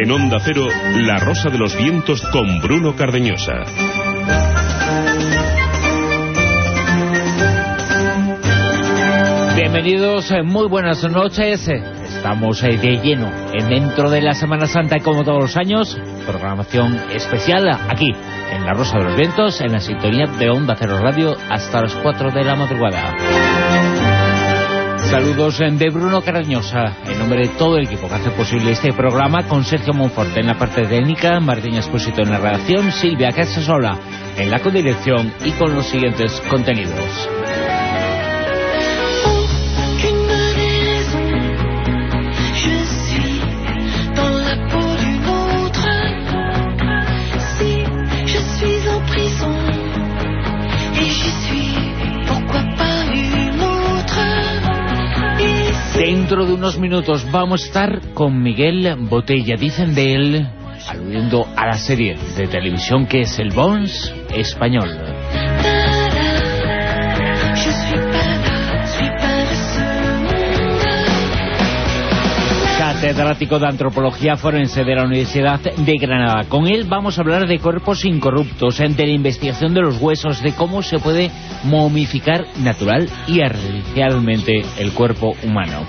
En Onda Cero, La Rosa de los Vientos con Bruno Cardeñosa. Bienvenidos, muy buenas noches. Estamos de lleno dentro de la Semana Santa, como todos los años. Programación especial aquí, en La Rosa de los Vientos, en la sintonía de Onda Cero Radio, hasta las 4 de la madrugada. Saludos de Bruno Cardeñosa, en nombre de todo el equipo que hace posible este programa, con Sergio Monforte en la parte técnica, Martín Expósito en la redacción, Silvia Casasola en la codirección, y con los siguientes contenidos. Dentro de unos minutos vamos a estar con Miguel Botella. Dicen de él, aludiendo a la serie de televisión que es El Bones español. Catedrático de Antropología Forense de la Universidad de Granada. Con él vamos a hablar de cuerpos incorruptos, de la investigación de los huesos, de cómo se puede momificar natural y artificialmente el cuerpo humano.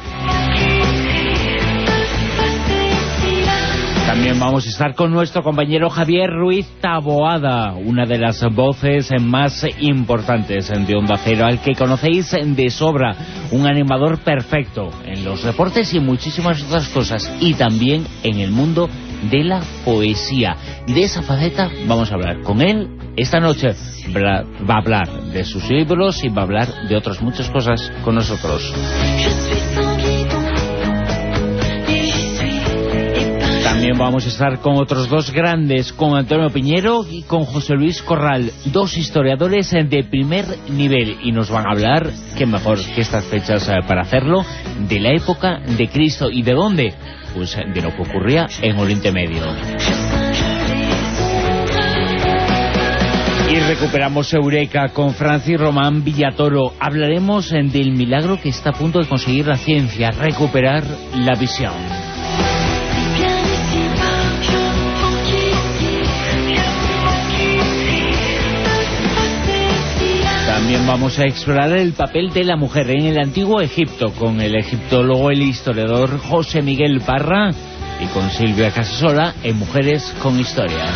También vamos a estar con nuestro compañero Javier Ruiz Taboada, una de las voces más importantes de Onda Cero, al que conocéis de sobra, un animador perfecto en los deportes y muchísimas otras cosas, y también en el mundo de la poesía. De esa faceta vamos a hablar con él esta noche. Va a hablar de sus libros y va a hablar de otras muchas cosas con nosotros. También vamos a estar con otros dos grandes, con Antonio Piñero y con José Luis Corral, dos historiadores de primer nivel, y nos van a hablar, qué mejor que estas fechas para hacerlo, de la época de Cristo. ¿Y de dónde? Pues de lo que ocurría en Oriente Medio. Y recuperamos Eureka con Francis Román Villatoro. Hablaremos del milagro que está a punto de conseguir la ciencia, recuperar la visión. También vamos a explorar el papel de la mujer en el antiguo Egipto con el egiptólogo, el historiador José Miguel Parra, y con Silvia Casasola en Mujeres con Historia.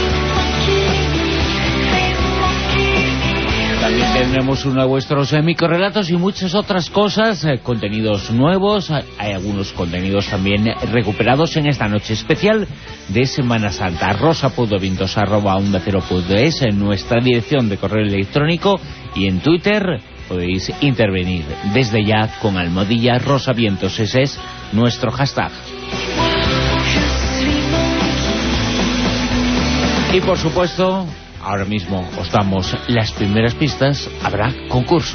También tendremos uno de vuestros microrelatos y muchas otras cosas, contenidos nuevos. Hay algunos contenidos también recuperados en esta noche especial de Semana Santa. rosa.vientos@ondacero.es en nuestra dirección de correo electrónico, y en Twitter podéis intervenir desde ya con almohadilla rosavientos. Ese es nuestro hashtag. Y por supuesto, ahora mismo os damos las primeras pistas. Habrá concurso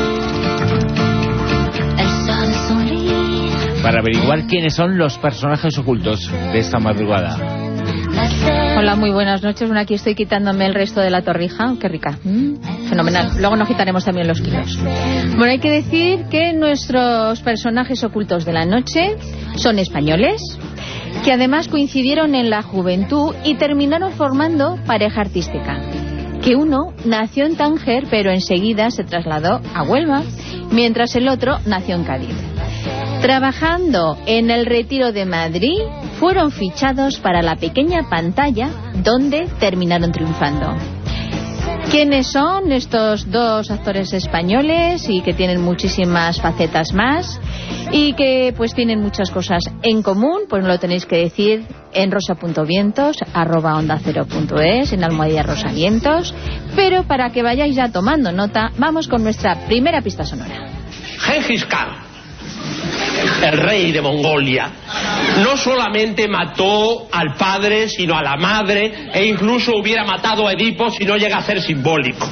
para averiguar quiénes son los personajes ocultos de esta madrugada. Hola, muy buenas noches. Bueno, aquí estoy quitándome el resto de la torrija. Qué rica. Fenomenal. Luego nos quitaremos también los kilos. Bueno, hay que decir que nuestros personajes ocultos de la noche son españoles, que además coincidieron en la juventud y terminaron formando pareja artística. Que uno nació en Tánger, pero enseguida se trasladó a Huelva, mientras el otro nació en Cádiz. Trabajando en el Retiro de Madrid, fueron fichados para la pequeña pantalla, donde terminaron triunfando. ¿Quiénes son estos dos actores españoles y que tienen muchísimas facetas más y que pues tienen muchas cosas en común? Pues lo tenéis que decir en rosa.vientos@ondacero.es, en almohadilla rosavientos. Pero para que vayáis ya tomando nota, vamos con nuestra primera pista sonora. Gengis Khan, el rey de Mongolia, no solamente mató al padre, sino a la madre, e incluso hubiera matado a Edipo si no llega a ser simbólico.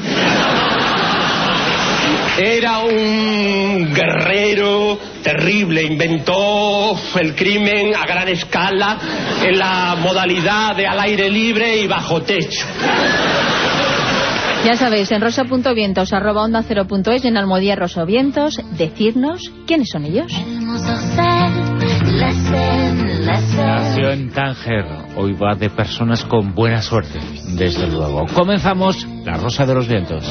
Era un guerrero terrible, inventó el crimen a gran escala en la modalidad de al aire libre y bajo techo. Ya sabéis, en rosa.vientos@ondacero.es y en almohadilla rosavientos, decirnos quiénes son ellos. Nació en Tánger, hoy va de personas con buena suerte, desde luego. Comenzamos La Rosa de los Vientos.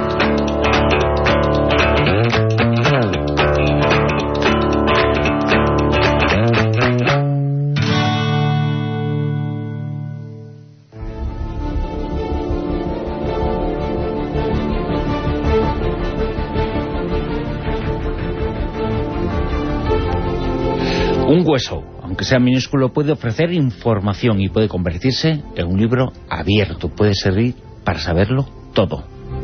Un hueso, aunque sea minúsculo, puede ofrecer información y puede convertirse en un libro abierto. Puede servir para saberlo todo.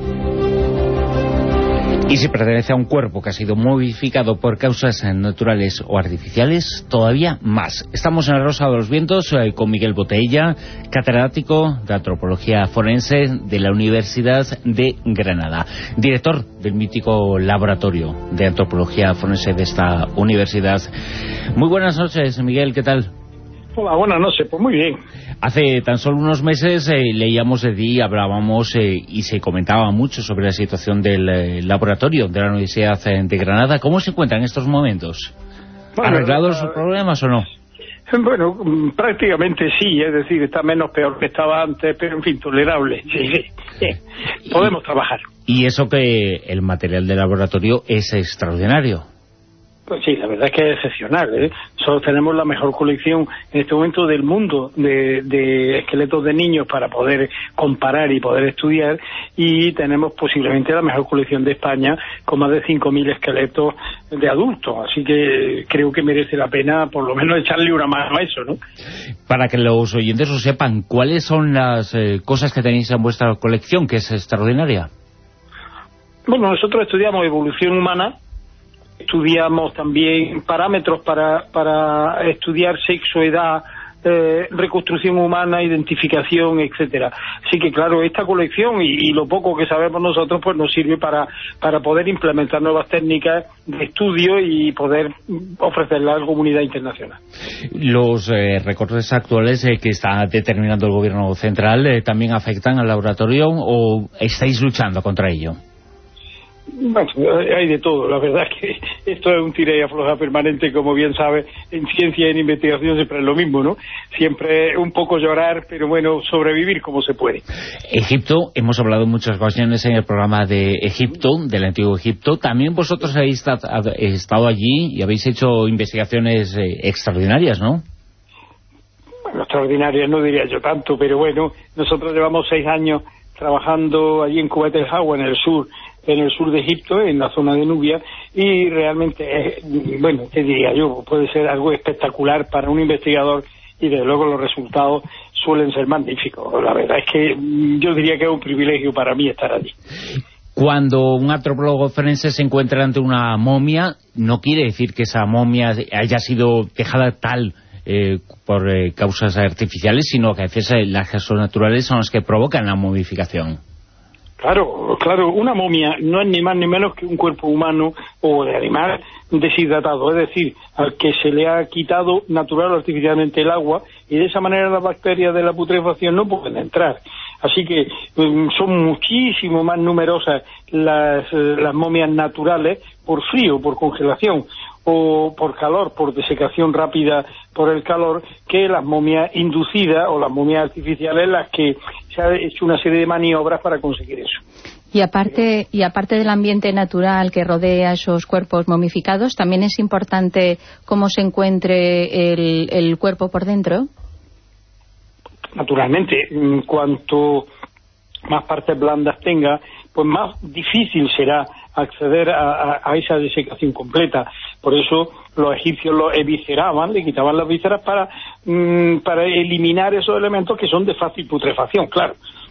Y si pertenece a un cuerpo que ha sido modificado por causas naturales o artificiales, todavía más. Estamos en La Rosa de los Vientos con Miguel Botella, catedrático de Antropología Forense de la Universidad de Granada, director del mítico laboratorio de Antropología Forense de esta universidad. Muy buenas noches, Miguel, ¿qué tal? Hola, buenas noches, pues muy bien. Hace tan solo unos meses leíamos de ti, hablábamos y se comentaba mucho sobre la situación del laboratorio de la Universidad de Granada. ¿Cómo se encuentra en estos momentos? Bueno, ¿Arreglados sus problemas o no? Bueno, prácticamente sí, es decir, está menos peor que estaba antes, pero en fin, tolerable. Sí. Podemos trabajar. Y eso que el material del laboratorio es extraordinario. Pues sí, la verdad es que es excepcional, ¿eh? Nosotros tenemos la mejor colección en este momento del mundo de esqueletos de niños para poder comparar y poder estudiar, y tenemos posiblemente la mejor colección de España con más de 5.000 esqueletos de adultos, así que creo que merece la pena por lo menos echarle una mano a eso, ¿no? Para que los oyentes lo sepan, ¿cuáles son las cosas que tenéis en vuestra colección que es extraordinaria? Bueno, nosotros estudiamos evolución humana. Estudiamos también parámetros para estudiar sexo, edad, reconstrucción humana, identificación, etcétera. Así que claro, esta colección y lo poco que sabemos nosotros pues nos sirve para poder implementar nuevas técnicas de estudio y poder ofrecerla a la comunidad internacional. Los recortes actuales que está determinando el gobierno central también afectan al laboratorio, ¿o estáis luchando contra ello? Bueno, hay de todo. La verdad es que esto es un tira y afloja permanente, como bien sabes. En ciencia y en investigación siempre es lo mismo, ¿no? Siempre un poco llorar, pero bueno, sobrevivir como se puede. Egipto, hemos hablado en muchas ocasiones en el programa de Egipto, del antiguo Egipto. También vosotros habéis estado allí y habéis hecho investigaciones extraordinarias, ¿no? Bueno, extraordinarias no diría yo tanto, pero bueno, nosotros llevamos 6 años trabajando allí en Kuwait el Hawa, en el sur de Egipto, en la zona de Nubia, y realmente, bueno, te diría yo, puede ser algo espectacular para un investigador, y desde luego los resultados suelen ser magníficos. La verdad es que yo diría que es un privilegio para mí estar allí. Cuando un antropólogo forense se encuentra ante una momia, no quiere decir que esa momia haya sido dejada tal por causas artificiales, sino que a veces las causas naturales son las que provocan la momificación. Claro, una momia no es ni más ni menos que un cuerpo humano o de animal deshidratado, es decir, al que se le ha quitado natural o artificialmente el agua, y de esa manera las bacterias de la putrefacción no pueden entrar. Así que son muchísimo más numerosas las momias naturales por frío, por congelación, o por calor, por desecación rápida por el calor, que las momias inducidas o las momias artificiales, las que se ha hecho una serie de maniobras para conseguir eso. Y aparte del ambiente natural que rodea esos cuerpos momificados, también es importante cómo se encuentre el cuerpo por dentro. Naturalmente, cuanto más partes blandas tenga, pues más difícil será acceder a esa desecación completa. Por eso los egipcios lo evisceraban, le quitaban las vísceras para eliminar esos elementos que son de fácil putrefacción, claro.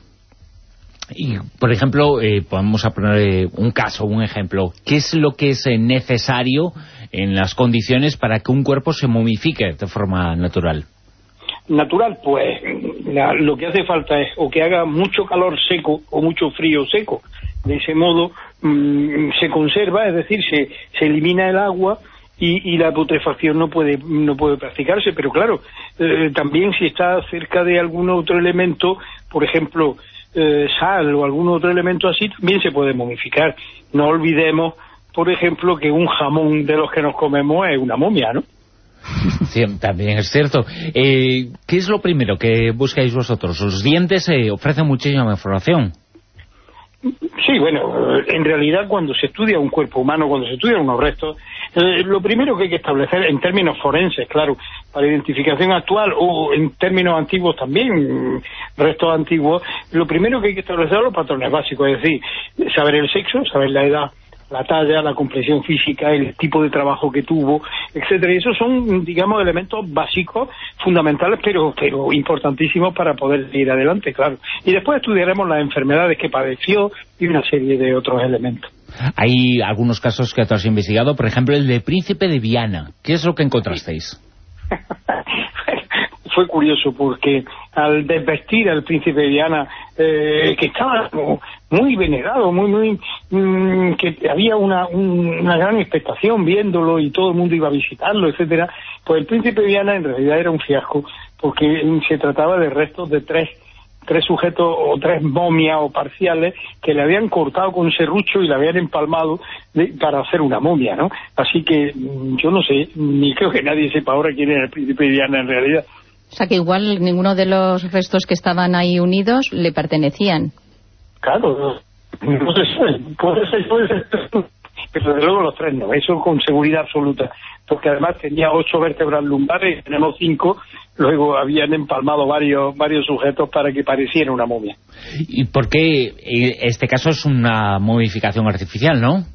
Y, por ejemplo, podemos poner un caso, un ejemplo. ¿Qué es lo que es necesario en las condiciones para que un cuerpo se momifique de forma natural? Natural, pues lo que hace falta es o que haga mucho calor seco o mucho frío seco. De ese modo se conserva, es decir, se elimina el agua y la putrefacción no puede practicarse. Pero claro, también si está cerca de algún otro elemento, por ejemplo, sal o algún otro elemento así, también se puede momificar. No olvidemos, por ejemplo, que un jamón de los que nos comemos es una momia, ¿no? Sí, también es cierto. ¿Qué es lo primero que buscáis vosotros? Los dientes ofrecen muchísima información. Sí, bueno, en realidad cuando se estudia un cuerpo humano, cuando se estudian unos restos, lo primero que hay que establecer en términos forenses, claro, para identificación actual o en términos antiguos también, restos antiguos, lo primero que hay que establecer son los patrones básicos, es decir, saber el sexo, saber la edad, la talla, la complexión física, el tipo de trabajo que tuvo, etcétera. Y esos son, digamos, elementos básicos, fundamentales, pero importantísimos para poder ir adelante, claro. Y después estudiaremos las enfermedades que padeció y una serie de otros elementos. Hay algunos casos que tú has investigado, por ejemplo, el del príncipe de Viana. ¿Qué es lo que encontrasteis? Fue curioso porque al desvestir al príncipe de Viana, que estaba muy venerado, que había una gran expectación viéndolo y todo el mundo iba a visitarlo, etcétera, pues el príncipe de Viana en realidad era un fiasco porque se trataba de restos de tres sujetos o tres momias o parciales que le habían cortado con serrucho y le habían empalmado para hacer una momia, ¿no? Así que yo no sé, ni creo que nadie sepa ahora quién era el príncipe de Viana en realidad. O sea que igual ninguno de los restos que estaban ahí unidos le pertenecían. Claro, no se sabe, puede ser, pero de luego los tres no, eso con seguridad absoluta, porque además tenía 8 vértebras lumbares y tenemos 5, luego habían empalmado varios sujetos para que pareciera una momia. ¿Y por qué este caso es una momificación artificial, no?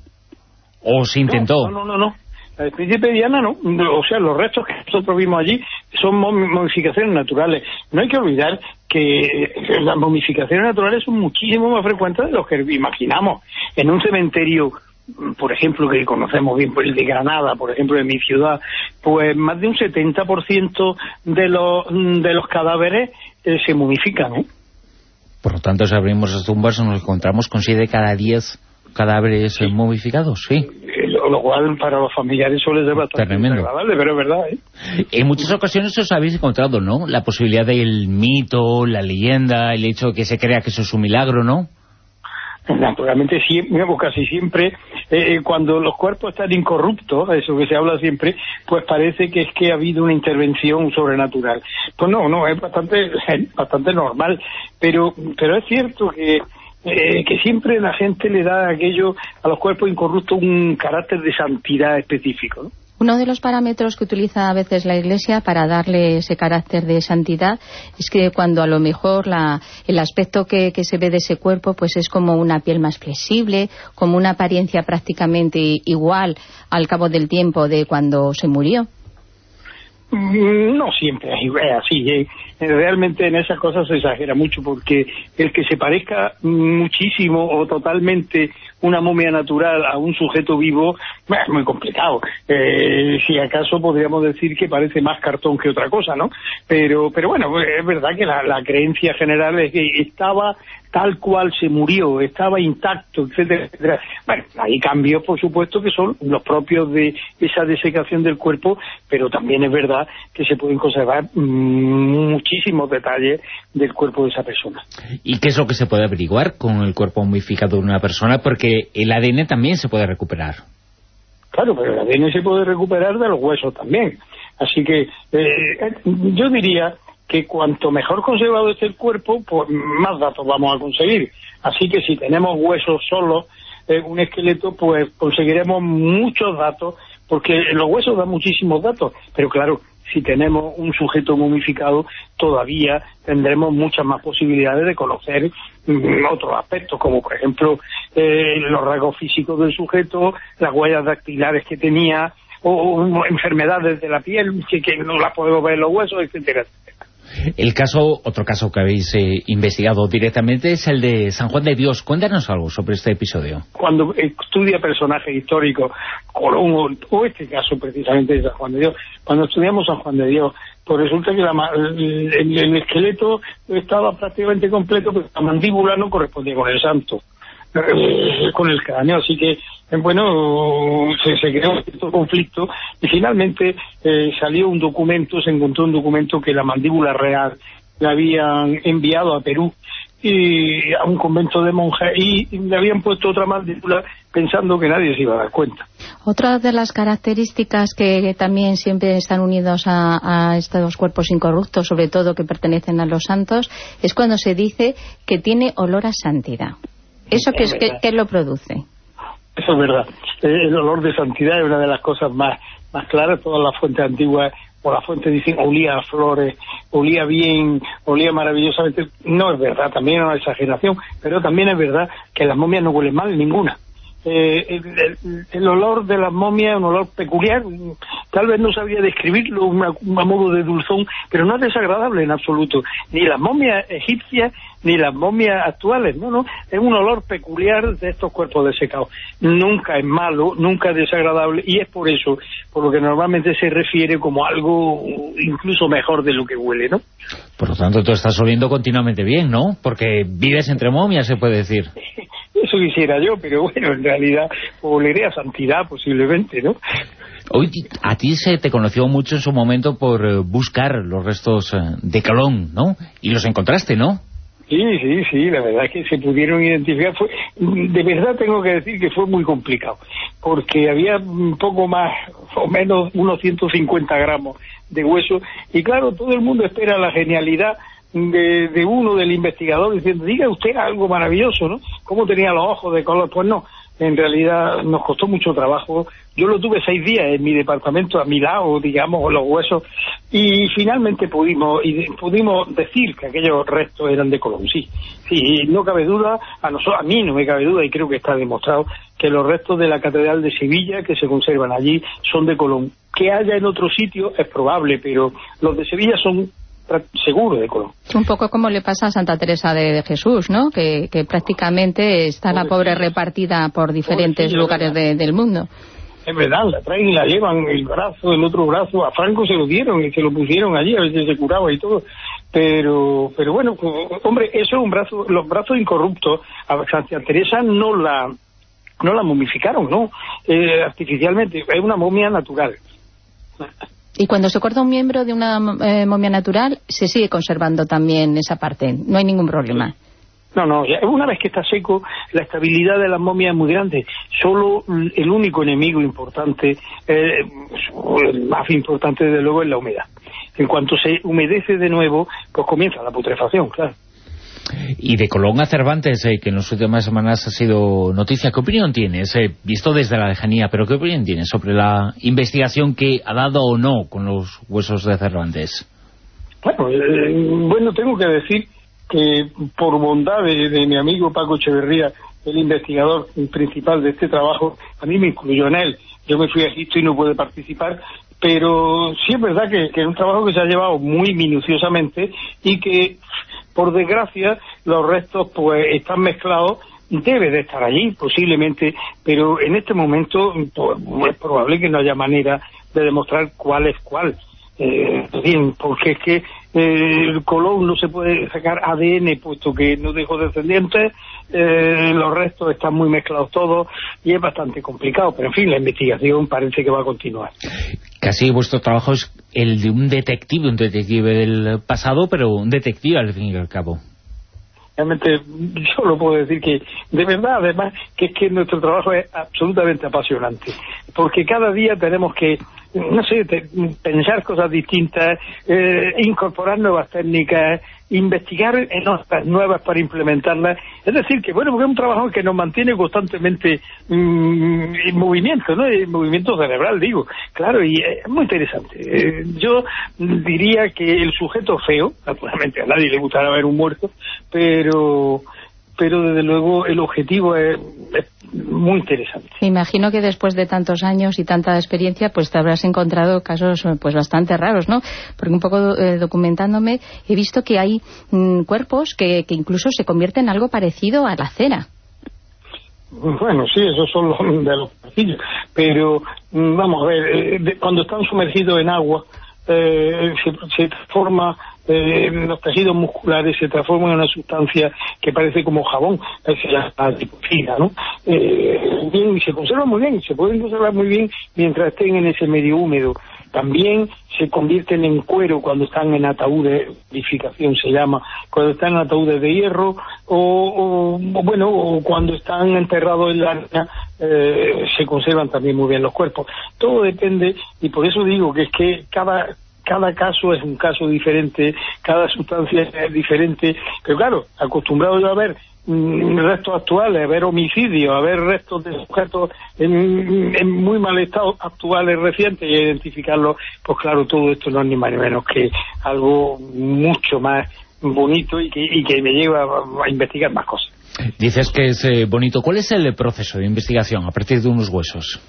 ¿O se intentó? No. El príncipe de Viana no, o sea, los restos que nosotros vimos allí son momificaciones naturales. No hay que olvidar que las momificaciones naturales son muchísimo más frecuentes de lo que imaginamos. En un cementerio, por ejemplo, que conocemos bien, pues el de Granada, por ejemplo, de mi ciudad, pues más de un 70% de los cadáveres se momifican, ¿eh? Por lo tanto, si abrimos las tumbas nos encontramos con 7 de cada 10 cadáveres momificados, sí. Lo cual para los familiares suele ser bastante desagradable, pero es verdad, ¿eh? En muchas ocasiones os habéis encontrado, ¿no?, la posibilidad del mito, la leyenda, el hecho de que se crea que eso es un milagro, ¿no? Naturalmente, casi siempre, cuando los cuerpos están incorruptos, eso que se habla siempre, pues parece que es que ha habido una intervención sobrenatural. Pues no, es bastante normal, pero es cierto que siempre la gente le da aquello a los cuerpos incorruptos un carácter de santidad específico, ¿no? Uno de los parámetros que utiliza a veces la Iglesia para darle ese carácter de santidad es que cuando a lo mejor el aspecto que se ve de ese cuerpo pues es como una piel más flexible, como una apariencia prácticamente igual al cabo del tiempo de cuando se murió. No siempre es así, realmente en esas cosas se exagera mucho porque el que se parezca muchísimo o totalmente una momia natural a un sujeto vivo es muy complicado. Si acaso podríamos decir que parece más cartón que otra cosa, ¿no? Pero bueno, es verdad que la creencia general es que estaba tal cual se murió, estaba intacto, etcétera, etcétera. Bueno, hay cambios, por supuesto, que son los propios de esa desecación del cuerpo, pero también es verdad que se pueden conservar muchísimos detalles del cuerpo de esa persona. ¿Y qué es lo que se puede averiguar con el cuerpo momificado de una persona? Porque el ADN también se puede recuperar. Claro, pero el ADN se puede recuperar de los huesos también. Así que yo diría que cuanto mejor conservado esté el cuerpo, pues más datos vamos a conseguir. Así que si tenemos huesos solos, un esqueleto, pues conseguiremos muchos datos, porque los huesos dan muchísimos datos, pero claro, si tenemos un sujeto momificado, todavía tendremos muchas más posibilidades de conocer otros aspectos, como por ejemplo los rasgos físicos del sujeto, las huellas dactilares que tenía, o enfermedades de la piel que no las podemos ver en los huesos, etcétera, etcétera. Otro caso que habéis investigado directamente es el de San Juan de Dios. Cuéntanos algo sobre este episodio. Cuando estudia personajes históricos, Colón o este caso precisamente de San Juan de Dios, cuando estudiamos San Juan de Dios, pues resulta que el esqueleto estaba prácticamente completo, pero la mandíbula no correspondía con el santo, con el cráneo, así que bueno, se creó este conflicto y finalmente salió un documento, se encontró un documento que la mandíbula real le habían enviado a Perú y a un convento de monjas, y le habían puesto otra mandíbula pensando que nadie se iba a dar cuenta. Otra de las características que también siempre están unidos a estos cuerpos incorruptos, sobre todo que pertenecen a los santos, es cuando se dice que tiene olor a santidad. ¿Eso qué lo produce? Eso es verdad. El olor de santidad es una de las cosas más claras. Todas las fuentes antiguas, o las fuentes dicen olía a flores, olía bien, olía maravillosamente. No es verdad, también es una exageración, pero también es verdad que las momias no huelen mal, ninguna. El olor de las momias es un olor peculiar, tal vez no sabría describirlo a modo de dulzón, pero no es desagradable en absoluto, ni las momias egipcias ni las momias actuales, no, es un olor peculiar de estos cuerpos desecados. Nunca es malo, nunca es desagradable, y es por eso, por lo que normalmente se refiere como algo incluso mejor de lo que huele, ¿no? Por lo tanto, tú estás oliendo continuamente bien, ¿no? Porque vives entre momias, se puede decir. Eso quisiera yo, pero bueno, en realidad oleré a santidad posiblemente, ¿no? Hoy a ti se te conoció mucho en su momento por buscar los restos de Colón, ¿no? Y los encontraste, ¿no? Sí, la verdad es que se pudieron identificar. De verdad tengo que decir que fue muy complicado, porque había un poco más o menos unos 150 gramos de hueso, y claro, todo el mundo espera la genialidad de uno, del investigador, diciendo, diga usted algo maravilloso, ¿no? ¿Cómo tenía los ojos de color? Pues no, en realidad nos costó mucho trabajo. Yo lo tuve 6 días en mi departamento, a mi lado, digamos, los huesos, y finalmente pudimos decir que aquellos restos eran de Colón, sí, no cabe duda, a mí no me cabe duda, y creo que está demostrado, que los restos de la Catedral de Sevilla, que se conservan allí, son de Colón. Que haya en otro sitio es probable, pero los de Sevilla son seguro de Colón. Un poco como le pasa a Santa Teresa de Jesús, ¿no? Que prácticamente está la pobre repartida por diferentes lugares del mundo. Es verdad, la traen y la llevan, el otro brazo, a Franco se lo dieron y se lo pusieron allí, a veces se curaba y todo. Pero bueno, hombre, eso es un brazo, los brazos incorruptos. A Santa Teresa no la momificaron, ¿no? Artificialmente, es una momia natural. Y cuando se corta un miembro de una momia natural, se sigue conservando también esa parte, no hay ningún problema. No, una vez que está seco, la estabilidad de las momias es muy grande. Solo el único enemigo importante, el más importante desde luego, es la humedad. En cuanto se humedece de nuevo, pues comienza la putrefacción, claro. Y de Colón a Cervantes, que en las últimas semanas ha sido noticia, ¿qué opinión tienes? Visto desde la lejanía, pero ¿qué opinión tienes sobre la investigación que ha dado o no con los huesos de Cervantes? Bueno, tengo que decir que por bondad de mi amigo Paco Echeverría, el investigador principal de este trabajo, a mí me incluyó en él. Yo me fui a Egipto y no pude participar, pero sí es verdad que es un trabajo que se ha llevado muy minuciosamente y que, por desgracia, los restos pues están mezclados. Debe de estar allí, posiblemente, pero en este momento pues, es probable que no haya manera de demostrar cuál es cuál. Bien, porque es que el Colón no se puede sacar ADN puesto que no dejó descendientes, los restos están muy mezclados todos y es bastante complicado, pero en fin, la investigación parece que va a continuar. Casi vuestro trabajo es el de un detective del pasado, pero un detective al fin y al cabo. Realmente yo lo puedo decir que, de verdad, además, que es que nuestro trabajo es absolutamente apasionante, porque cada día tenemos que, no sé, pensar cosas distintas, incorporar nuevas técnicas, investigar en otras nuevas para implementarlas. Es decir, que bueno, porque es un trabajo que nos mantiene constantemente en movimiento, ¿no? En movimiento cerebral, digo. Claro, y es muy interesante. Yo diría que el sujeto feo, naturalmente a nadie le gustará ver un muerto, pero desde luego el objetivo es muy interesante. Me imagino que después de tantos años y tanta experiencia, pues te habrás encontrado casos pues bastante raros, ¿no? Porque un poco documentándome, he visto que hay cuerpos que incluso se convierten en algo parecido a la cera. Bueno, sí, esos son los de los pasillos, pero vamos a ver, cuando están sumergidos en agua, se transforma, los tejidos musculares se transforman en una sustancia que parece como jabón, es la adipocina, ¿no? Bien, y se conserva muy bien, se pueden conservar muy bien mientras estén en ese medio húmedo. También se convierten en cuero cuando están en ataúdes, vitrificación se llama, cuando están en ataúdes de hierro, o cuando están enterrados en la arena, se conservan también muy bien los cuerpos. Todo depende, y por eso digo que es que cada caso es un caso diferente, cada sustancia es diferente, pero claro, acostumbrado yo a ver restos actuales, a ver homicidios, a ver restos de sujetos en muy mal estado actuales recientes y identificarlos, pues claro, todo esto no es ni más ni menos que algo mucho más bonito y que me lleva a investigar más cosas. Dices que es bonito. ¿Cuál es el proceso de investigación a partir de unos huesos?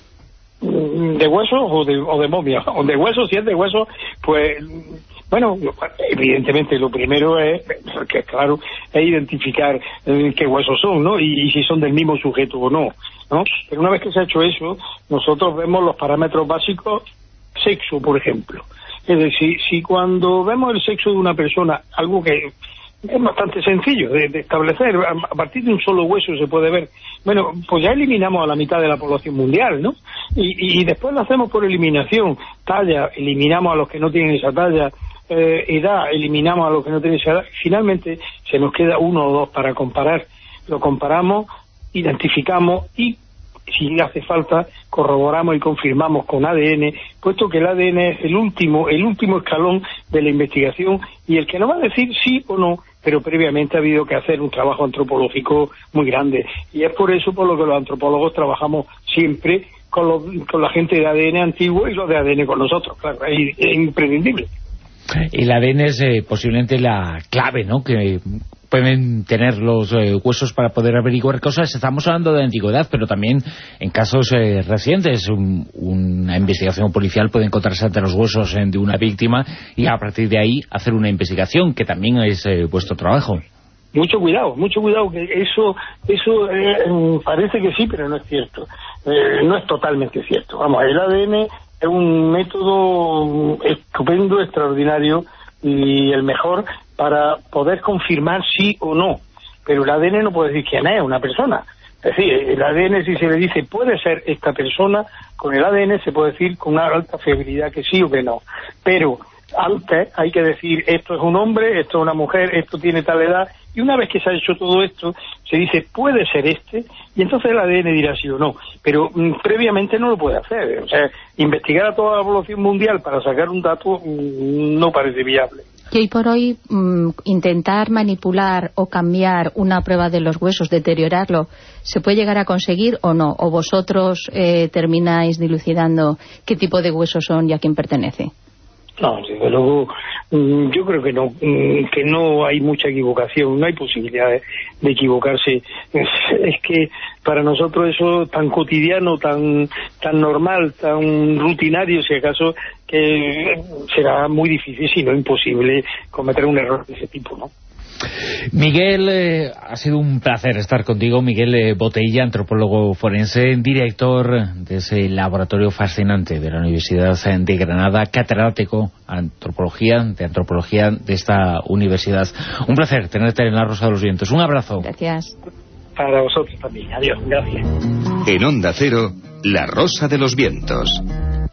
¿De huesos o de momia? O de huesos, si es de huesos, pues bueno, evidentemente lo primero es, que claro, es identificar qué huesos son, ¿no? Y si son del mismo sujeto o no, ¿no? Pero una vez que se ha hecho eso, nosotros vemos los parámetros básicos, sexo, por ejemplo. Es decir, si cuando vemos el sexo de una persona, algo que es bastante sencillo de establecer, a partir de un solo hueso se puede ver, bueno, pues ya eliminamos a la mitad de la población mundial, ¿no? Y después lo hacemos por eliminación, talla, eliminamos a los que no tienen esa talla, edad, eliminamos a los que no tienen esa edad, finalmente se nos queda uno o dos para comparar, lo comparamos, identificamos y si hace falta corroboramos y confirmamos con ADN, puesto que el ADN es el último escalón de la investigación y el que nos va a decir sí o no, pero previamente ha habido que hacer un trabajo antropológico muy grande y es por eso por lo que los antropólogos trabajamos siempre con la gente de ADN antiguo y los de ADN con nosotros, claro, es imprescindible. El ADN es posiblemente la clave, ¿no?, que pueden tener los huesos para poder averiguar cosas. Estamos hablando de antigüedad, pero también en casos recientes. Una investigación policial puede encontrarse ante los huesos de una víctima y a partir de ahí hacer una investigación, que también es vuestro trabajo. Mucho cuidado, que eso parece que sí, pero no es cierto. No es totalmente cierto. Vamos, el ADN es un método estupendo, extraordinario y el mejor para poder confirmar sí o no. Pero el ADN no puede decir quién es una persona. Es decir, el ADN, si se le dice puede ser esta persona, con el ADN se puede decir con una alta fiabilidad que sí o que no. Pero antes hay que decir esto es un hombre, esto es una mujer, esto tiene tal edad, y una vez que se ha hecho todo esto se dice puede ser este, y entonces el ADN dirá sí o no, pero previamente no lo puede hacer. O sea, investigar a toda la población mundial para sacar un dato no parece viable. Y hoy por hoy intentar manipular o cambiar una prueba de los huesos, deteriorarlo, ¿se puede llegar a conseguir o no? ¿O vosotros termináis dilucidando qué tipo de huesos son y a quién pertenece? No, desde luego, yo creo que no hay mucha equivocación, no hay posibilidad de equivocarse. Es que para nosotros eso tan cotidiano, tan normal, tan rutinario, si acaso, que será muy difícil, si no imposible, cometer un error de ese tipo, ¿no? Miguel, ha sido un placer estar contigo. Miguel Botella, antropólogo forense, director de ese laboratorio fascinante de la Universidad de Granada, catedrático de antropología de esta universidad. Un placer tenerte en La Rosa de los Vientos. Un abrazo. Gracias. Para vosotros también. Adiós. Gracias. En Onda Cero, La Rosa de los Vientos.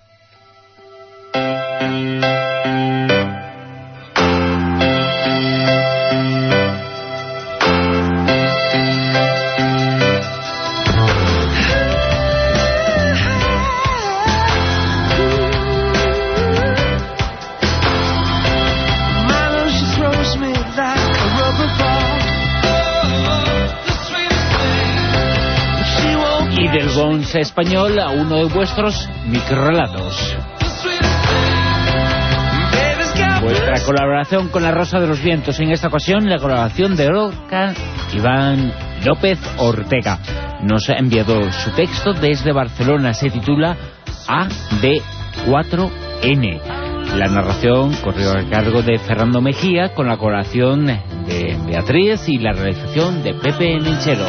Del Bons español a uno de vuestros microrelatos. Vuestra colaboración con La Rosa de los Vientos, en esta ocasión la colaboración de Lorca Iván López Ortega. Nos ha enviado su texto desde Barcelona, se titula AD4N. La narración corrió a cargo de Fernando Mejía, con la colaboración de Beatriz y la realización de Pepe Menchero.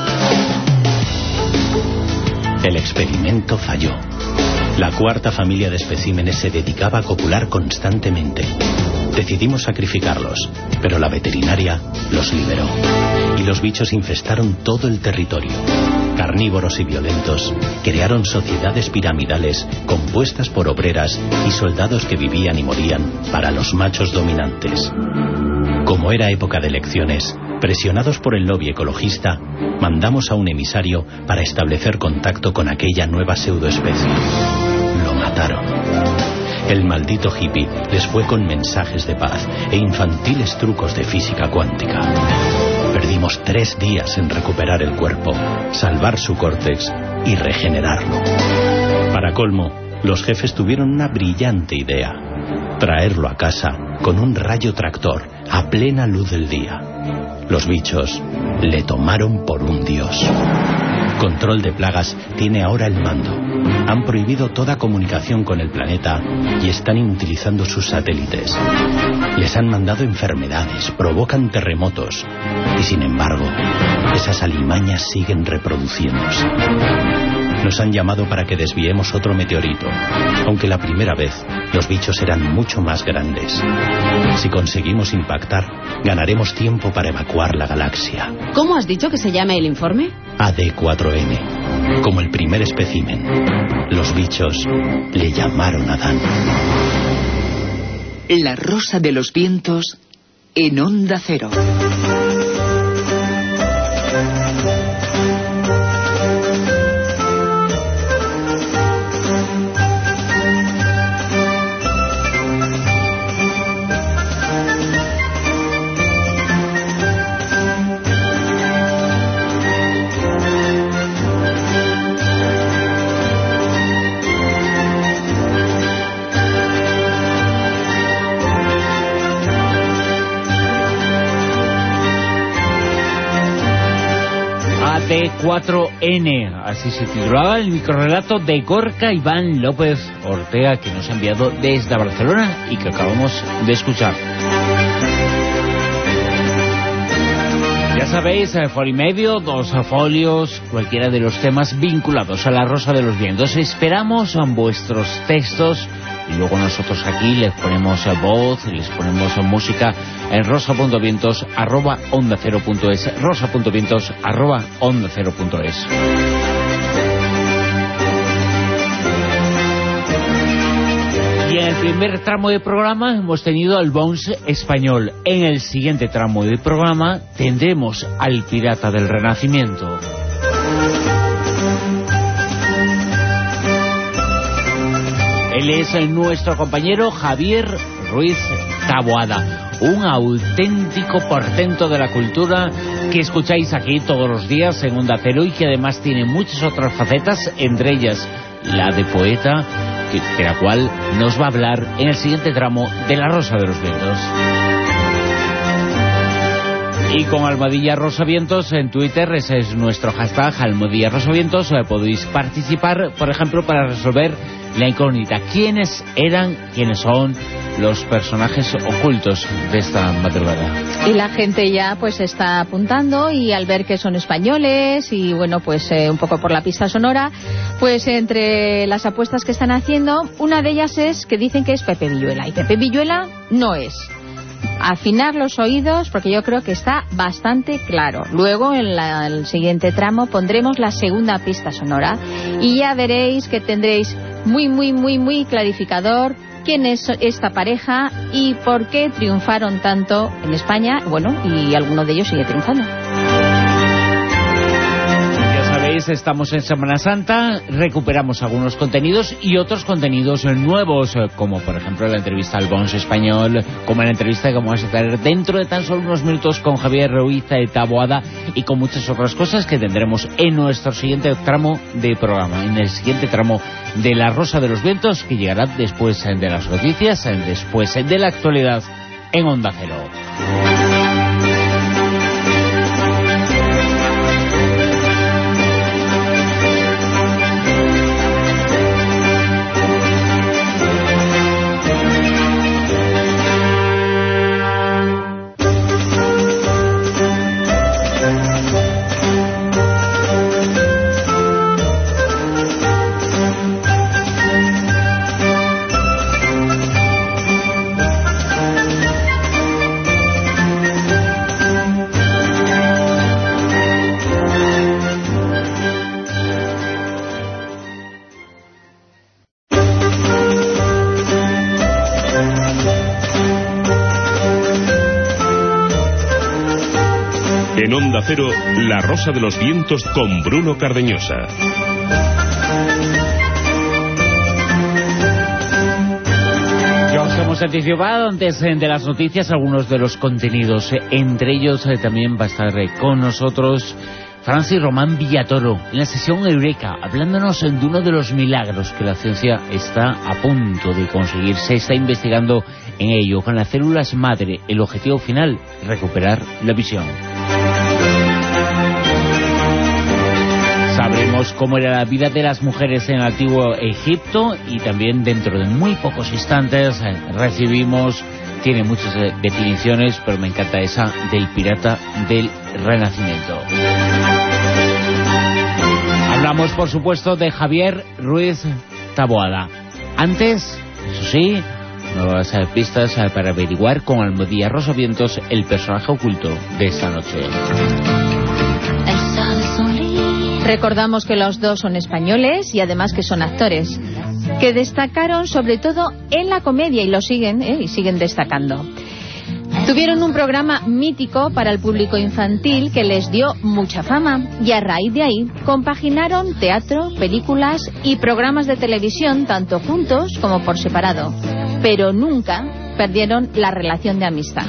El experimento falló. La cuarta familia de especímenes se dedicaba a copular constantemente. Decidimos sacrificarlos, pero la veterinaria los liberó. Y los bichos infestaron todo el territorio. carnívoros y violentos, crearon sociedades piramidales compuestas por obreras y soldados que vivían y morían para los machos dominantes. Como era época de elecciones, presionados por el lobby ecologista, mandamos a un emisario para establecer contacto con aquella nueva pseudoespecie. Lo mataron. El maldito hippie les fue con mensajes de paz e infantiles trucos de física cuántica. Perdimos 3 días en recuperar el cuerpo, salvar su córtex y regenerarlo. Para colmo, los jefes tuvieron una brillante idea: traerlo a casa con un rayo tractor a plena luz del día. Los bichos le tomaron por un dios. Control de Plagas tiene ahora el mando. Han prohibido toda comunicación con el planeta y están inutilizando sus satélites. Les han mandado enfermedades, provocan terremotos y sin embargo, esas alimañas siguen reproduciéndose. Nos han llamado para que desviemos otro meteorito, aunque la primera vez los bichos eran mucho más grandes. Si conseguimos impactar, ganaremos tiempo para evacuar la galaxia. ¿Cómo has dicho que se llama el informe? AD4N, como el primer espécimen. Los bichos le llamaron Adán. La Rosa de los Vientos en Onda Cero. AD4N, así se titulaba el microrrelato de Gorka Iván López Ortega, que nos ha enviado desde Barcelona y que acabamos de escuchar. Ya sabéis, folio y medio, 2 folios, cualquiera de los temas vinculados a La Rosa de los Vientos. Esperamos vuestros textos y luego nosotros aquí les ponemos voz, les ponemos música en rosa.vientos@ondacero.es, rosa.vientos@ondacero.es. Y en el primer tramo de programa hemos tenido al Bones español. En el siguiente tramo de programa tendremos al pirata del Renacimiento. Él es nuestro compañero Javier Ruiz Taboada, un auténtico portento de la cultura que escucháis aquí todos los días en Onda Cero y que además tiene muchas otras facetas, entre ellas la de poeta, de la cual nos va a hablar en el siguiente tramo de La Rosa de los Vientos. Y con Almohadilla Rosavientos en Twitter, ese es nuestro hashtag, Almohadilla Rosavientos, podéis participar, por ejemplo, para resolver la incógnita: ¿quiénes son los personajes ocultos de esta madrugada? Y la gente ya pues está apuntando, y al ver que son españoles y bueno, pues un poco por la pista sonora, pues entre las apuestas que están haciendo, una de ellas es que dicen que es Pepe Villuela, y Pepe Villuela no es. Afinar los oídos, porque yo creo que está bastante claro. Luego en el siguiente tramo pondremos la segunda pista sonora y ya veréis que tendréis muy clarificador quién es esta pareja y por qué triunfaron tanto en España, bueno, y alguno de ellos sigue triunfando. Estamos en Semana Santa, recuperamos algunos contenidos y otros contenidos nuevos, como por ejemplo la entrevista al Bones español, como la entrevista que vamos a tener dentro de tan solo unos minutos con Javier Ruiz Taboada, y con muchas otras cosas que tendremos en nuestro siguiente tramo de programa, en el siguiente tramo de La Rosa de los Vientos, que llegará después de las noticias, después de la actualidad en Onda Cero. Onda Cero, La Rosa de los Vientos con Bruno Cardeñosa. Ya os hemos anticipado antes de las noticias algunos de los contenidos. Entre ellos también va a estar con nosotros Francis Román Villatoro en la sesión Eureka, hablándonos de uno de los milagros que la ciencia está a punto de conseguir. Se está investigando en ello con las células madre. El objetivo final, recuperar la visión. Sabremos cómo era la vida de las mujeres en el antiguo Egipto y también dentro de muy pocos instantes recibimos, tiene muchas definiciones, pero me encanta esa del pirata del Renacimiento. Hablamos, por supuesto, de Javier Ruiz Taboada. Antes, eso sí, nuevas pistas para averiguar con Almodía Rosavientos el personaje oculto de esta noche. Recordamos que los dos son españoles y además que son actores, que destacaron sobre todo en la comedia y lo siguen, y siguen destacando. Tuvieron un programa mítico para el público infantil que les dio mucha fama y a raíz de ahí compaginaron teatro, películas y programas de televisión tanto juntos como por separado, pero nunca perdieron la relación de amistad.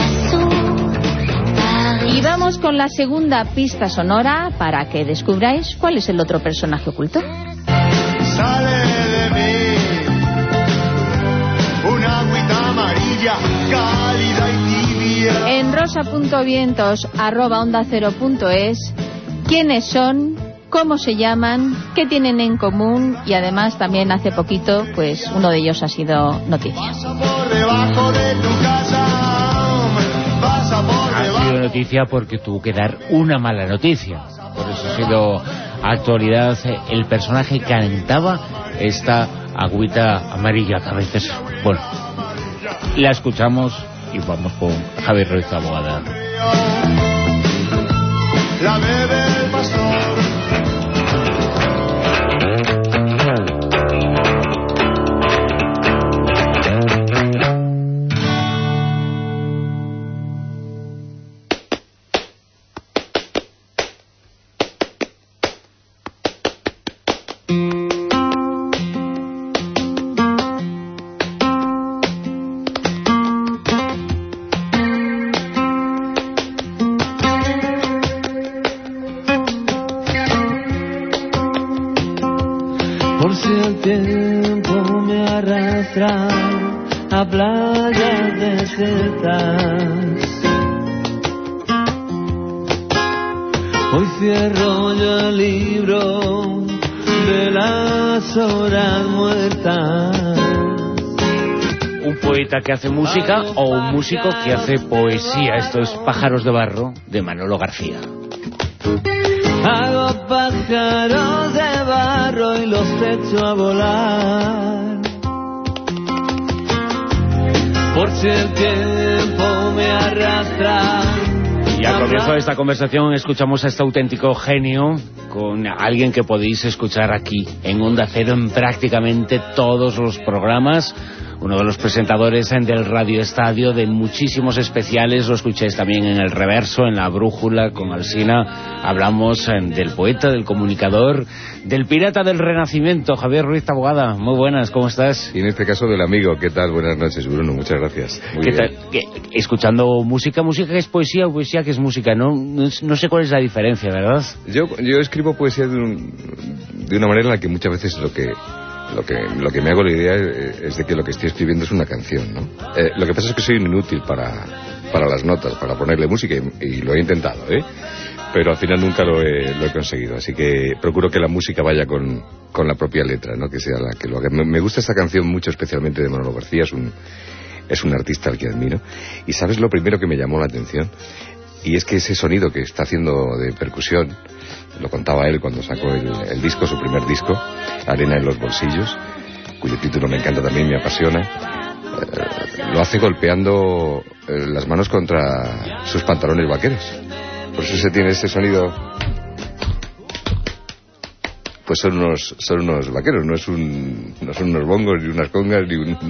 Y vamos con la segunda pista sonora para que descubráis cuál es el otro personaje oculto. Sale de mí una agüita amarilla, cálida y tibia. En rosa.vientos@ondacero.es, quiénes son, cómo se llaman, qué tienen en común y además también hace poquito pues uno de ellos ha sido noticia. Pasa por debajo de tu casa. Ha sido noticia porque tuvo que dar una mala noticia. Por eso ha sido actualidad el personaje que cantaba esta agüita amarilla que a veces, bueno, la escuchamos y vamos con Javier Ruiz Taboada. La bebe el pastor. Por si el tiempo me arrastra a playas desiertas, hoy cierro yo el libro de las horas muertas. Un poeta que hace música o un músico que hace poesía. Esto es Pájaros de Barro, de Manolo García. Hago pájaros de barro y los echo a volar. Por si el tiempo me arrastra. Y al comienzo de esta conversación escuchamos a este auténtico genio con alguien que podéis escuchar aquí en Onda Cero en prácticamente todos los programas. Uno de los presentadores del Radio Estadio, de muchísimos especiales, lo escucháis también en El Reverso, en La Brújula, con Alsina. Hablamos del poeta, del comunicador, del pirata del Renacimiento, Javier Ruiz Taboada. Muy buenas, ¿cómo estás? Y en este caso del amigo, ¿qué tal? Buenas noches, Bruno, muchas gracias. ¿Qué tal? Escuchando música que es poesía o poesía que es música, no sé cuál es la diferencia, ¿verdad? Yo escribo poesía de una manera en la que muchas veces lo que me hago la idea es de que lo que estoy escribiendo es una canción, ¿no? Lo que pasa es que soy un inútil para las notas, para ponerle música, y lo he intentado, pero al final nunca lo he conseguido. Así que procuro que la música vaya con la propia letra, ¿no? Que sea la que lo haga. Me gusta esta canción mucho, especialmente de Manolo García, es un artista al que admiro. Y ¿sabes lo primero que me llamó la atención? Y es que ese sonido que está haciendo de percusión, lo contaba él cuando sacó el disco, su primer disco, Arena en los bolsillos, cuyo título me encanta también, me apasiona. Lo hace golpeando las manos contra sus pantalones vaqueros. Por eso se tiene ese sonido pues son unos vaqueros, no son unos bongos, ni unas congas,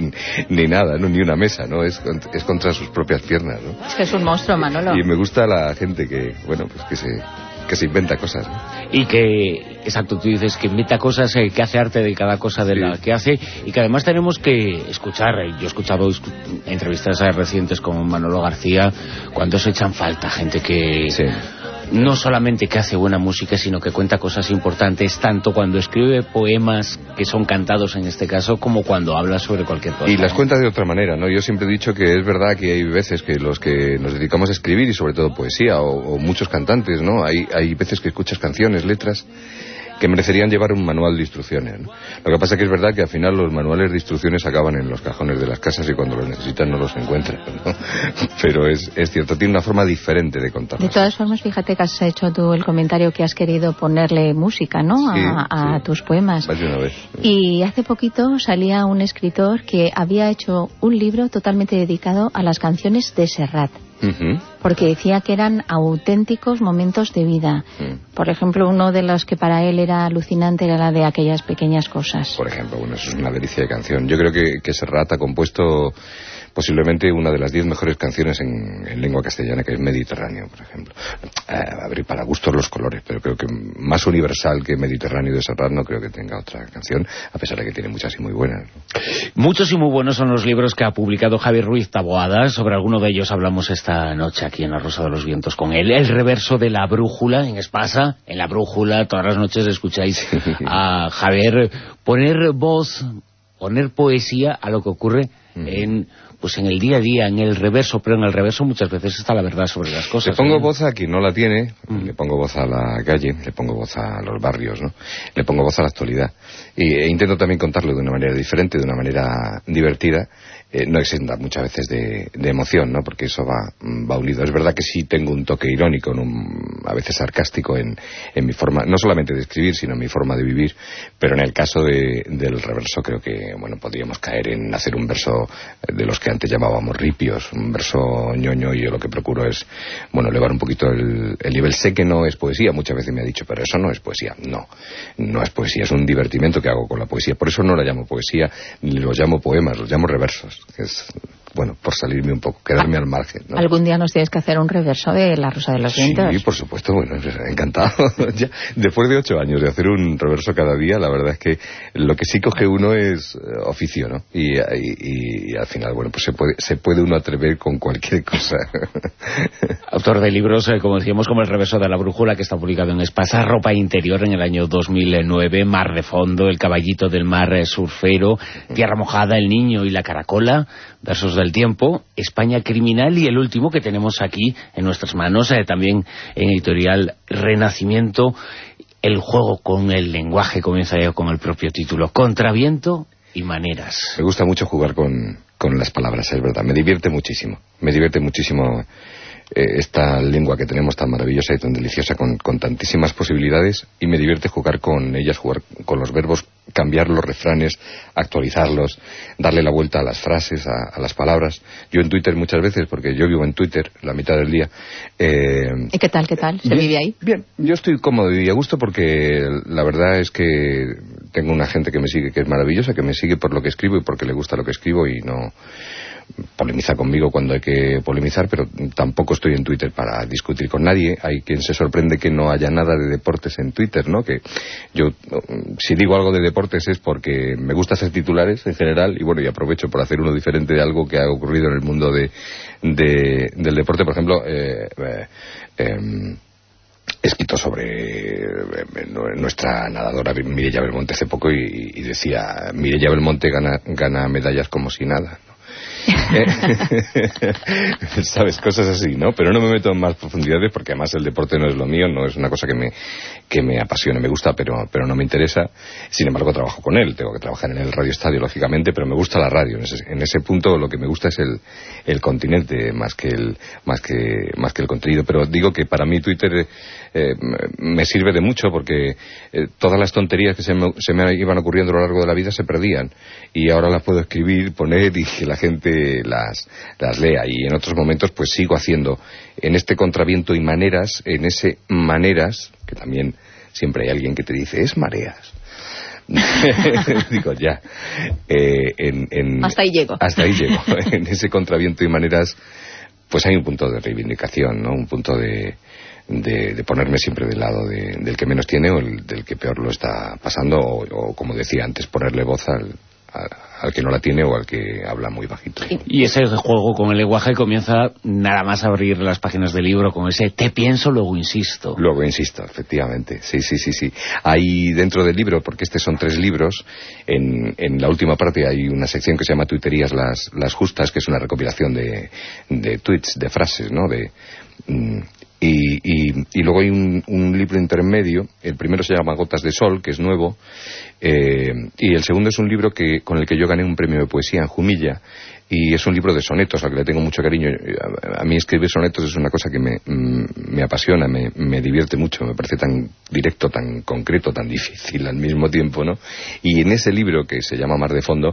ni nada, ¿no? Ni una mesa, ¿no? Es contra sus propias piernas, ¿no? Es que es un monstruo, Manolo. Y me gusta la gente que, bueno, pues que se inventa cosas, ¿no? Y que, exacto, tú dices que inventa cosas, que hace arte de cada cosa de la que hace, y que además tenemos que escuchar. Yo he escuchado entrevistas recientes con Manolo García, cuando se echan falta gente que... Sí. No solamente que hace buena música, sino que cuenta cosas importantes, tanto cuando escribe poemas que son cantados en este caso, como cuando habla sobre cualquier cosa. Y las cuenta de otra manera, ¿no? Yo siempre he dicho que es verdad que hay veces que los que nos dedicamos a escribir, y sobre todo poesía, o muchos cantantes, ¿no? Hay veces que escuchas canciones, letras, que merecerían llevar un manual de instrucciones, ¿no? Lo que pasa es que es verdad que al final los manuales de instrucciones acaban en los cajones de las casas y cuando los necesitan no los encuentran, ¿no? Pero es cierto, tiene una forma diferente de contar. De todas formas, fíjate que has hecho tú el comentario que has querido ponerle música, ¿no? Sí, a tus poemas. Más de una vez. Y hace poquito salía un escritor que había hecho un libro totalmente dedicado a las canciones de Serrat. Porque decía que eran auténticos momentos de vida. Por ejemplo, uno de los que para él era alucinante era la de Aquellas pequeñas cosas. Por ejemplo, bueno, eso es una delicia de canción. Yo creo que Serrat ha compuesto posiblemente una de las 10 mejores canciones en lengua castellana, que es Mediterráneo, por ejemplo. Abrir para gustos los colores, pero creo que más universal que Mediterráneo de Serrat no creo que tenga otra canción, a pesar de que tiene muchas y muy buenas, ¿no? Muchos y muy buenos son los libros que ha publicado Javier Ruiz Taboada. Sobre alguno de ellos hablamos esta noche aquí en La Rosa de los Vientos con él. El reverso de La Brújula, en Espasa. En La Brújula todas las noches escucháis a Javier poner voz, poner poesía a lo que ocurre en el día a día, en el reverso, pero en el reverso muchas veces está la verdad sobre las cosas. Le pongo voz a quien no la tiene, le pongo voz a la calle, le pongo voz a los barrios, ¿no? Le pongo voz a la actualidad. E intento también contarlo de una manera diferente, de una manera divertida, no exenta muchas veces de emoción, ¿no? Porque eso va unido. Es verdad que sí tengo un toque irónico, a veces sarcástico en mi forma, no solamente de escribir, sino en mi forma de vivir, pero en el caso del reverso creo que, bueno, podríamos caer en hacer un verso de los que antes llamábamos ripios, un verso ñoño, y yo lo que procuro es, bueno, elevar un poquito el nivel. Sé que no es poesía, muchas veces me ha dicho, pero eso no es poesía. No es poesía, es un divertimento que hago con la poesía. Por eso no la llamo poesía, ni los llamo poemas, los llamo reversos, que es, bueno, por salirme un poco, quedarme al margen, ¿no? Algún día nos tienes que hacer un reverso de La Rosa de los Vientos. Sí, por supuesto, bueno, encantado. Ya, después de 8 años de hacer un reverso cada día, la verdad es que lo que sí coge uno es oficio, ¿no? Y al final, bueno, pues se puede uno atrever con cualquier cosa. Autor de libros, como decíamos, como El reverso de La Brújula, que está publicado en Espasa, Ropa Interior en el año 2009, Mar de Fondo, El caballito del mar surfero, Tierra mojada, El niño y la caracola, Versos del tiempo, España criminal, y el último que tenemos aquí en nuestras manos, también en editorial Renacimiento, El juego con el lenguaje, comienza ya con el propio título, Contraviento y maneras. Me gusta mucho jugar con las palabras, es verdad, me divierte muchísimo esta lengua que tenemos tan maravillosa y tan deliciosa, con tantísimas posibilidades, y me divierte jugar con ellas, jugar con los verbos, cambiar los refranes, actualizarlos, darle la vuelta a las frases, a las palabras. Yo en Twitter muchas veces, porque yo vivo en Twitter la mitad del día. ¿Y qué tal? ¿Se vive ahí? Bien, yo estoy cómodo y a gusto, porque la verdad es que tengo una gente que me sigue, que es maravillosa, que me sigue por lo que escribo y porque le gusta lo que escribo, y no polemiza conmigo cuando hay que polemizar, pero tampoco estoy en Twitter para discutir con nadie. Hay quien se sorprende que no haya nada de deportes en Twitter, ¿no? Que yo, si digo algo de deportes es porque me gusta hacer titulares en general, y bueno, y aprovecho por hacer uno diferente de algo que ha ocurrido en el mundo del deporte. Por ejemplo, he escrito sobre nuestra nadadora Mireia Belmonte hace poco, y decía, Mireia Belmonte gana medallas como si nada, ¿no? ¿Sabes? Cosas así, ¿no? Pero no me meto en más profundidades, porque además el deporte no es lo mío, no es una cosa que me apasione, me gusta, pero no me interesa. Sin embargo, trabajo con él, tengo que trabajar en el Radio Estadio, lógicamente, pero me gusta la radio. En ese punto lo que me gusta es el continente, más que el contenido. Pero digo que para mí Twitter me sirve de mucho, porque todas las tonterías que se me iban ocurriendo a lo largo de la vida se perdían, y ahora las puedo escribir, poner, y que la gente las lea. Y en otros momentos pues sigo haciendo en este contraviento y maneras, en ese maneras, que también siempre hay alguien que te dice, es mareas. Digo, ya. Hasta ahí llego. Hasta ahí llego. En ese contraviento y maneras, pues hay un punto de reivindicación, ¿no? Un punto de ponerme siempre del lado del que menos tiene o del que peor lo está pasando, o como decía antes, ponerle voz al que no la tiene o al que habla muy bajito. Y ese juego con el lenguaje comienza nada más abrir las páginas del libro con ese te pienso, luego insisto. Luego insisto, efectivamente. Sí. Hay dentro del libro, porque son 3 libros, en la última parte hay una sección que se llama Tuiterías las justas, que es una recopilación de tweets, de frases, ¿no? Y luego hay un libro intermedio. El primero se llama Gotas de Sol, que es nuevo, y el segundo es un libro con el que yo gané un premio de poesía en Jumilla, y es un libro de sonetos al que le tengo mucho cariño. A mí escribir sonetos es una cosa que me apasiona, me divierte mucho, me parece tan directo, tan concreto, tan difícil al mismo tiempo, ¿no? Y en ese libro, que se llama Mar de Fondo,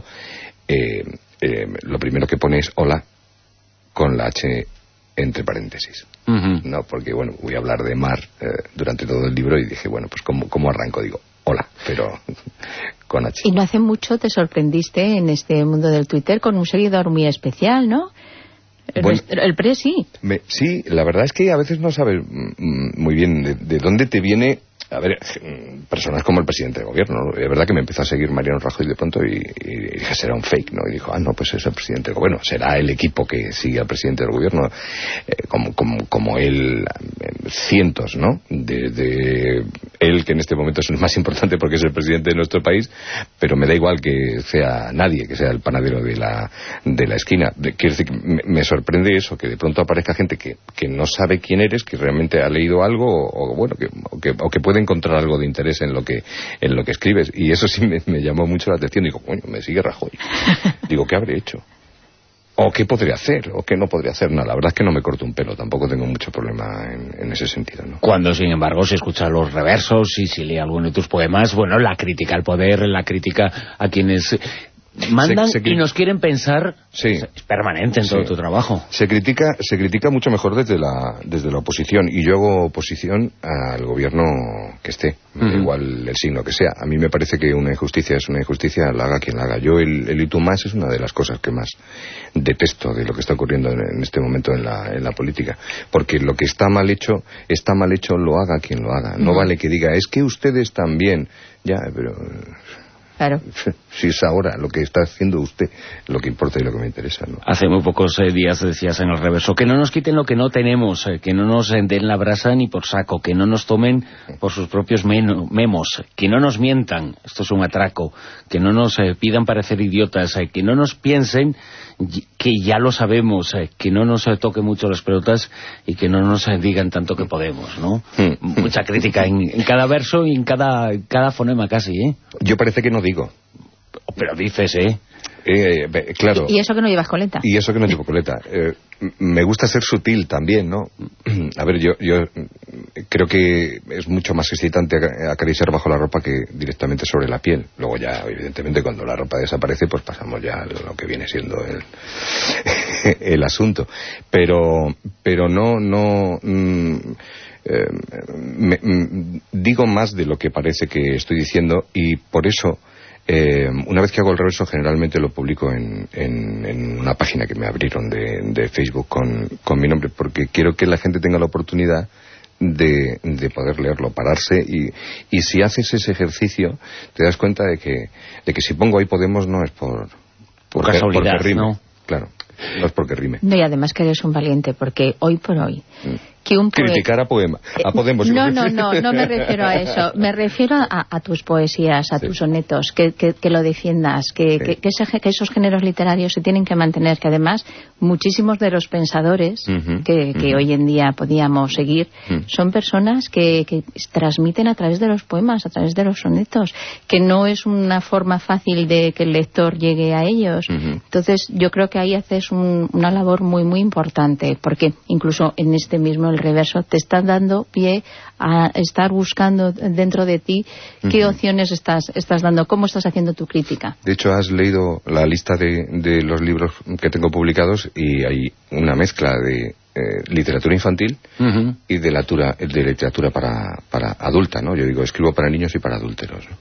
lo primero que pone es hola, con la H entre paréntesis. No, porque bueno, voy a hablar de mar durante todo el libro, y dije, bueno, pues ¿cómo arranco? Digo, hola, pero con H. Y no hace mucho te sorprendiste en este mundo del Twitter con un seguidor muy especial, ¿no? El PRES, sí. Sí, la verdad es que a veces no sabes muy bien de dónde te viene. A ver, personas como el presidente del gobierno, ¿no? Es verdad que me empezó a seguir Mariano Rajoy de pronto y dije, será un fake, ¿no? Y dijo, no, pues es el presidente del gobierno, será el equipo que sigue al presidente del gobierno, como él, cientos, ¿no? De él, que en este momento es el más importante porque es el presidente de nuestro país, pero me da igual que sea nadie, que sea el panadero de la esquina. Quiero decir que me sorprende eso, que de pronto aparezca gente que no sabe quién eres, que realmente ha leído algo, o que puede encontrar algo de interés en lo que escribes, y eso sí me llamó mucho la atención. Digo, coño, me sigue Rajoy. Digo, ¿qué habré hecho? ¿O qué podría hacer? ¿O qué no podría hacer? No, la verdad es que no me corto un pelo, tampoco tengo mucho problema en ese sentido, ¿no? Cuando, sin embargo, se escucha los reversos y si lee alguno de tus poemas, bueno, la crítica al poder, la crítica a quienes mandan y nos quieren pensar, sí, es permanente en todo tu trabajo. Se critica mucho mejor desde la oposición, y yo hago oposición al gobierno que esté, igual el signo que sea. A mí me parece que una injusticia es una injusticia, la haga quien la haga. Yo el y tú más es una de las cosas que más detesto de lo que está ocurriendo en este momento en la política, porque lo que está mal hecho, lo haga quien lo haga. No vale que diga, es que ustedes también, ya, pero... Claro. Si es ahora lo que está haciendo usted lo que importa y lo que me interesa, ¿no? Hace muy pocos días decías en el reverso, que no nos quiten lo que no tenemos, que no nos den la brasa ni por saco, que no nos tomen por sus propios memos, que no nos mientan, esto es un atraco, que no nos pidan parecer idiotas, que no nos piensen que ya lo sabemos, que no nos toque mucho las pelotas y que no nos digan tanto que podemos, ¿no? Mucha crítica en cada verso y en cada fonema casi, ¿eh? Yo parece que no digo. Pero dices, claro. ¿Y eso que no llevas coleta? Y eso que no llevo coleta. Me gusta ser sutil también, ¿no? A ver, yo creo que es mucho más excitante acariciar bajo la ropa que directamente sobre la piel. Luego ya, evidentemente, cuando la ropa desaparece, pues pasamos ya a lo que viene siendo el asunto. Pero no... digo más de lo que parece que estoy diciendo, y por eso una vez que hago el reverso generalmente lo publico en una página que me abrieron de Facebook con mi nombre, porque quiero que la gente tenga la oportunidad de poder leerlo, pararse, y si haces ese ejercicio te das cuenta de que si pongo ahí Podemos no es por casualidad, porque rime, ¿no? Claro, no es porque rime. No, y además que eres un valiente, porque hoy por hoy que un criticar a Podemos. No me refiero a eso. Me refiero a tus poesías, a tus sonetos, que lo defiendas, que esos géneros literarios se tienen que mantener, que además muchísimos de los pensadores que hoy en día podíamos seguir son personas que transmiten a través de los poemas, a través de los sonetos, que no es una forma fácil de que el lector llegue a ellos. Entonces yo creo que ahí haces una labor muy muy importante, porque incluso en este mismo el reverso te está dando pie a estar buscando dentro de ti qué opciones estás dando, cómo estás haciendo tu crítica. De hecho, has leído la lista de los libros que tengo publicados y hay una mezcla de literatura infantil y de literatura para adulta, ¿no? Yo digo, escribo para niños y para adúlteros, ¿no?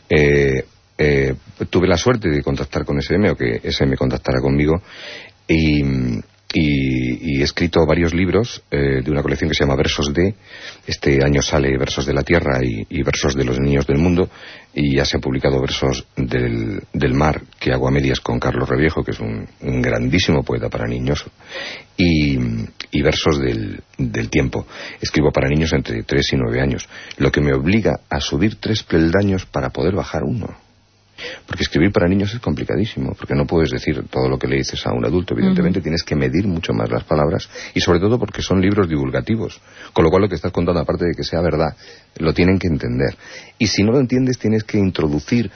Tuve la suerte de contactar con SM, o que SM contactara conmigo, y he escrito varios libros de una colección que se llama Versos de. Este año sale Versos de la Tierra y Versos de los Niños del Mundo, y ya se han publicado Versos del Mar, que hago a medias con Carlos Reviejo, que es un grandísimo poeta para niños, y Versos del Tiempo. Escribo para niños entre 3 y 9 años, lo que me obliga a subir 3 peldaños para poder bajar 1. Porque escribir para niños es complicadísimo, porque no puedes decir todo lo que le dices a un adulto, evidentemente. Tienes que medir mucho más las palabras, y sobre todo porque son libros divulgativos, con lo cual lo que estás contando, aparte de que sea verdad, lo tienen que entender. Y si no lo entiendes, tienes que introducir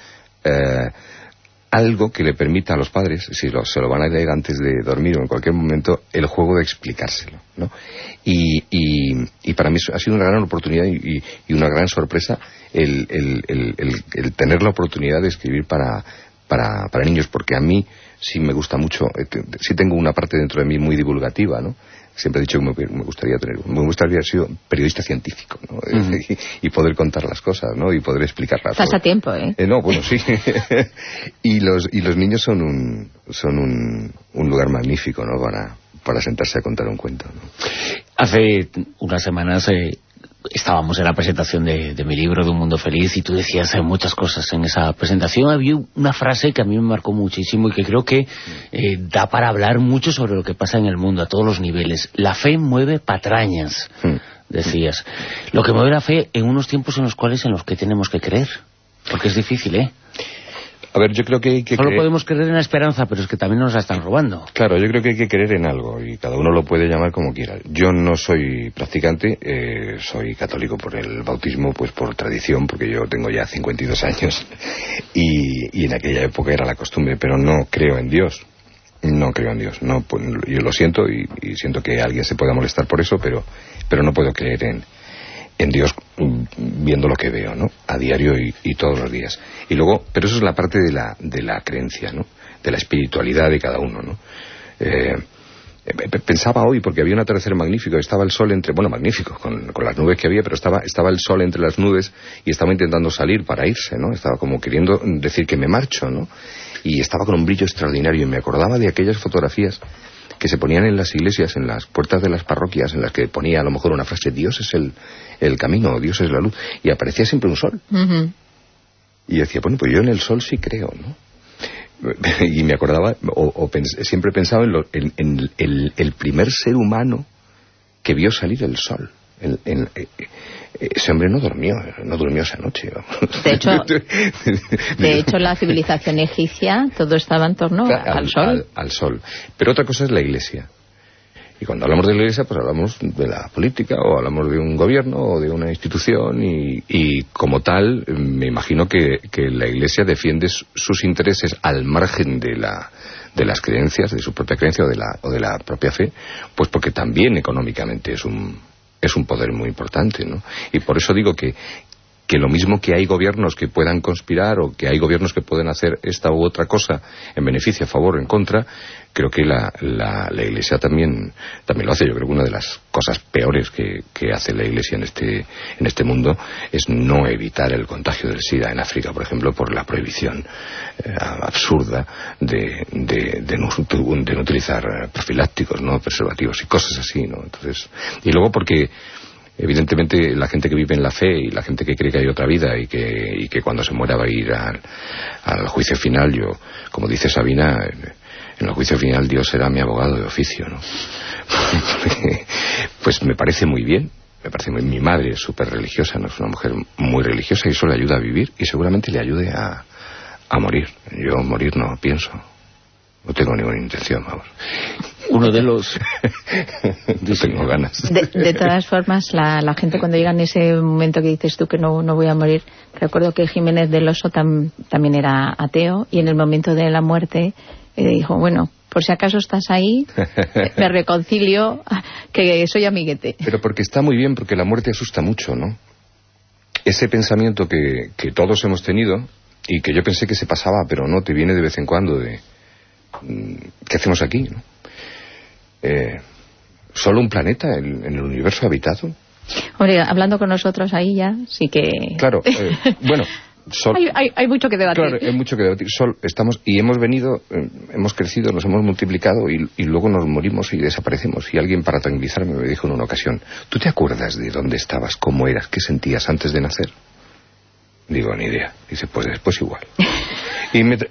algo que le permita a los padres, si se lo van a leer antes de dormir o en cualquier momento, el juego de explicárselo, ¿no? Y para mí ha sido una gran oportunidad y una gran sorpresa el tener la oportunidad de escribir para niños, porque a mí sí me gusta mucho, sí tengo una parte dentro de mí muy divulgativa, ¿no? Siempre he dicho que me gustaría haber sido periodista científico, ¿no? Y poder contar las cosas, ¿no? Y poder explicarlas. Estás a tiempo, ¿eh? No, bueno, sí. y los niños son un lugar magnífico, ¿no? Para sentarse a contar un cuento, ¿no? Hace unas semanas estábamos en la presentación de mi libro, de Un Mundo Feliz, y tú decías muchas cosas en esa presentación. Había una frase que a mí me marcó muchísimo y que creo que da para hablar mucho sobre lo que pasa en el mundo a todos los niveles. La fe mueve patrañas, decías. Lo que mueve la fe en unos tiempos en los que tenemos que creer, porque es difícil, ¿eh? A ver, yo creo que hay que Solo podemos creer en la esperanza, pero es que también nos la están robando. Claro, yo creo que hay que creer en algo, y cada uno lo puede llamar como quiera. Yo no soy practicante, soy católico por el bautismo, pues por tradición, porque yo tengo ya 52 años, y en aquella época era la costumbre, pero no creo en Dios. No creo en Dios. No, pues, yo lo siento, y siento que alguien se pueda molestar por eso, pero no puedo creer en Dios viendo lo que veo, ¿no? A diario y todos los días. Y luego, pero eso es la parte de la creencia, ¿no? De la espiritualidad de cada uno, ¿no? Pensaba hoy, porque había un atardecer magnífico, estaba el sol magnífico, con las nubes que había, pero estaba el sol entre las nubes, y estaba intentando salir para irse, ¿no? Estaba como queriendo decir que me marcho, ¿no? Y estaba con un brillo extraordinario, y me acordaba de aquellas fotografías que se ponían en las iglesias, en las puertas de las parroquias, en las que ponía a lo mejor una frase: Dios es el camino, Dios es la luz, y aparecía siempre un sol. Y decía, bueno, pues yo en el sol sí creo, ¿no? Y me acordaba, siempre pensaba en el primer ser humano que vio salir el sol. Ese hombre no durmió esa noche. De hecho, la civilización egipcia, todo estaba en torno al sol. Al sol. Pero otra cosa es la iglesia. Y cuando hablamos de la iglesia, pues hablamos de la política, o hablamos de un gobierno, o de una institución, y como tal, me imagino que la iglesia defiende sus intereses al margen de las creencias, de su propia creencia o de la propia fe, pues porque también económicamente es un poder muy importante, ¿no? Y por eso digo que lo mismo que hay gobiernos que puedan conspirar, o que hay gobiernos que pueden hacer esta u otra cosa en beneficio, a favor o en contra, creo que la Iglesia también lo hace. Yo creo que una de las cosas peores que hace la Iglesia en este mundo es no evitar el contagio del SIDA en África, por ejemplo, por la prohibición absurda de no utilizar profilácticos, ¿no? Preservativos y cosas así, ¿no? Entonces, y luego porque evidentemente la gente que vive en la fe, y la gente que cree que hay otra vida, y que cuando se muera va a ir al juicio final, como dice Sabina, en el juicio final Dios será mi abogado de oficio, ¿no? Pues me parece muy bien. Mi madre es súper religiosa, ¿no? Es una mujer muy religiosa, y eso le ayuda a vivir, y seguramente le ayude a morir. Yo morir no pienso. No tengo ninguna intención, vamos. Uno de los... No tengo ganas. De todas formas, la gente cuando llega en ese momento que dices tú que no voy a morir, recuerdo que Jiménez del Oso también era ateo, y en el momento de la muerte dijo, bueno, por si acaso estás ahí, me reconcilio, que soy amiguete. Pero porque está muy bien, porque la muerte asusta mucho, ¿no? Ese pensamiento que todos hemos tenido, y que yo pensé que se pasaba, pero no, te viene de vez en cuando de... ¿qué hacemos aquí, no? solo un planeta en el universo habitado. Hombre, hablando con nosotros ahí ya, sí que... Claro, bueno... Sol, hay mucho que debatir. Claro, hay mucho que debatir. Hemos venido, hemos crecido, nos hemos multiplicado y luego nos morimos y desaparecemos. Y alguien, para tranquilizarme, me dijo en una ocasión: ¿tú te acuerdas de dónde estabas, cómo eras, qué sentías antes de nacer? Digo, ni idea. Dice, pues después igual. Y me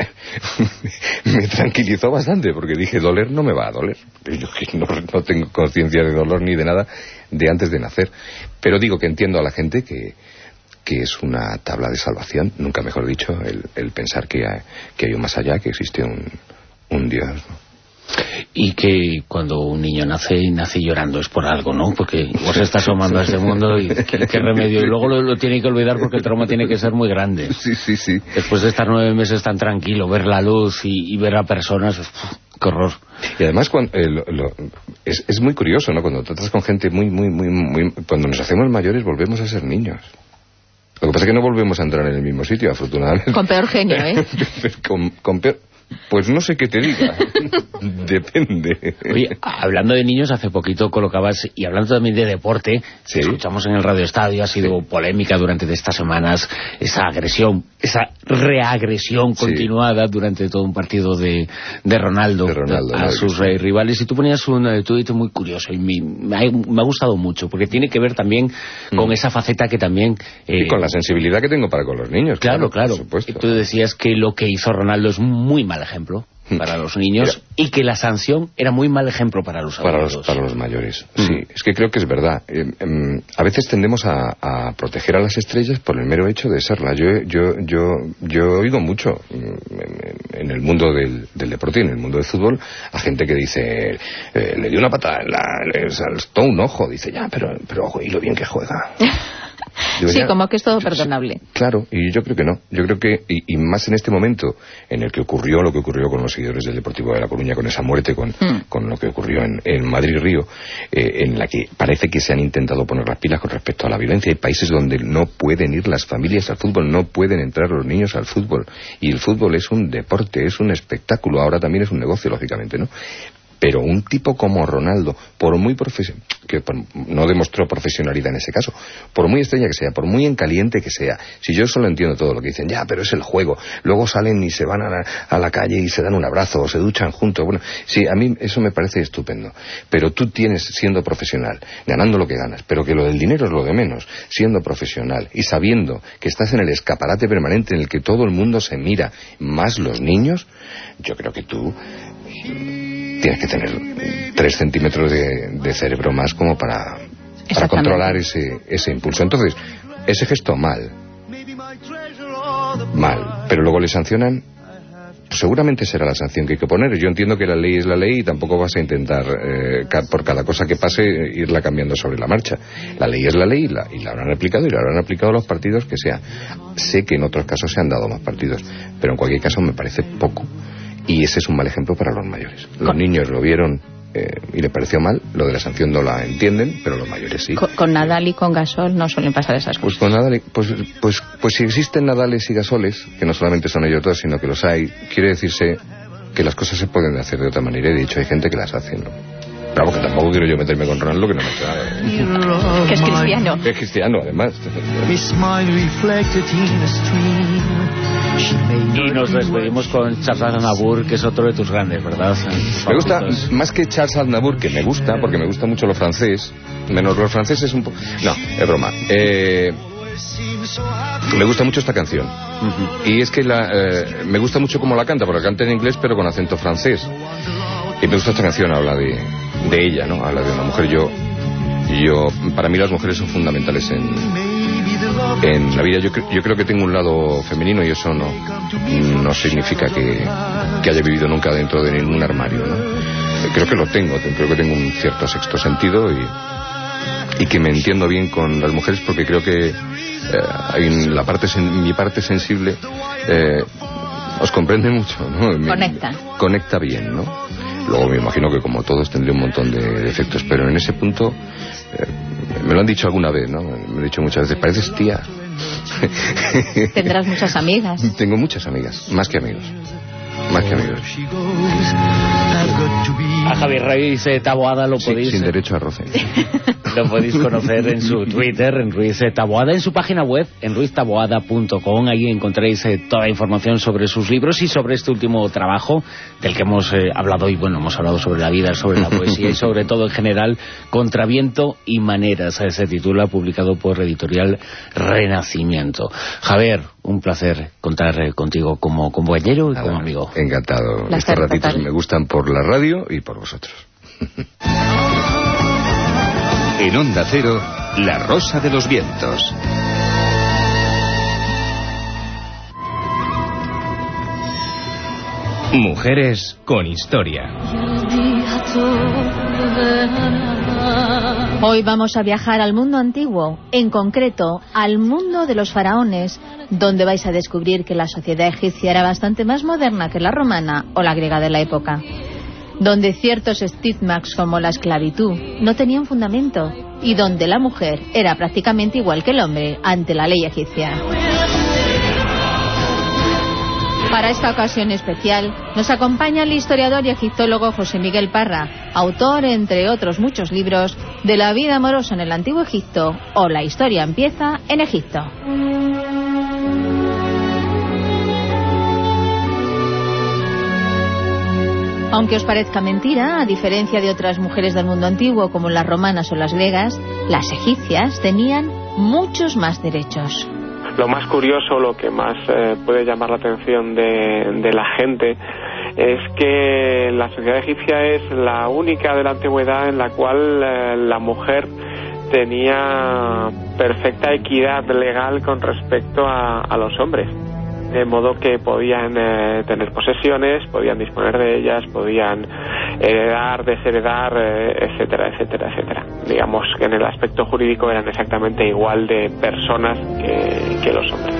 tranquilizó bastante, porque dije, doler no me va a doler. Yo no tengo conciencia de dolor ni de nada de antes de nacer. Pero digo que entiendo a la gente que es una tabla de salvación, nunca mejor dicho, el pensar que hay un más allá, que existe un Dios, ¿no? Y que cuando un niño nace llorando es por algo, ¿no? Porque vos se está asomando a este mundo y qué remedio. Y luego lo tiene que olvidar porque el trauma tiene que ser muy grande. Sí. Después de estar 9 meses tan tranquilo, ver la luz y ver a personas... ¡Qué horror! Y además es muy curioso, ¿no? Cuando tratas con gente muy... Cuando nos hacemos mayores volvemos a ser niños. Lo que pasa es que no volvemos a entrar en el mismo sitio, afortunadamente. Con peor genio, ¿eh? con peor... Pues no sé qué te diga. Depende. Oye, hablando de niños, hace poquito colocabas, y hablando también de deporte, ¿sí? Escuchamos en el Radio Estadio, ha sido polémica durante estas semanas, esa agresión, esa reagresión continuada durante todo un partido de Ronaldo a sus rivales. Y tú ponías un tuit muy curioso, y me ha gustado mucho, porque tiene que ver también con esa faceta que también... y con la sensibilidad que tengo para con los niños. Claro. Por supuesto. Y tú decías que lo que hizo Ronaldo es muy mal ejemplo para los niños y que la sanción era muy mal ejemplo para los adultos. Para los mayores, sí. Es que creo que es verdad. A veces tendemos a proteger a las estrellas por el mero hecho de serlas. Yo oigo mucho en el mundo del deporte y en el mundo del fútbol a gente que dice, le dio una patada, le saltó un ojo, dice, ya, pero ojo, y lo bien que juega. Sí, como que es todo perdonable. Claro, y yo creo que no. Yo creo que, y más en este momento en el que ocurrió lo que ocurrió con los seguidores del Deportivo de La Coruña, con esa muerte, con lo que ocurrió en Madrid-Río, en la que parece que se han intentado poner las pilas con respecto a la violencia. Hay países donde no pueden ir las familias al fútbol, no pueden entrar los niños al fútbol. Y el fútbol es un deporte, es un espectáculo. Ahora también es un negocio, lógicamente, ¿no? Pero un tipo como Ronaldo, por muy que no demostró profesionalidad en ese caso, por muy estrella que sea, por muy encaliente que sea, si yo solo entiendo todo lo que dicen, ya, pero es el juego, luego salen y se van a la calle y se dan un abrazo o se duchan juntos, bueno, sí, a mí eso me parece estupendo, pero tú tienes, siendo profesional, ganando lo que ganas, pero que lo del dinero es lo de menos, siendo profesional y sabiendo que estás en el escaparate permanente en el que todo el mundo se mira, más los niños, yo creo que tú tienes que tener 3 centímetros de cerebro más como para controlar ese impulso. Entonces, ese gesto mal, pero luego le sancionan, pues seguramente será la sanción que hay que poner. Yo entiendo que la ley es la ley y tampoco vas a intentar por cada cosa que pase irla cambiando sobre la marcha. La ley es la ley y la habrán aplicado, y la habrán aplicado los partidos que sea. Sé que en otros casos se han dado más partidos, pero en cualquier caso me parece poco. Y ese es un mal ejemplo para los mayores. Los niños lo vieron y le pareció mal, lo de la sanción no la entienden, pero los mayores sí. Con Nadal y con Gasol no suelen pasar esas cosas. Pues con Nadal, pues si existen Nadales y Gasoles, que no solamente son ellos dos, sino que los hay, quiere decirse que las cosas se pueden hacer de otra manera, y de hecho hay gente que las hace, ¿no? Pero porque tampoco quiero yo meterme con Ronaldo, que no me está... Que es cristiano. Es cristiano, además. Y nos despedimos con Charles Aznavour, que es otro de tus grandes, ¿verdad? Me gusta, más que Charles Aznavour, que me gusta, porque me gusta mucho lo francés, menos los franceses un poco... No, es broma. Me gusta mucho esta canción. Y es que me gusta mucho cómo la canta, porque la canta en inglés pero con acento francés. Y me gusta esta canción, habla de ella, ¿no? Habla de una mujer. Para mí las mujeres son fundamentales en la vida. Yo creo que tengo un lado femenino, y eso no significa que haya vivido nunca dentro de ningún armario, ¿no? Creo que lo tengo, creo que tengo un cierto sexto sentido y que me entiendo bien con las mujeres, porque creo que mi parte sensible os comprende mucho, ¿no? Conecta bien, ¿no? Luego me imagino que como todos tendré un montón de defectos, pero en ese punto me lo han dicho alguna vez, ¿no? Me han dicho muchas veces, pareces tía. Tendrás muchas amigas. Tengo muchas amigas, más que amigos. A Javier Ruiz Taboada lo podéis... sin derecho a roce. Lo podéis conocer en su Twitter, en Ruiz Taboada, en su página web, en ruiztaboada.com. Ahí encontráis toda la información sobre sus libros y sobre este último trabajo del que hemos hablado hoy. Bueno, hemos hablado sobre la vida, sobre la poesía y sobre todo en general, Contra viento y maneras. Se titula, publicado por Editorial Renacimiento. Javier, un placer contar contigo como compañero y como amigo. Encantado. Estos ratitos me gustan por la radio y por vosotros. En Onda Cero, La Rosa de los Vientos. Mujeres con historia. Hoy vamos a viajar al mundo antiguo, en concreto al mundo de los faraones, donde vais a descubrir que la sociedad egipcia era bastante más moderna que la romana o la griega de la época, donde ciertos estigmas como la esclavitud no tenían fundamento y donde la mujer era prácticamente igual que el hombre ante la ley egipcia. Para esta ocasión especial nos acompaña el historiador y egiptólogo José Miguel Parra, autor, entre otros muchos libros, de la vida amorosa en el Antiguo Egipto o La historia empieza en Egipto. Aunque os parezca mentira, a diferencia de otras mujeres del mundo antiguo como las romanas o las griegas, las egipcias tenían muchos más derechos. Lo más curioso, lo que más puede llamar la atención de la gente, es que la sociedad egipcia es la única de la antigüedad en la cual la mujer tenía perfecta equidad legal con respecto a los hombres. De modo que podían tener posesiones, podían disponer de ellas, podían heredar, desheredar, etcétera, etcétera, etcétera. Digamos que en el aspecto jurídico eran exactamente igual de personas que los hombres.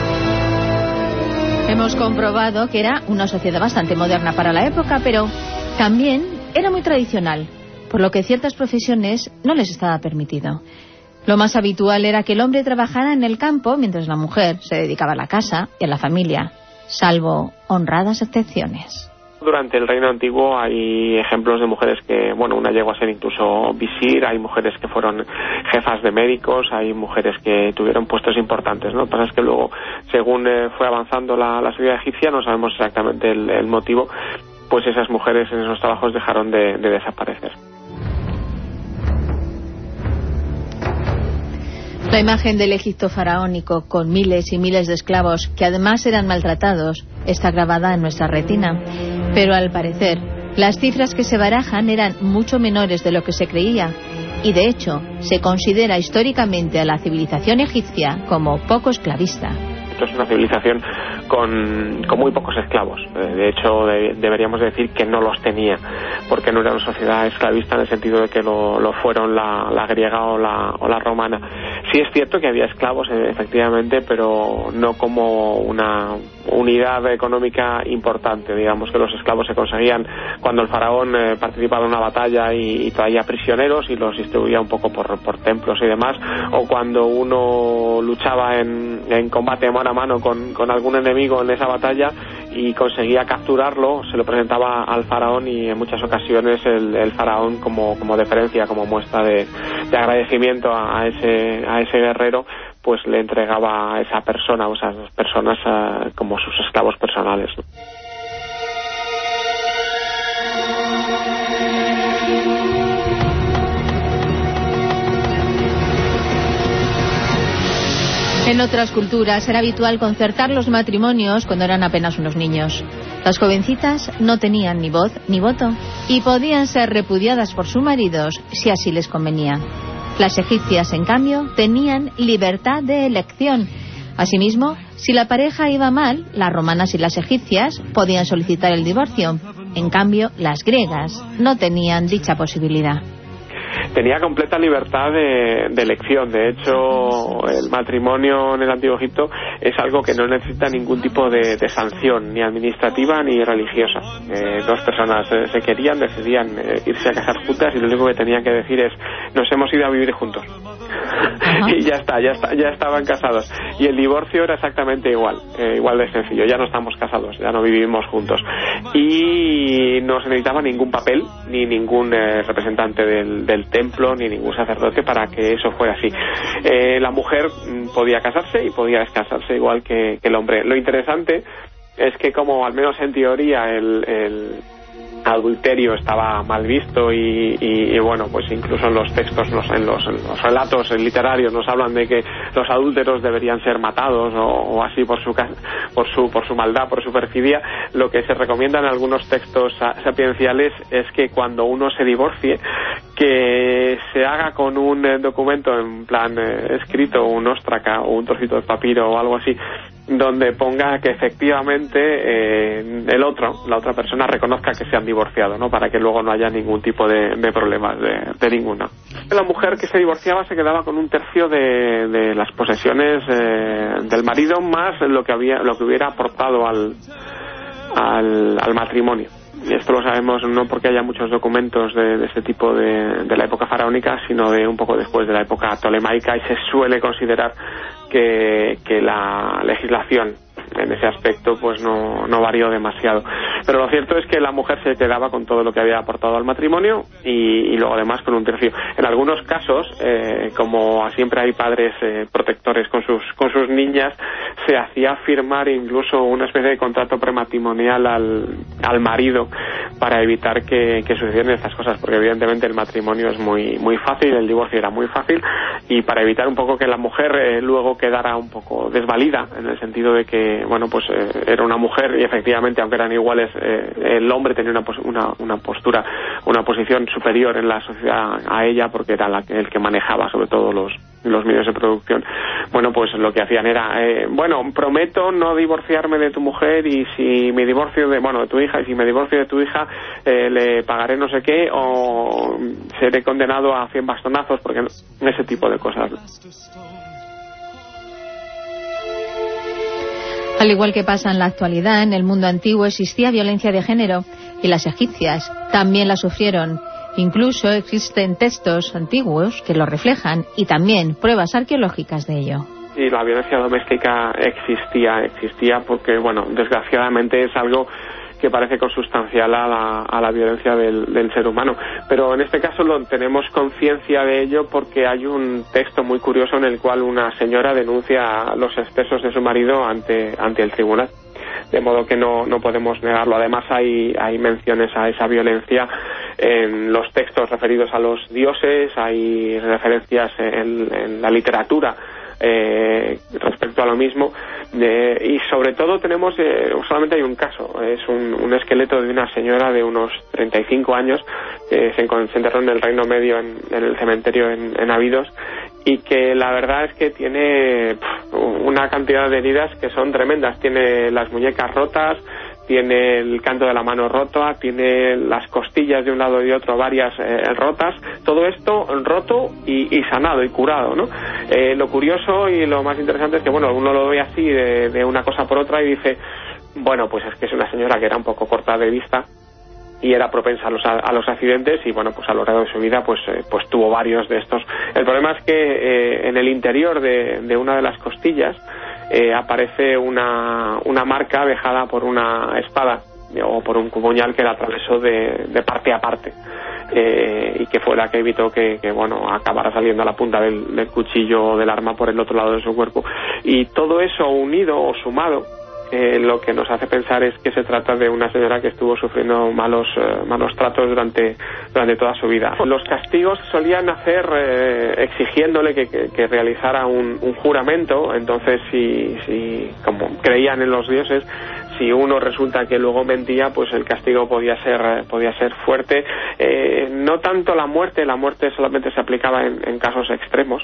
Hemos comprobado que era una sociedad bastante moderna para la época, pero también era muy tradicional, por lo que ciertas profesiones no les estaba permitido. Lo más habitual era que el hombre trabajara en el campo mientras la mujer se dedicaba a la casa y a la familia, salvo honradas excepciones. Durante el Reino Antiguo hay ejemplos de mujeres que, bueno, una llegó a ser incluso visir, hay mujeres que fueron jefas de médicos, hay mujeres que tuvieron puestos importantes, ¿no? Lo que pasa es que luego, según fue avanzando la sociedad egipcia, no sabemos exactamente el motivo, pues esas mujeres en esos trabajos dejaron de desaparecer. La imagen del Egipto faraónico, con miles y miles de esclavos que además eran maltratados, está grabada en nuestra retina. Pero al parecer, las cifras que se barajan eran mucho menores de lo que se creía. Y de hecho, se considera históricamente a la civilización egipcia como poco esclavista. Esto es una civilización con muy pocos esclavos. De hecho, deberíamos decir que no los tenía, porque no era una sociedad esclavista en el sentido de que lo fueron la griega o la romana. Sí es cierto que había esclavos, efectivamente, pero no como una unidad económica importante. Digamos que los esclavos se conseguían cuando el faraón participaba en una batalla y traía prisioneros y los distribuía un poco por templos y demás, o cuando uno luchaba en combate mano a mano con algún enemigo en esa batalla y conseguía capturarlo, se lo presentaba al faraón y en muchas ocasiones el faraón como deferencia, como muestra de agradecimiento a ese guerrero, pues le entregaba a esa persona o esas personas como sus esclavos personales, ¿no? En otras culturas era habitual concertar los matrimonios cuando eran apenas unos niños. Las jovencitas no tenían ni voz ni voto y podían ser repudiadas por sus maridos si así les convenía. Las egipcias, en cambio, tenían libertad de elección. Asimismo, si la pareja iba mal, las romanas y las egipcias podían solicitar el divorcio. En cambio, las griegas no tenían dicha posibilidad. Tenía completa libertad de elección. De hecho, el matrimonio en el Antiguo Egipto es algo que no necesita ningún tipo de sanción, ni administrativa ni religiosa. Dos personas se querían, decidían irse a casar juntas y lo único que tenían que decir es: nos hemos ido a vivir juntos. y ya estaban casados. Y el divorcio era exactamente igual de sencillo. Ya no estamos casados, ya no vivimos juntos. Y no se necesitaba ningún papel, ni ningún representante del templo, ni ningún sacerdote para que eso fuera así. La mujer podía casarse y podía descasarse igual que el hombre. Lo interesante es que, como al menos en teoría el adulterio estaba mal visto y bueno, pues incluso en los textos, en los relatos literarios nos hablan de que los adúlteros deberían ser matados o así por su maldad, por su perfidia. Lo que se recomienda en algunos textos sapienciales es que cuando uno se divorcie, que se haga con un documento en plan escrito, un óstraca o un trocito de papiro o algo así, donde ponga que efectivamente la otra persona reconozca que se han divorciado, ¿no? Para que luego no haya ningún tipo de problemas de ninguno. La mujer que se divorciaba se quedaba con 1/3 de las posesiones del marido, más lo que hubiera aportado al matrimonio. Y esto lo sabemos no porque haya muchos documentos de este tipo de la época faraónica, sino de un poco después de la época tolemaica, y se suele considerar que la legislación en ese aspecto pues no varió demasiado. Pero lo cierto es que la mujer se quedaba con todo lo que había aportado al matrimonio y luego además con 1/3. En algunos casos, como siempre hay padres protectores con sus niñas, se hacía firmar incluso una especie de contrato prematrimonial al marido para evitar que sucedieran estas cosas, porque evidentemente el matrimonio es muy, muy fácil, el divorcio era muy fácil, y para evitar un poco que la mujer luego quedara un poco desvalida, en el sentido de que, bueno, pues era una mujer y efectivamente, aunque eran iguales, el hombre tenía una postura, una posición superior en la sociedad a ella, porque era el que manejaba sobre todo los medios de producción. Bueno, pues lo que hacían era, prometo no divorciarme de tu mujer, y si me divorcio de tu hija, y si me divorcio de tu hija, le pagaré no sé qué, o seré condenado a 100 bastonazos, porque ese tipo de cosas. Al igual que pasa en la actualidad, en el mundo antiguo existía violencia de género, y las egipcias también la sufrieron. Incluso existen textos antiguos que lo reflejan, y también pruebas arqueológicas de ello. Y la violencia doméstica existía porque, desgraciadamente es algo que parece consustancial a la violencia del ser humano. Pero en este caso tenemos conciencia de ello porque hay un texto muy curioso en el cual una señora denuncia los excesos de su marido ante el tribunal. De modo que no podemos negarlo. Además hay menciones a esa violencia en los textos referidos a los dioses, hay referencias en la literatura respecto a lo mismo, y sobre todo tenemos, solamente hay un caso, es un esqueleto de una señora de unos 35 años que se enterró en el Reino Medio en el cementerio en Abidos, y que la verdad es que tiene una cantidad de heridas que son tremendas. Tiene las muñecas rotas, tiene el canto de la mano roto, tiene las costillas de un lado y de otro varias rotas, todo esto roto y sanado y curado, ¿no? Lo curioso y lo más interesante es que, uno lo ve así de una cosa por otra y dice, pues es que es una señora que era un poco corta de vista y era propensa a los accidentes, y a lo largo de su vida pues tuvo varios de estos. El problema es que en el interior de una de las costillas aparece una marca dejada por una espada o por un puñal que la atravesó de parte a parte, y que fue la que evitó que acabara saliendo a la punta del cuchillo del arma por el otro lado de su cuerpo. Y todo eso unido o sumado, lo que nos hace pensar es que se trata de una señora que estuvo sufriendo malos tratos durante toda su vida. Los castigos solían hacer exigiéndole que realizara un juramento. Entonces, si como creían en los dioses, si uno resulta que luego mentía, pues el castigo podía ser fuerte. No tanto la muerte solamente se aplicaba en casos extremos,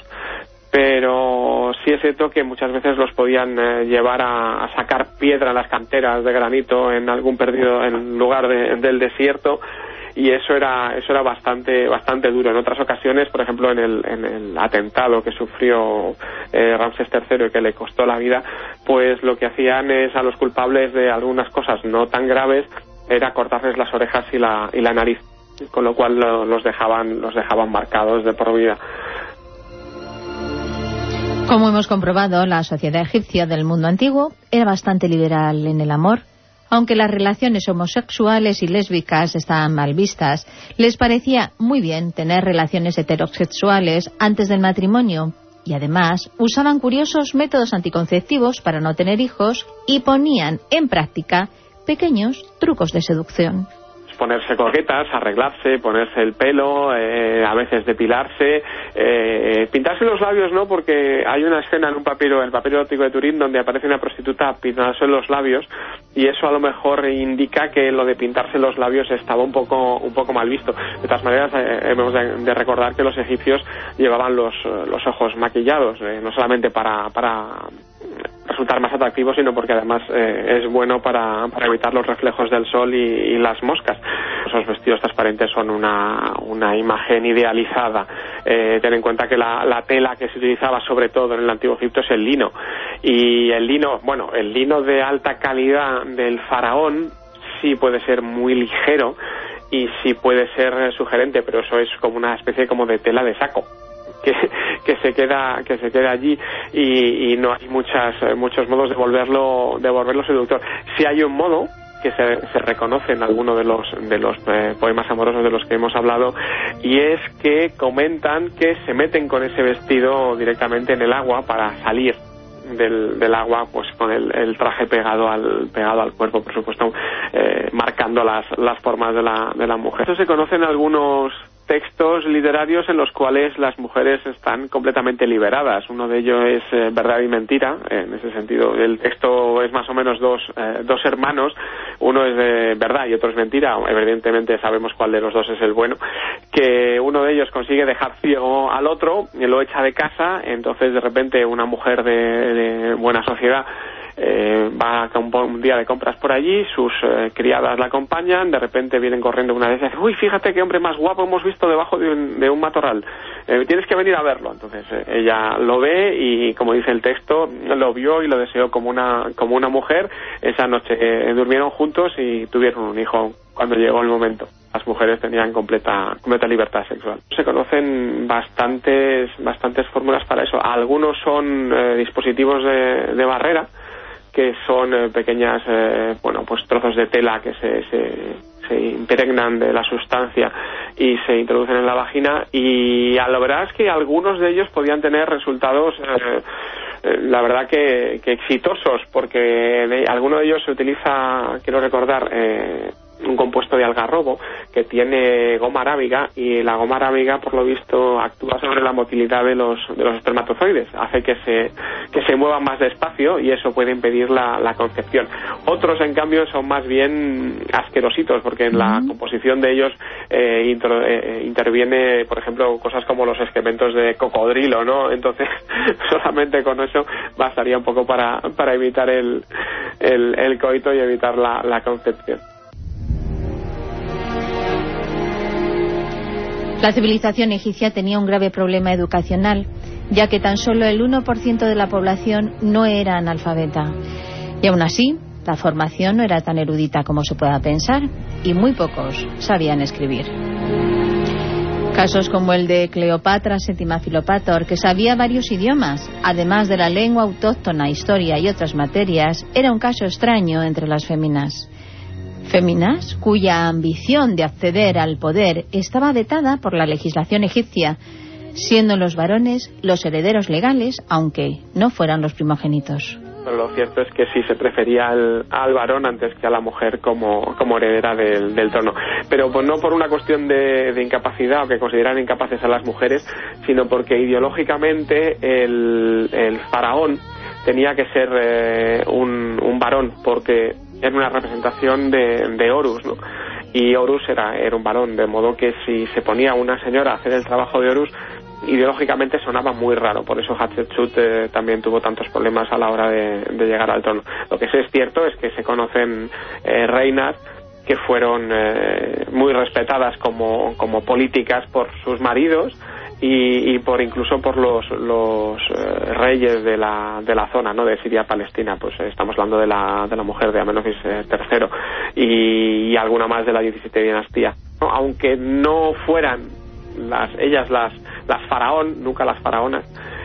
pero sí es cierto que muchas veces los podían llevar a sacar piedra en las canteras de granito en algún perdido en lugar del desierto, y eso era bastante duro. En otras ocasiones, por ejemplo en el atentado que sufrió Ramsés III y que le costó la vida, pues lo que hacían es, a los culpables de algunas cosas no tan graves, era cortarles las orejas y la nariz, con lo cual los dejaban marcados de por vida. Como hemos comprobado, la sociedad egipcia del mundo antiguo era bastante liberal en el amor. Aunque las relaciones homosexuales y lésbicas estaban mal vistas, les parecía muy bien tener relaciones heterosexuales antes del matrimonio. Y además usaban curiosos métodos anticonceptivos para no tener hijos y ponían en práctica pequeños trucos de seducción. Ponerse coquetas, arreglarse, ponerse el pelo, a veces depilarse, pintarse los labios no, porque hay una escena en el papiro erótico de Turín donde aparece una prostituta pintándose los labios y eso a lo mejor indica que lo de pintarse los labios estaba un poco mal visto. De todas maneras, hemos de recordar que los egipcios llevaban los ojos maquillados, no solamente para resultar más atractivos, sino porque además es bueno para evitar los reflejos del sol y las moscas. Esos vestidos transparentes son una imagen idealizada. Ten en cuenta que la tela que se utilizaba sobre todo en el Antiguo Egipto es el lino. Y el lino de alta calidad del faraón sí puede ser muy ligero y sí puede ser sugerente, pero eso es como una especie como de tela de saco. Que se queda allí y no hay muchos modos de volverlo seductor. Si hay un modo que se reconoce en alguno de los poemas amorosos de los que hemos hablado, y es que comentan que se meten con ese vestido directamente en el agua para salir del agua, pues con el traje pegado al cuerpo, por supuesto, marcando las formas de la mujer. Esto se conoce en algunos textos literarios en los cuales las mujeres están completamente liberadas. Uno de ellos es Verdad y Mentira. En ese sentido, el texto es más o menos dos hermanos. Uno es de verdad y otro es mentira. Evidentemente sabemos cuál de los dos es el bueno. Que uno de ellos consigue dejar ciego al otro y lo echa de casa. Entonces, de repente, una mujer de buena sociedad va un día de compras por allí, sus criadas la acompañan, de repente vienen corriendo una vez y dicen: uy, fíjate qué hombre más guapo hemos visto debajo de un matorral, tienes que venir a verlo. Entonces ella lo ve y, como dice el texto, lo vio y lo deseó como una mujer. Esa noche durmieron juntos y tuvieron un hijo cuando llegó el momento. Las mujeres tenían completa libertad sexual. Se conocen bastantes fórmulas para eso. Algunos son dispositivos de barrera, que son pequeñas pues trozos de tela que se impregnan de la sustancia y se introducen en la vagina, y la verdad es que algunos de ellos podían tener resultados la verdad que exitosos, porque alguno de ellos se utiliza, quiero recordar, un compuesto de algarrobo que tiene goma arábiga, y la goma arábiga, por lo visto, actúa sobre la motilidad de los espermatozoides, hace que se muevan más despacio y eso puede impedir la concepción. Otros, en cambio, son más bien asquerositos, porque en la composición de ellos interviene, por ejemplo, cosas como los excrementos de cocodrilo, ¿no? Entonces, solamente con eso bastaría un poco para evitar el coito y evitar la concepción. La civilización egipcia tenía un grave problema educacional, ya que tan solo el 1% de la población no era analfabeta. Y aún así, la formación no era tan erudita como se pueda pensar, y muy pocos sabían escribir. Casos como el de Cleopatra Sétima Filopator, que sabía varios idiomas, además de la lengua autóctona, historia y otras materias, era un caso extraño entre las féminas. Féminas cuya ambición de acceder al poder estaba vetada por la legislación egipcia, siendo los varones los herederos legales, aunque no fueran los primogénitos. Pero lo cierto es que sí se prefería al varón antes que a la mujer como heredera del trono. Pero pues no por una cuestión de incapacidad, o que consideran incapaces a las mujeres, sino porque ideológicamente el faraón tenía que ser un varón, porque era una representación de Horus, ¿no? Y Horus era un varón, de modo que si se ponía una señora a hacer el trabajo de Horus, ideológicamente sonaba muy raro. Por eso Hatshepsut también tuvo tantos problemas a la hora de llegar al trono. Lo que sí es cierto es que se conocen reinas que fueron muy respetadas como políticas por sus maridos y incluso por los reyes de la zona, ¿no?, de Siria-Palestina. Pues estamos hablando de la mujer de Amenofis III y alguna más de la 17 dinastía, ¿no? Aunque no fueran ellas las faraón, nunca las faraonas,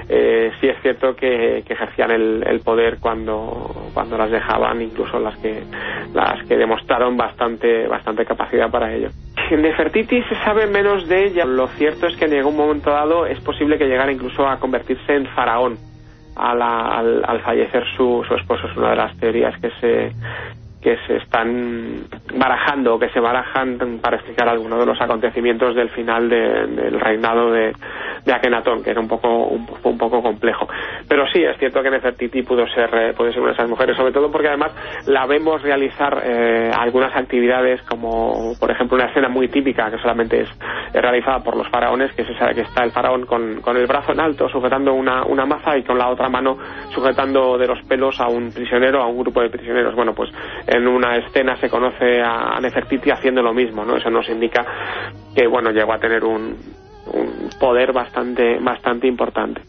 sí es cierto que ejercían el poder cuando las dejaban, incluso las que demostraron bastante capacidad para ello. Nefertiti se sabe menos de ella. Lo cierto es que en algún momento dado es posible que llegara incluso a convertirse en faraón al fallecer su esposo. Es una de las teorías que se están barajando o que se barajan para explicar algunos de los acontecimientos del final del reinado de Akenatón, que era un poco complejo. Pero sí, es cierto que Nefertiti puede ser una de esas mujeres, sobre todo porque además la vemos realizar algunas actividades, como por ejemplo una escena muy típica que solamente es realizada por los faraones, que se sabe que está el faraón con el brazo en alto sujetando una maza y con la otra mano sujetando de los pelos a un prisionero, a un grupo de prisioneros. Bueno, pues en una escena se conoce a Nefertiti haciendo lo mismo, ¿no? Eso nos indica que, bueno, llegó a tener un poder bastante importante.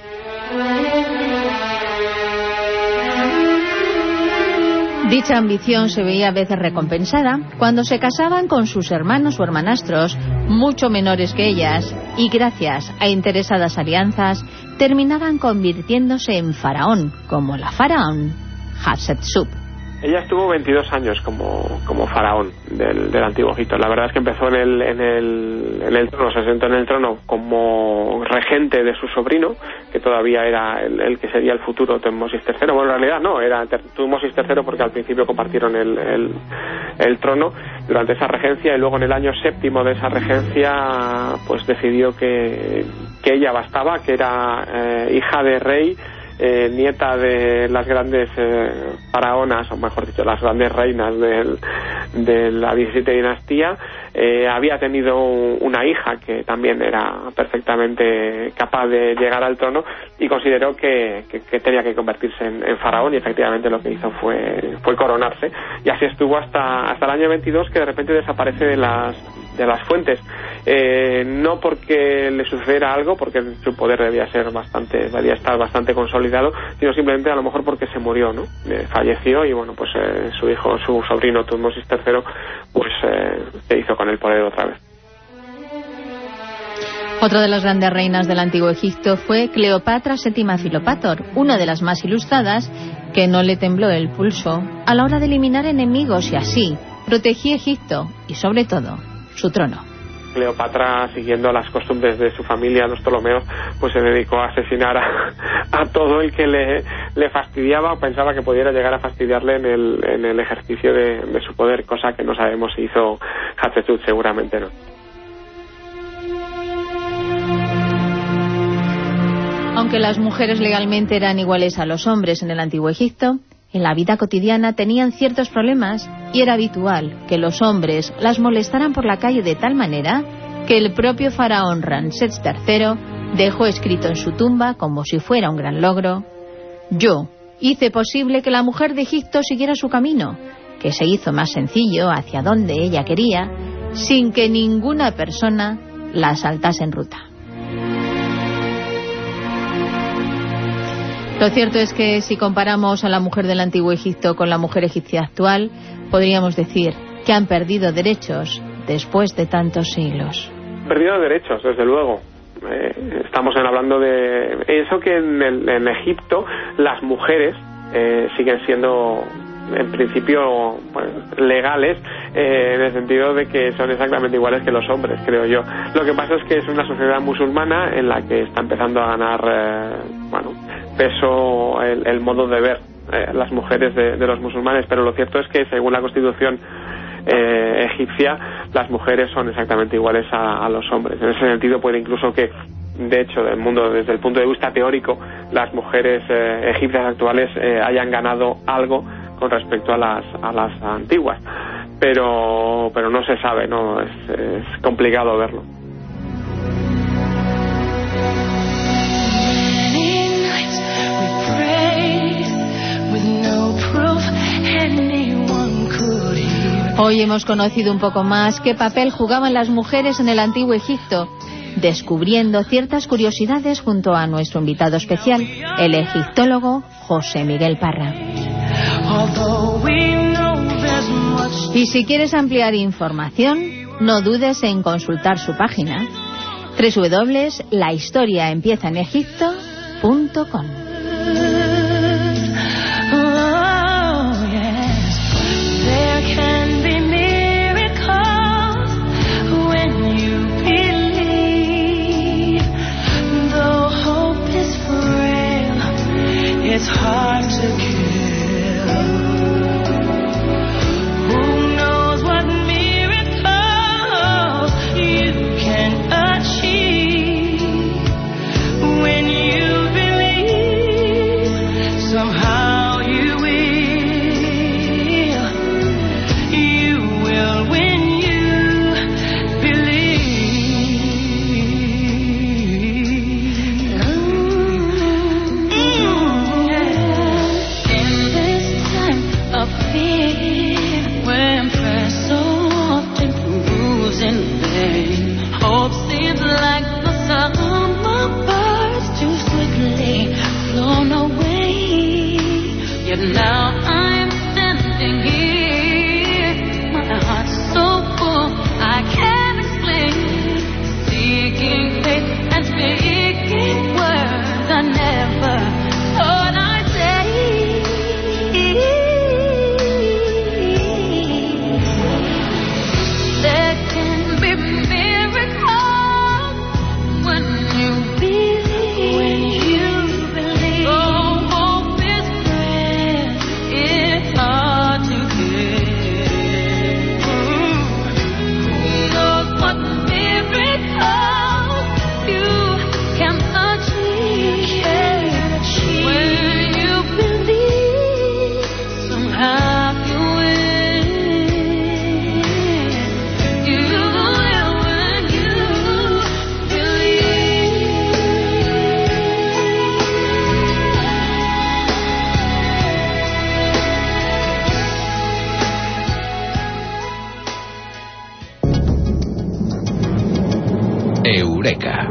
Dicha ambición se veía a veces recompensada cuando se casaban con sus hermanos o hermanastros, mucho menores que ellas, y gracias a interesadas alianzas terminaban convirtiéndose en faraón, como la faraón Hatshepsut. Ella estuvo 22 años como faraón del Antiguo Egipto. La verdad es que empezó en el trono, se sentó en el trono como regente de su sobrino, que todavía era el que sería el futuro Tutmosis III. Bueno, en realidad no, era Tutmosis III porque al principio compartieron el trono durante esa regencia, y luego en el año 7º de esa regencia pues decidió que ella bastaba, que era hija de rey, nieta de las grandes faraonas, o mejor dicho, las grandes reinas de la 17 dinastía. Había tenido una hija que también era perfectamente capaz de llegar al trono, y consideró que tenía que convertirse en faraón, y efectivamente lo que hizo fue coronarse, y así estuvo hasta el año 22, que de repente desaparece de las fuentes, no porque le sucediera algo, porque su poder debía estar bastante consolidado, sino simplemente a lo mejor porque se murió, ¿no? Falleció, y bueno, pues su sobrino Tutmosis III pues se hizo con el poder otra vez. Otra de las grandes reinas del Antiguo Egipto fue Cleopatra VII Filopator, una de las más ilustradas, que no le tembló el pulso a la hora de eliminar enemigos, y así protegía Egipto y sobre todo su trono. Cleopatra, siguiendo las costumbres de su familia, los Ptolomeos, pues se dedicó a asesinar a todo el que le fastidiaba o pensaba que pudiera llegar a fastidiarle en el ejercicio de su poder, cosa que no sabemos si hizo Hatshepsut, seguramente no. Aunque las mujeres legalmente eran iguales a los hombres en el Antiguo Egipto, en la vida cotidiana tenían ciertos problemas, y era habitual que los hombres las molestaran por la calle de tal manera que el propio faraón Ramsés III dejó escrito en su tumba, como si fuera un gran logro: yo hice posible que la mujer de Egipto siguiera su camino, que se hizo más sencillo hacia donde ella quería, sin que ninguna persona la asaltase en ruta. Lo cierto es que si comparamos a la mujer del Antiguo Egipto con la mujer egipcia actual, podríamos decir que han perdido derechos después de tantos siglos. Perdido derechos, desde luego. Estamos hablando de eso, que en Egipto las mujeres siguen siendo en principio pues, legales, en el sentido de que son exactamente iguales que los hombres, creo yo. Lo que pasa es que es una sociedad musulmana en la que está empezando a ganar peso el modo de ver las mujeres de los musulmanes, pero lo cierto es que según la constitución egipcia, las mujeres son exactamente iguales a los hombres. En ese sentido puede incluso que, de hecho, desde el punto de vista teórico, las mujeres egipcias actuales hayan ganado algo con respecto a las antiguas, pero no se sabe, no es complicado verlo. Hoy hemos conocido un poco más qué papel jugaban las mujeres en el Antiguo Egipto, descubriendo ciertas curiosidades junto a nuestro invitado especial, el egiptólogo José Miguel Parra. Y si quieres ampliar información, no dudes en consultar su página www.lahistoriaempiezaenegipto.com. www.radiomaria.com. It's hard to kill. Who knows what miracles you can achieve when you believe. Somehow you will when you when prayer so often proves in vain. Hope seems like the summer birds too quickly flown away. Yet now I'm standing here, my heart's so full I can't explain. Seeking faith and speaking words I never thought I'd say. Eureka.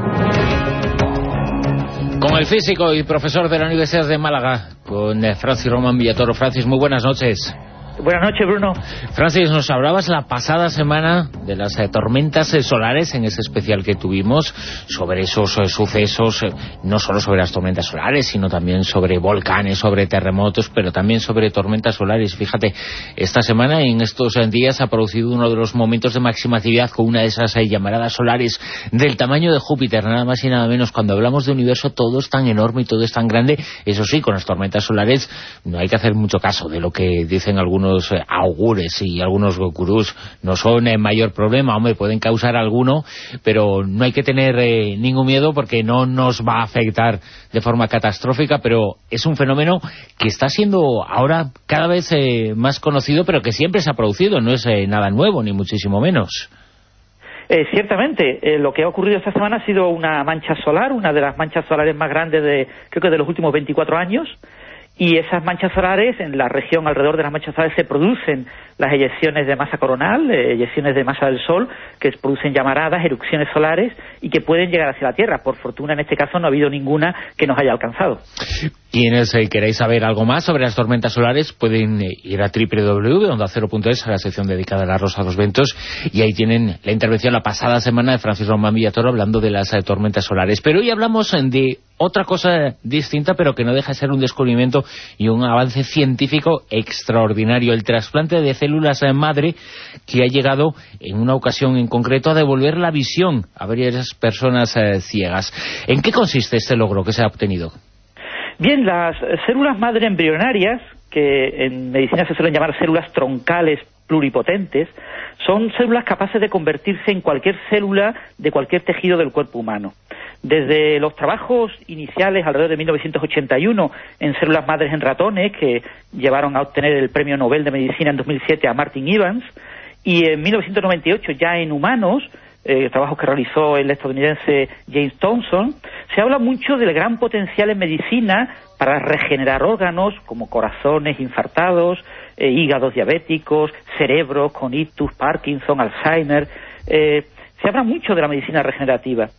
Con el físico y profesor de la Universidad de Málaga, con Francis Román Villatoro. Francis, muy buenas noches. Buenas noches, Bruno. Francis, nos hablabas la pasada semana de las tormentas solares en ese especial que tuvimos, sobre esos sucesos, no solo sobre las tormentas solares, sino también sobre volcanes, sobre terremotos, pero también sobre tormentas solares. Fíjate, esta semana, en estos días, ha producido uno de los momentos de máxima actividad con una de esas llamaradas solares del tamaño de Júpiter, nada más y nada menos. Cuando hablamos de universo, todo es tan enorme y todo es tan grande. Eso sí, con las tormentas solares no hay que hacer mucho caso de lo que dicen algunos augures y algunos gurús. No son mayor problema, hombre, pueden causar alguno, pero no hay que tener ningún miedo porque no nos va a afectar de forma catastrófica, pero es un fenómeno que está siendo ahora cada vez más conocido, pero que siempre se ha producido, no es nada nuevo, ni muchísimo menos. Ciertamente, lo que ha ocurrido esta semana ha sido una mancha solar, una de las manchas solares más grandes creo que de los últimos 24 años. Y esas manchas solares, en la región alrededor de las manchas solares se producen las eyecciones de masa coronal, eyecciones de masa del Sol, que producen llamaradas, erupciones solares, y que pueden llegar hacia la Tierra. Por fortuna, en este caso, no ha habido ninguna que nos haya alcanzado. Quienes queréis saber algo más sobre las tormentas solares, pueden ir a www.ondacero.es, a la sección dedicada a la Rosa de los Vientos, y ahí tienen la intervención la pasada semana de Francis Román Villatoro hablando de las tormentas solares. Pero hoy hablamos de otra cosa distinta, pero que no deja de ser un descubrimiento y un avance científico extraordinario: el trasplante de células madre, que ha llegado en una ocasión en concreto a devolver la visión a varias personas ciegas. ¿En qué consiste este logro que se ha obtenido? Bien, las células madre embrionarias, que en medicina se suelen llamar células troncales pluripotentes, son células capaces de convertirse en cualquier célula de cualquier tejido del cuerpo humano. Desde los trabajos iniciales alrededor de 1981 en células madres en ratones, que llevaron a obtener el Premio Nobel de Medicina en 2007 a Martin Evans, y en 1998 ya en humanos, trabajos que realizó el estadounidense James Thompson, se habla mucho del gran potencial en medicina para regenerar órganos como corazones infartados, hígados diabéticos, cerebros con ictus, Parkinson, Alzheimer. Se habla mucho de la medicina regenerativa.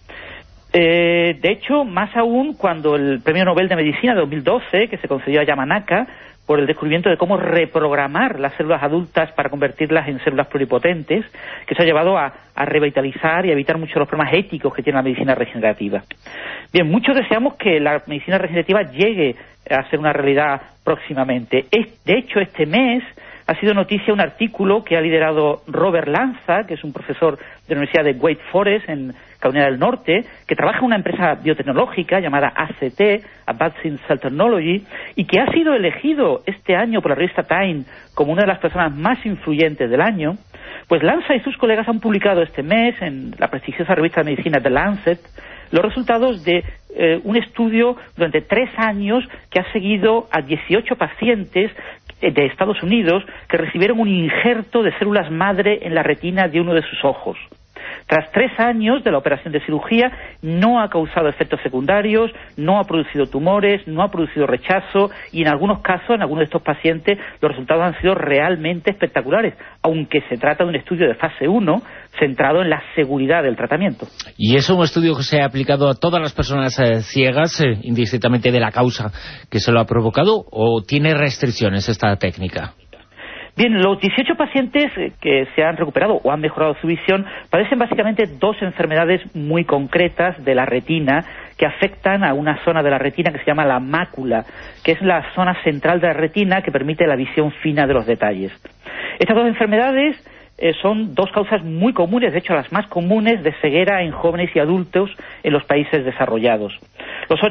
De hecho, más aún cuando el Premio Nobel de Medicina de 2012, que se concedió a Yamanaka, por el descubrimiento de cómo reprogramar las células adultas para convertirlas en células pluripotentes, que se ha llevado a revitalizar y a evitar muchos de los problemas éticos que tiene la medicina regenerativa. Bien, muchos deseamos que la medicina regenerativa llegue a ser una realidad próximamente. De hecho, este mes ha sido noticia un artículo que ha liderado Robert Lanza, que es un profesor de la Universidad de Wake Forest en Carolina del Norte, que trabaja en una empresa biotecnológica llamada ACT, Advancing Cell Technology, y que ha sido elegido este año por la revista Time como una de las personas más influyentes del año. Pues Lanza y sus colegas han publicado este mes en la prestigiosa revista de medicina The Lancet los resultados de un estudio durante 3 años que ha seguido a 18 pacientes de Estados Unidos que recibieron un injerto de células madre en la retina de uno de sus ojos. Tras 3 años de la operación de cirugía, no ha causado efectos secundarios, no ha producido tumores, no ha producido rechazo y en algunos casos, en algunos de estos pacientes, los resultados han sido realmente espectaculares, aunque se trata de un estudio de fase 1 centrado en la seguridad del tratamiento. ¿Y es un estudio que se ha aplicado a todas las personas ciegas, indistintamente de la causa que se lo ha provocado, o tiene restricciones esta técnica? Bien, los 18 pacientes que se han recuperado o han mejorado su visión padecen básicamente 2 enfermedades muy concretas de la retina que afectan a una zona de la retina que se llama la mácula, que es la zona central de la retina que permite la visión fina de los detalles. Estas 2 enfermedades son 2 causas muy comunes, de hecho las más comunes de ceguera en jóvenes y adultos en los países desarrollados. Los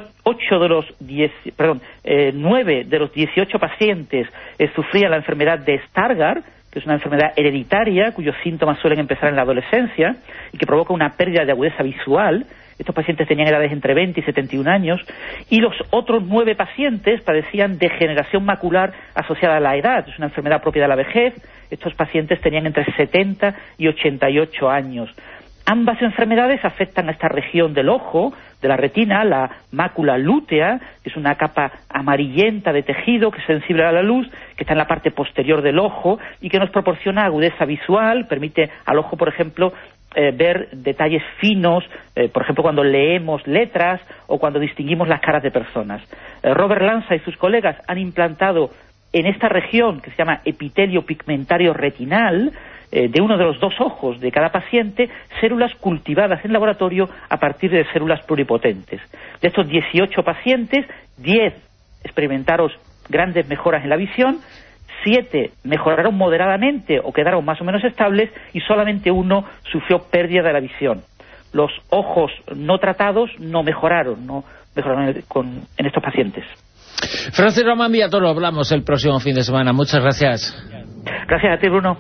9 de los 18 pacientes sufrían la enfermedad de Stargardt, que es una enfermedad hereditaria cuyos síntomas suelen empezar en la adolescencia y que provoca una pérdida de agudeza visual. Estos pacientes tenían edades entre 20 y 71 años, y los otros 9 pacientes padecían degeneración macular asociada a la edad. Es una enfermedad propia de la vejez. Estos pacientes tenían entre 70 y 88 años. Ambas enfermedades afectan a esta región del ojo, de la retina, la mácula lútea, que es una capa amarillenta de tejido que es sensible a la luz, que está en la parte posterior del ojo y que nos proporciona agudeza visual, permite al ojo, por ejemplo, ver detalles finos, por ejemplo, cuando leemos letras o cuando distinguimos las caras de personas. Robert Lanza y sus colegas han implantado en esta región, que se llama epitelio pigmentario retinal, de uno de los 2 ojos de cada paciente, células cultivadas en laboratorio a partir de células pluripotentes. De estos 18 pacientes, 10 experimentaron grandes mejoras en la visión, 7 mejoraron moderadamente o quedaron más o menos estables y solamente 1 sufrió pérdida de la visión. Los ojos no tratados no mejoraron en estos pacientes. Francis Román Villatoro, hablamos el próximo fin de semana. Muchas gracias. Gracias a ti, Bruno.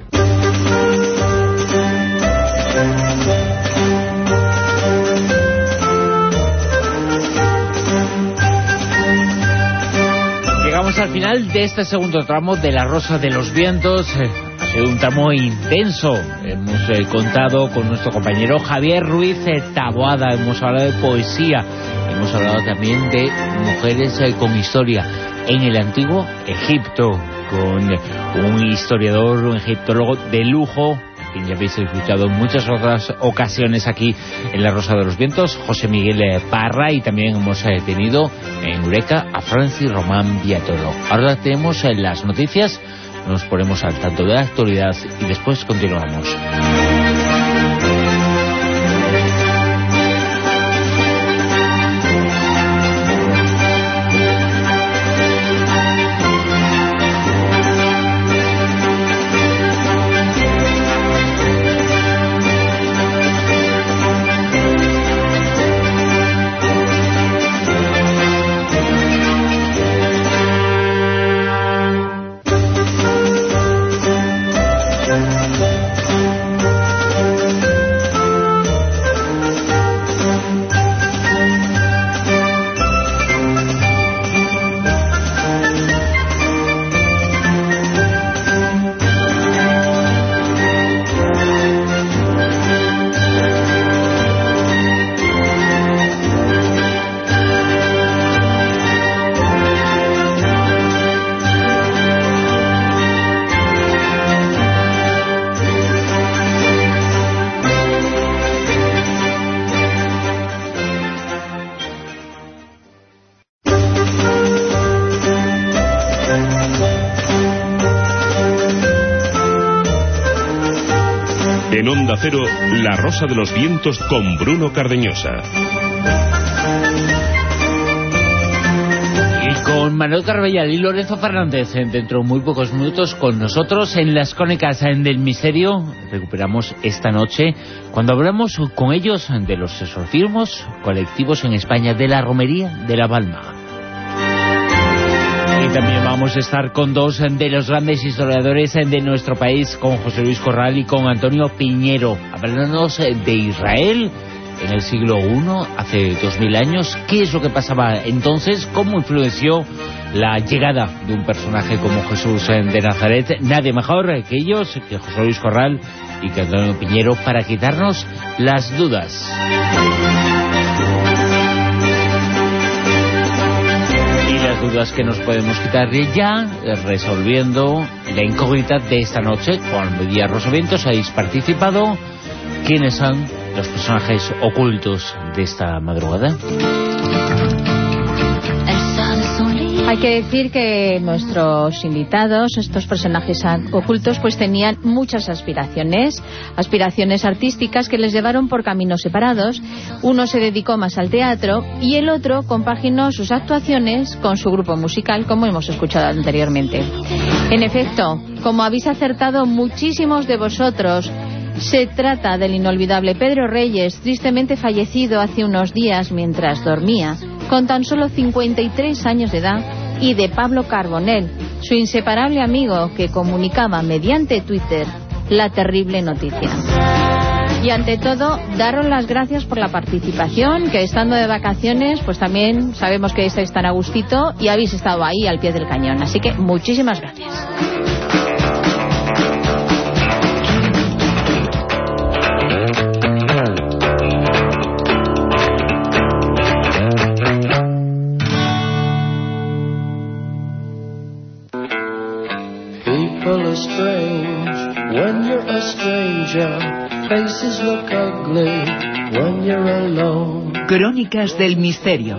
Llegamos al final de este segundo tramo de La Rosa de los Vientos. Ha sido un tramo intenso. Hemos contado con nuestro compañero Javier Ruiz Taboada. Hemos hablado de poesía. Hemos hablado también de mujeres con historia en el antiguo Egipto, con un historiador, un egiptólogo de lujo, que ya habéis escuchado en muchas otras ocasiones aquí en La Rosa de los Vientos, José Miguel Parra, y también hemos tenido en Eureka a Francis Román Villatoro. Ahora tenemos las noticias, nos ponemos al tanto de la actualidad y después continuamos. En Onda Cero, La Rosa de los Vientos con Bruno Cardeñosa. Con Manuel Carvellal y Lorenzo Fernández, dentro de muy pocos minutos con nosotros en las Crónicas del Misterio. Recuperamos esta noche cuando hablamos con ellos de los exorcismos colectivos en España, de la Romería de La Palma. Y también vamos a estar con dos de los grandes historiadores de nuestro país, con José Luis Corral y con Antonio Piñero, hablándonos de Israel en el siglo I, hace 2000 años. ¿Qué es lo que pasaba entonces? ¿Cómo influenció la llegada de un personaje como Jesús de Nazaret? Nadie mejor que ellos, que José Luis Corral y que Antonio Piñero, para quitarnos las dudas. Y las dudas que nos podemos quitar ya, resolviendo la incógnita de esta noche. Con Media Rosavientos habéis participado. ¿Quiénes son los personajes ocultos de esta madrugada? Hay que decir que nuestros invitados, estos personajes ocultos, pues tenían muchas aspiraciones artísticas que les llevaron por caminos separados. Uno se dedicó más al teatro y el otro compaginó sus actuaciones con su grupo musical, como hemos escuchado anteriormente. En efecto, como habéis acertado muchísimos de vosotros, se trata del inolvidable Pedro Reyes, tristemente fallecido hace unos días mientras dormía, con tan solo 53 años de edad, y de Pablo Carbonell, su inseparable amigo que comunicaba mediante Twitter la terrible noticia. Y ante todo, daros las gracias por la participación, que estando de vacaciones, pues también sabemos que estáis tan a gustito y habéis estado ahí al pie del cañón. Así que muchísimas gracias. Crónicas del Misterio.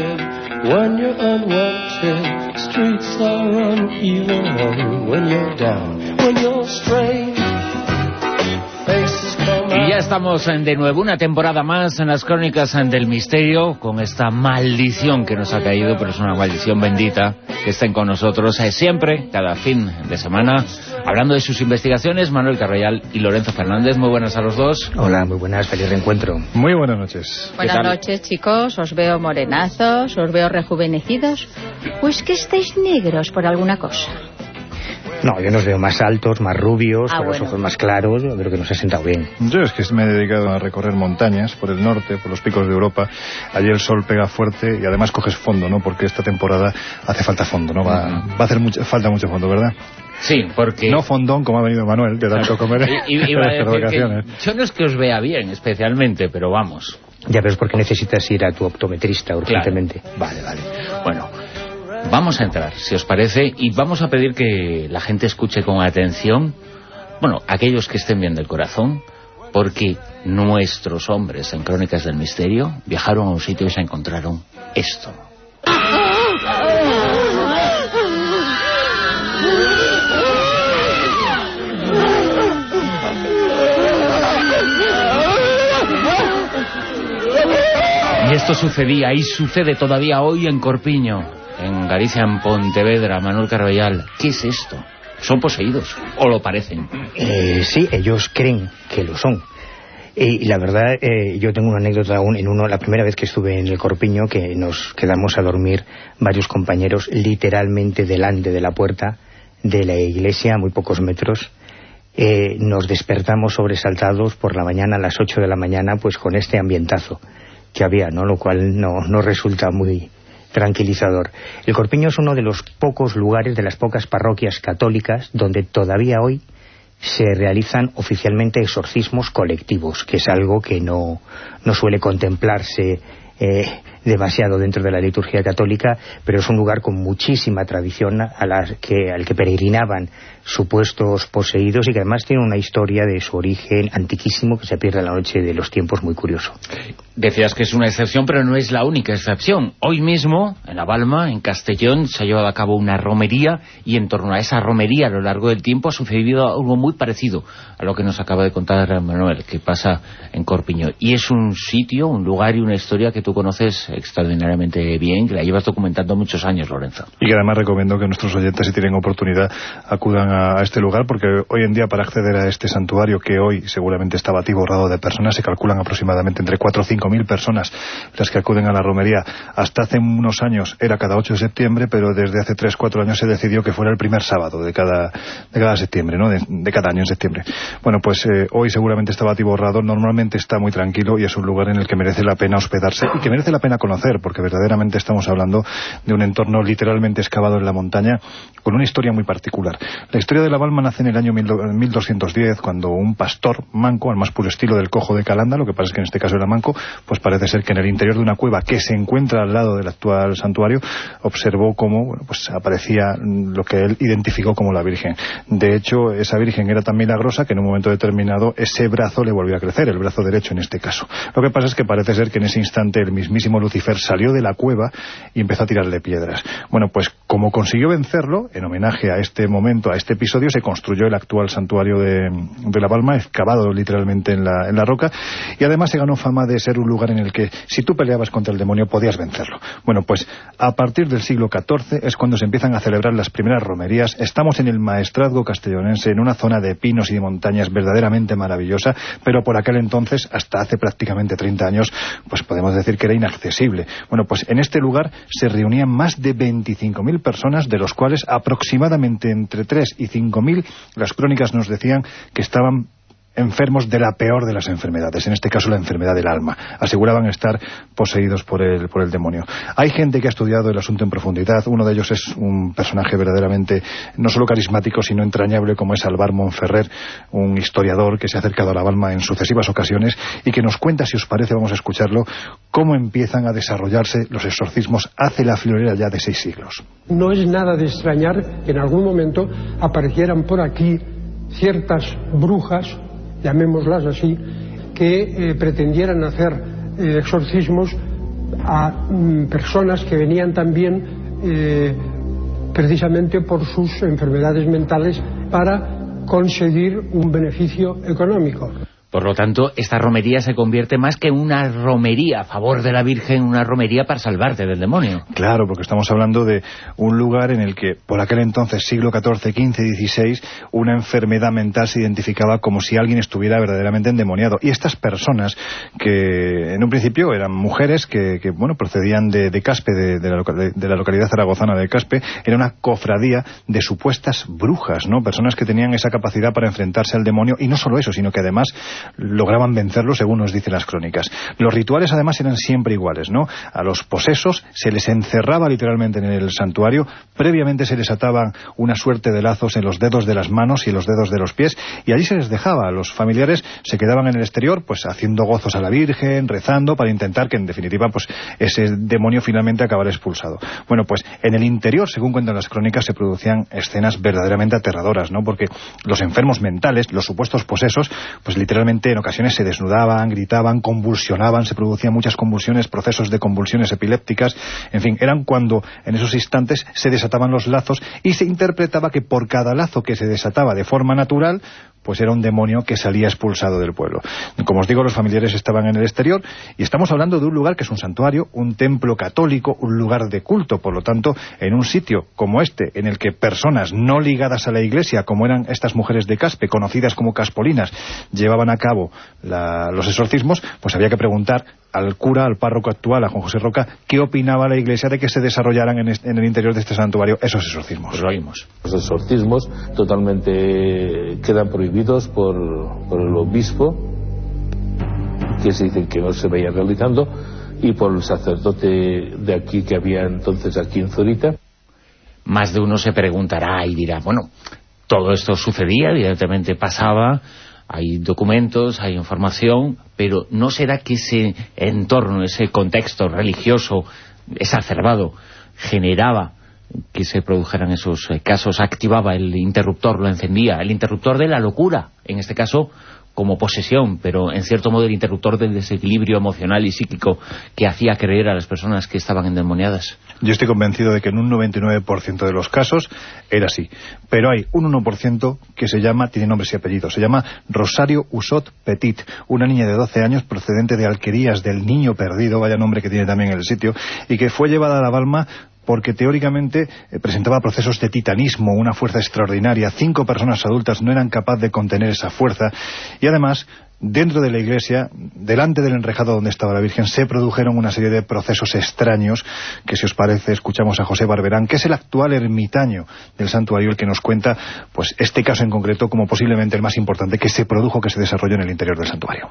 Y ya estamos de nuevo, una temporada más en las Crónicas del Misterio, con esta maldición que nos ha caído, pero es una maldición bendita, que estén con nosotros siempre, cada fin de semana, hablando de sus investigaciones, Manuel Carvellal y Lorenzo Fernández. Muy buenas a los dos. Hola, muy buenas, feliz reencuentro. Muy buenas noches. Buenas noches, chicos, os veo morenazos, os veo rejuvenecidos. Pues que estáis negros por alguna cosa. No, yo nos veo más altos, más rubios, con los ojos más claros. Yo creo que nos ha sentado bien. Yo es que me he dedicado a recorrer montañas por el norte, por los picos de Europa. Allí el sol pega fuerte y además coges fondo, ¿no? Porque esta temporada hace falta fondo, ¿no? Va a hacer falta mucho fondo, ¿verdad? Sí, porque... No fondón como ha venido Manuel, que tanto comer iba a decir que yo no es que os vea bien especialmente, pero vamos. Ya, pero es porque necesitas ir a tu optometrista urgentemente. Claro. Vale. Bueno, vamos a entrar, si os parece, y vamos a pedir que la gente escuche con atención, bueno, aquellos que estén bien del corazón, porque nuestros hombres en Crónicas del Misterio viajaron a un sitio y se encontraron esto. Y esto sucedía y sucede todavía hoy en Corpiño, en Galicia, en Pontevedra. Manuel Carvellal, ¿qué es esto? ¿Son poseídos o lo parecen? Sí, ellos creen que lo son. Y la verdad, yo tengo una anécdota aún la primera vez que estuve en el Corpiño, que nos quedamos a dormir varios compañeros literalmente delante de la puerta de la iglesia, a muy pocos metros. Nos despertamos sobresaltados por la mañana, a las 8 de la mañana, pues con este ambientazo que había, ¿no? Lo cual no resulta muy tranquilizador. El Corpiño es uno de los pocos lugares, de las pocas parroquias católicas, donde todavía hoy se realizan oficialmente exorcismos colectivos, que es algo que no suele contemplarse demasiado dentro de la liturgia católica, pero es un lugar con muchísima tradición al que peregrinaban supuestos poseídos y que además tiene una historia de su origen antiquísimo que se pierde en la noche de los tiempos muy curioso. Decías que es una excepción, pero no es la única excepción. Hoy mismo, en La Balma, en Castellón, se ha llevado a cabo una romería y en torno a esa romería a lo largo del tiempo ha sucedido algo muy parecido a lo que nos acaba de contar Manuel, que pasa en Corpiño. Y es un sitio, un lugar y una historia que tú conoces extraordinariamente bien, que la llevas documentando muchos años, Lorenzo. Y que además recomiendo que nuestros oyentes, si tienen oportunidad, acudan a este lugar, porque hoy en día para acceder a este santuario, que hoy seguramente está batiborrado de personas, se calculan aproximadamente entre 4 o 5 mil personas las que acuden a la romería. Hasta hace unos años era cada 8 de septiembre, pero desde hace 3-4 años se decidió que fuera el primer sábado de cada septiembre, ¿no? De cada año en septiembre. Bueno, pues hoy seguramente está batiborrado, normalmente está muy tranquilo y es un lugar en el que merece la pena hospedarse y que merece la pena conocer, porque verdaderamente estamos hablando de un entorno literalmente excavado en la montaña con una historia muy particular. La historia de La Balma nace en el año 1210, cuando un pastor manco, al más puro estilo del cojo de Calanda, lo que pasa es que en este caso era manco, pues parece ser que en el interior de una cueva que se encuentra al lado del actual santuario, observó cómo, bueno, pues aparecía lo que él identificó como la Virgen. De hecho, esa Virgen era tan milagrosa que en un momento determinado ese brazo le volvió a crecer, el brazo derecho en este caso. Lo que pasa es que parece ser que en ese instante el mismísimo Lucifer salió de la cueva y empezó a tirarle piedras. Bueno, pues como consiguió vencerlo, en homenaje a este momento, a este episodio, se construyó el actual santuario de La Balma, excavado literalmente en la roca, y además se ganó fama de ser un lugar en el que si tú peleabas contra el demonio podías vencerlo. Bueno, pues a partir del siglo XIV es cuando se empiezan a celebrar las primeras romerías. Estamos en el maestrazgo castellonense, en una zona de pinos y de montañas verdaderamente maravillosa, pero por aquel entonces, hasta hace prácticamente 30 años, pues podemos decir que era inaccesible. Bueno, pues en este lugar se reunían más de 25.000 personas, de los cuales aproximadamente entre 3 y 5.000, las crónicas nos decían que estaban enfermos de la peor de las enfermedades, en este caso la enfermedad del alma. Aseguraban estar poseídos por el demonio. Hay gente que ha estudiado el asunto en profundidad. Uno de ellos es un personaje verdaderamente no solo carismático, sino entrañable, como es Alvar Monferrer, un historiador que se ha acercado a La Balma en sucesivas ocasiones y que nos cuenta, si os parece, vamos a escucharlo, cómo empiezan a desarrollarse los exorcismos hace la friolera ya de 6 siglos. No es nada de extrañar que en algún momento aparecieran por aquí ciertas brujas, llamémoslas así, que pretendieran hacer exorcismos a personas que venían también precisamente por sus enfermedades mentales para conseguir un beneficio económico. Por lo tanto, esta romería se convierte más que en una romería a favor de la Virgen, una romería para salvarte del demonio. Claro, porque estamos hablando de un lugar en el que, por aquel entonces, siglo XIV, XV, XVI, una enfermedad mental se identificaba como si alguien estuviera verdaderamente endemoniado. Y estas personas, que en un principio eran mujeres que bueno, procedían de Caspe, de la localidad zaragozana de Caspe, era una cofradía de supuestas brujas, ¿no? Personas que tenían esa capacidad para enfrentarse al demonio, y no solo eso, sino que además lograban vencerlo, según nos dicen las crónicas. Los rituales además eran siempre iguales, ¿no? A los posesos se les encerraba literalmente en el santuario, previamente se les ataban una suerte de lazos en los dedos de las manos y en los dedos de los pies, y allí se les dejaba. Los familiares se quedaban en el exterior, pues haciendo gozos a la Virgen, rezando, para intentar que en definitiva pues ese demonio finalmente acabara expulsado. Bueno, pues en el interior, según cuentan las crónicas, se producían escenas verdaderamente aterradoras, ¿no? Porque los enfermos mentales, los supuestos posesos, pues literalmente en ocasiones se desnudaban, gritaban, convulsionaban, se producían muchas convulsiones, procesos de convulsiones epilépticas, en fin, eran cuando en esos instantes se desataban los lazos y se interpretaba que por cada lazo que se desataba de forma natural, pues era un demonio que salía expulsado del pueblo. Como os digo, los familiares estaban en el exterior y estamos hablando de un lugar que es un santuario, un templo católico, un lugar de culto. Por lo tanto, en un sitio como este, en el que personas no ligadas a la iglesia, como eran estas mujeres de Caspe, conocidas como caspolinas, llevaban a cabo los exorcismos, pues había que preguntar al cura, al párroco actual, a Juan José Roca, qué opinaba la iglesia de que se desarrollaran en el interior de este santuario esos exorcismos. Pues lo oímos. Los exorcismos totalmente quedan prohibidos por el obispo, que se dice que no se vayan realizando, y por el sacerdote de aquí que había entonces aquí en Zorita. Más de uno se preguntará y dirá, bueno, todo esto sucedía, evidentemente pasaba, hay documentos, hay información, pero ¿no será que ese entorno, ese contexto religioso exacerbado generaba que se produjeran esos casos, activaba el interruptor, lo encendía, el interruptor de la locura, en este caso como posesión, pero en cierto modo el interruptor del desequilibrio emocional y psíquico que hacía creer a las personas que estaban endemoniadas? Yo estoy convencido de que en un 99% de los casos era así, pero hay un 1% que se llama, tiene nombres y apellidos, se llama Rosario Usot Petit, una niña de 12 años procedente de Alquerías del Niño Perdido, vaya nombre que tiene también el sitio, y que fue llevada a La Balma porque teóricamente presentaba procesos de titanismo, una fuerza extraordinaria. 5 personas adultas no eran capaces de contener esa fuerza. Y además, dentro de la iglesia, delante del enrejado donde estaba la Virgen, se produjeron una serie de procesos extraños, que si os parece, escuchamos a José Barberán, que es el actual ermitaño del santuario, el que nos cuenta pues este caso en concreto como posiblemente el más importante que se produjo, que se desarrolló en el interior del santuario.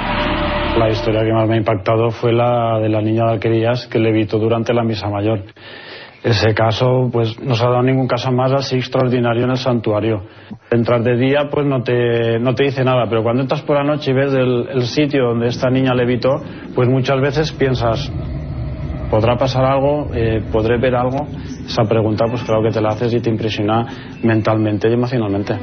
La historia que más me ha impactado fue la de la niña de Alquerías que levitó durante la misa mayor. Ese caso, pues no se ha dado ningún caso más así extraordinario en el santuario. Entrar de día, pues no te dice nada, pero cuando entras por la noche y ves el sitio donde esta niña levitó, pues muchas veces piensas, ¿podrá pasar algo? ¿Podré ver algo? Esa pregunta, pues claro que te la haces y te impresiona mentalmente y emocionalmente.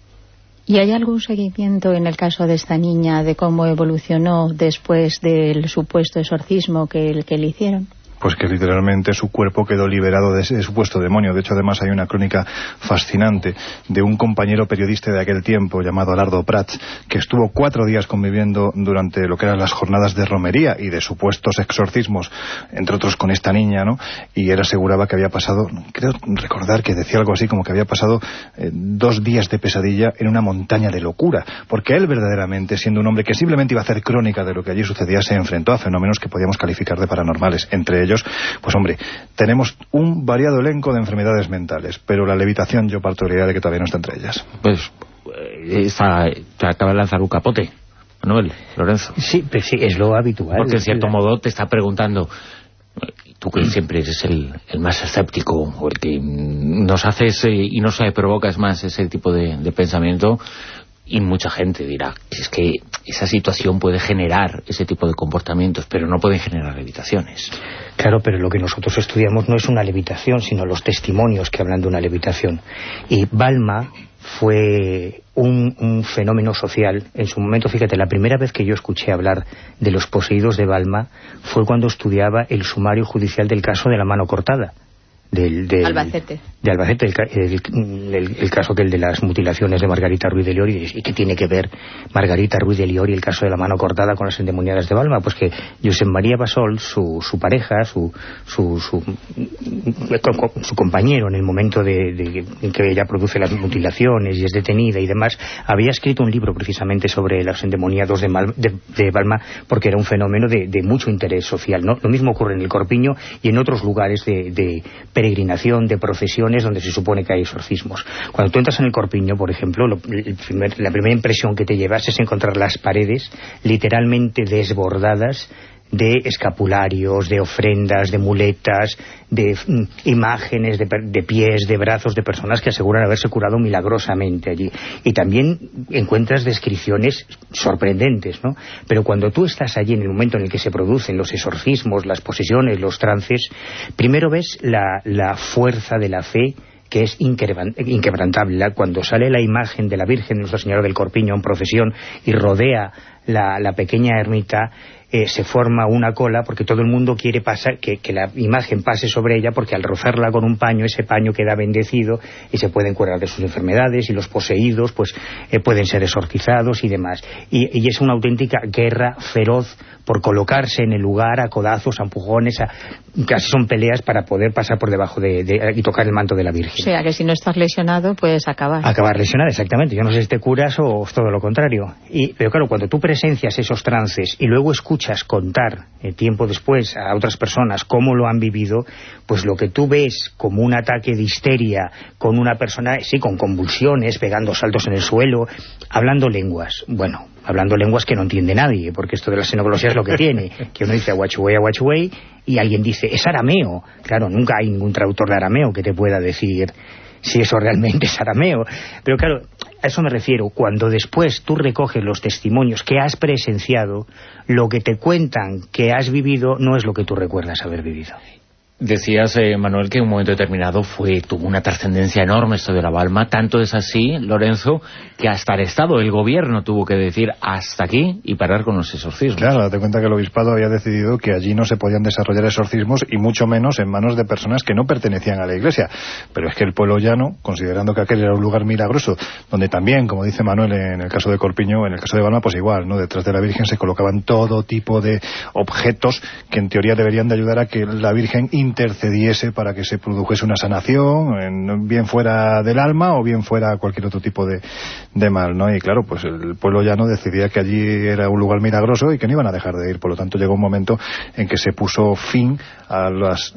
¿Y hay algún seguimiento en el caso de esta niña de cómo evolucionó después del supuesto exorcismo que le hicieron? Pues que literalmente su cuerpo quedó liberado de ese supuesto demonio. De hecho, además hay una crónica fascinante de un compañero periodista de aquel tiempo llamado Alardo Prats, que estuvo 4 días conviviendo durante lo que eran las jornadas de romería y de supuestos exorcismos, entre otros con esta niña, ¿no? Y él aseguraba que había pasado, creo recordar que decía algo así como que había pasado 2 días de pesadilla en una montaña de locura, porque él verdaderamente, siendo un hombre que simplemente iba a hacer crónica de lo que allí sucedía, se enfrentó a fenómenos que podíamos calificar de paranormales. Entre ellos, pues hombre, tenemos un variado elenco de enfermedades mentales, pero la levitación yo parto de la idea de que todavía no está entre ellas. Pues te acaba de lanzar un capote, Manuel, Lorenzo. Sí, pues sí, es lo habitual. Porque en cierto modo te está preguntando, tú que siempre eres el más escéptico, o el que nos haces y nos provocas más ese tipo de pensamiento, y mucha gente dirá, es que esa situación puede generar ese tipo de comportamientos, pero no pueden generar levitaciones. Claro, pero lo que nosotros estudiamos no es una levitación, sino los testimonios que hablan de una levitación. Y Balma fue un fenómeno social. En su momento, fíjate, la primera vez que yo escuché hablar de los poseídos de Balma fue cuando estudiaba el sumario judicial del caso de la mano cortada. Albacete. De Albacete, el caso que el de las mutilaciones de Margarita Ruiz de Liori. ¿Y qué tiene que ver Margarita Ruiz de Liori, el caso de la mano cortada, con las endemoniadas de Balma? Pues que Josep María Basol, su pareja, su compañero en el momento en que ella produce las mutilaciones y es detenida y demás, había escrito un libro precisamente sobre los endemoniados de Balma, porque era un fenómeno de mucho interés social, ¿no? Lo mismo ocurre en el Corpiño y en otros lugares de peregrinación, de procesiones donde se supone que hay exorcismos. Cuando tú entras en el Corpiño, por ejemplo, la primera impresión que te llevas es encontrar las paredes literalmente desbordadas de escapularios, de ofrendas, de muletas, de imágenes de pies, de brazos de personas que aseguran haberse curado milagrosamente allí. Y también encuentras descripciones sorprendentes, ¿no? Pero cuando tú estás allí en el momento en el que se producen los exorcismos, las posesiones, los trances, primero ves la fuerza de la fe, que es inquebrantable. Cuando sale la imagen de la Virgen de Nuestra Señora del Corpiño en procesión y rodea la pequeña ermita, se forma una cola porque todo el mundo quiere pasar, que la imagen pase sobre ella, porque al rozarla con un paño, ese paño queda bendecido y se pueden curar de sus enfermedades, y los poseídos pues pueden ser exorcizados y demás. Y es una auténtica guerra feroz por colocarse en el lugar a codazos, a empujones, casi son peleas para poder pasar por debajo y tocar el manto de la Virgen. O sea, que si no estás lesionado, puedes acabar. Acabar lesionado, exactamente. Yo no sé si te curas o todo lo contrario. Pero claro, cuando tú presencias esos trances y luego escuchas contar tiempo después a otras personas cómo lo han vivido, pues lo que tú ves como un ataque de histeria con una persona, sí, con convulsiones, pegando saltos en el suelo, hablando lenguas. Bueno, hablando lenguas que no entiende nadie, porque esto de la xenoglosia es lo que tiene, que uno dice aguachuey, y alguien dice, es arameo. Claro, nunca hay ningún traductor de arameo que te pueda decir si eso realmente es arameo. Pero claro, a eso me refiero. Cuando después tú recoges los testimonios que has presenciado, lo que te cuentan que has vivido no es lo que tú recuerdas haber vivido. Decías, Manuel, que en un momento determinado tuvo una trascendencia enorme esto de la Balma. Tanto es así, Lorenzo, que hasta el Estado, el gobierno, tuvo que decir hasta aquí y parar con los exorcismos. Claro, date cuenta que el obispado había decidido que allí no se podían desarrollar exorcismos, y mucho menos en manos de personas que no pertenecían a la Iglesia. Pero es que el pueblo llano, considerando que aquel era un lugar milagroso, donde también, como dice Manuel, en el caso de Corpiño, en el caso de Balma, pues igual, ¿no? Detrás de la Virgen se colocaban todo tipo de objetos que en teoría deberían de ayudar a que la Virgen intercediese para que se produjese una sanación, bien fuera del alma o bien fuera cualquier otro tipo de mal, ¿no? Y claro, pues el pueblo llano decidía que allí era un lugar milagroso y que no iban a dejar de ir. Por lo tanto, llegó un momento en que se puso fin a los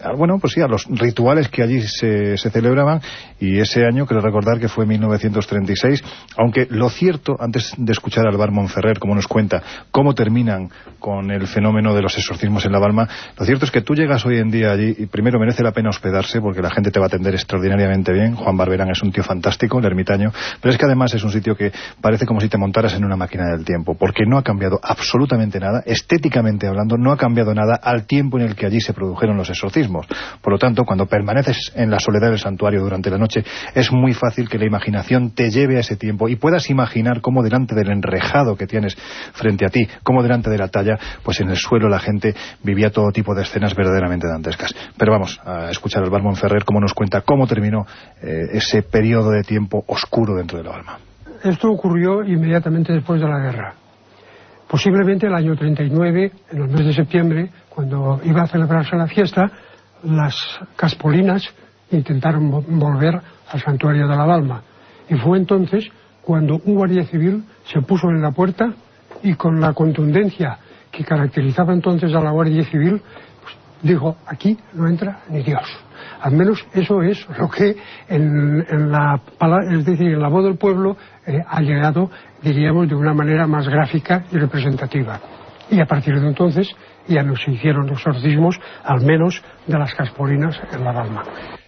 rituales que allí se celebraban, y ese año creo recordar que fue 1936, aunque lo cierto, antes de escuchar al Bar Monferrer cómo nos cuenta cómo terminan con el fenómeno de los exorcismos en la Balma, lo cierto es que tú llegas hoy en día allí y primero merece la pena hospedarse porque la gente te va a atender extraordinariamente bien. Juan Barberán es un tío fantástico, el ermitaño, pero es que además es un sitio que parece como si te montaras en una máquina del tiempo, porque no ha cambiado absolutamente nada, estéticamente hablando, no ha cambiado nada al tiempo en el que allí se produjeron los exorcismos. Por lo tanto, cuando permaneces en la soledad del santuario durante la noche, es muy fácil que la imaginación te lleve a ese tiempo y puedas imaginar cómo delante del enrejado que tienes frente a ti, cómo delante de la talla, pues en el suelo la gente vivía todo tipo de escenas verdaderamente dantescas. Pero vamos a escuchar al Bar Monferrer cómo nos cuenta cómo terminó ese periodo de tiempo oscuro dentro de la Balma. Esto ocurrió inmediatamente después de la guerra. Posiblemente el año 39, en el mes de septiembre, cuando iba a celebrarse la fiesta, las Caspolinas intentaron volver al santuario de la Balma. Y fue entonces cuando un guardia civil se puso en la puerta y, con la contundencia que caracterizaba entonces a la Guardia Civil, pues dijo: aquí no entra ni Dios. Al menos eso es lo que en la voz del pueblo ha llegado, diríamos, de una manera más gráfica y representativa. Y a partir de entonces ya no se hicieron los exorcismos, al menos de las Caspolinas en la Balma.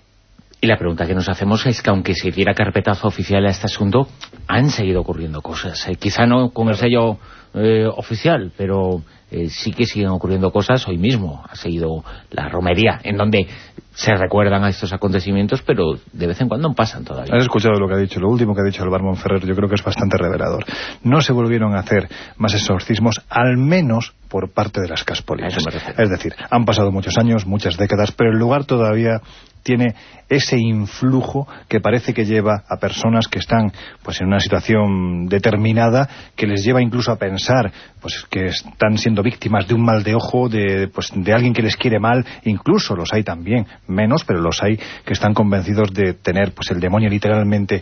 Y la pregunta que nos hacemos es que, aunque se diera carpetazo oficial a este asunto, han seguido ocurriendo cosas. Quizá no con el sello oficial, pero sí que siguen ocurriendo cosas. Hoy mismo ha seguido la romería, en donde se recuerdan a estos acontecimientos, pero de vez en cuando pasan todavía. Has escuchado lo que ha dicho, lo último que ha dicho el Bar Monferrer. Yo creo que es bastante revelador. No se volvieron a hacer más exorcismos, al menos por parte de las Caspolinas. Es decir, han pasado muchos años, muchas décadas, pero el lugar todavía tiene ese influjo que parece que lleva a personas que están pues en una situación determinada, que les lleva incluso a pensar pues que están siendo víctimas de un mal de ojo, de alguien que les quiere mal. Incluso los hay también, menos, pero los hay que están convencidos de tener pues el demonio literalmente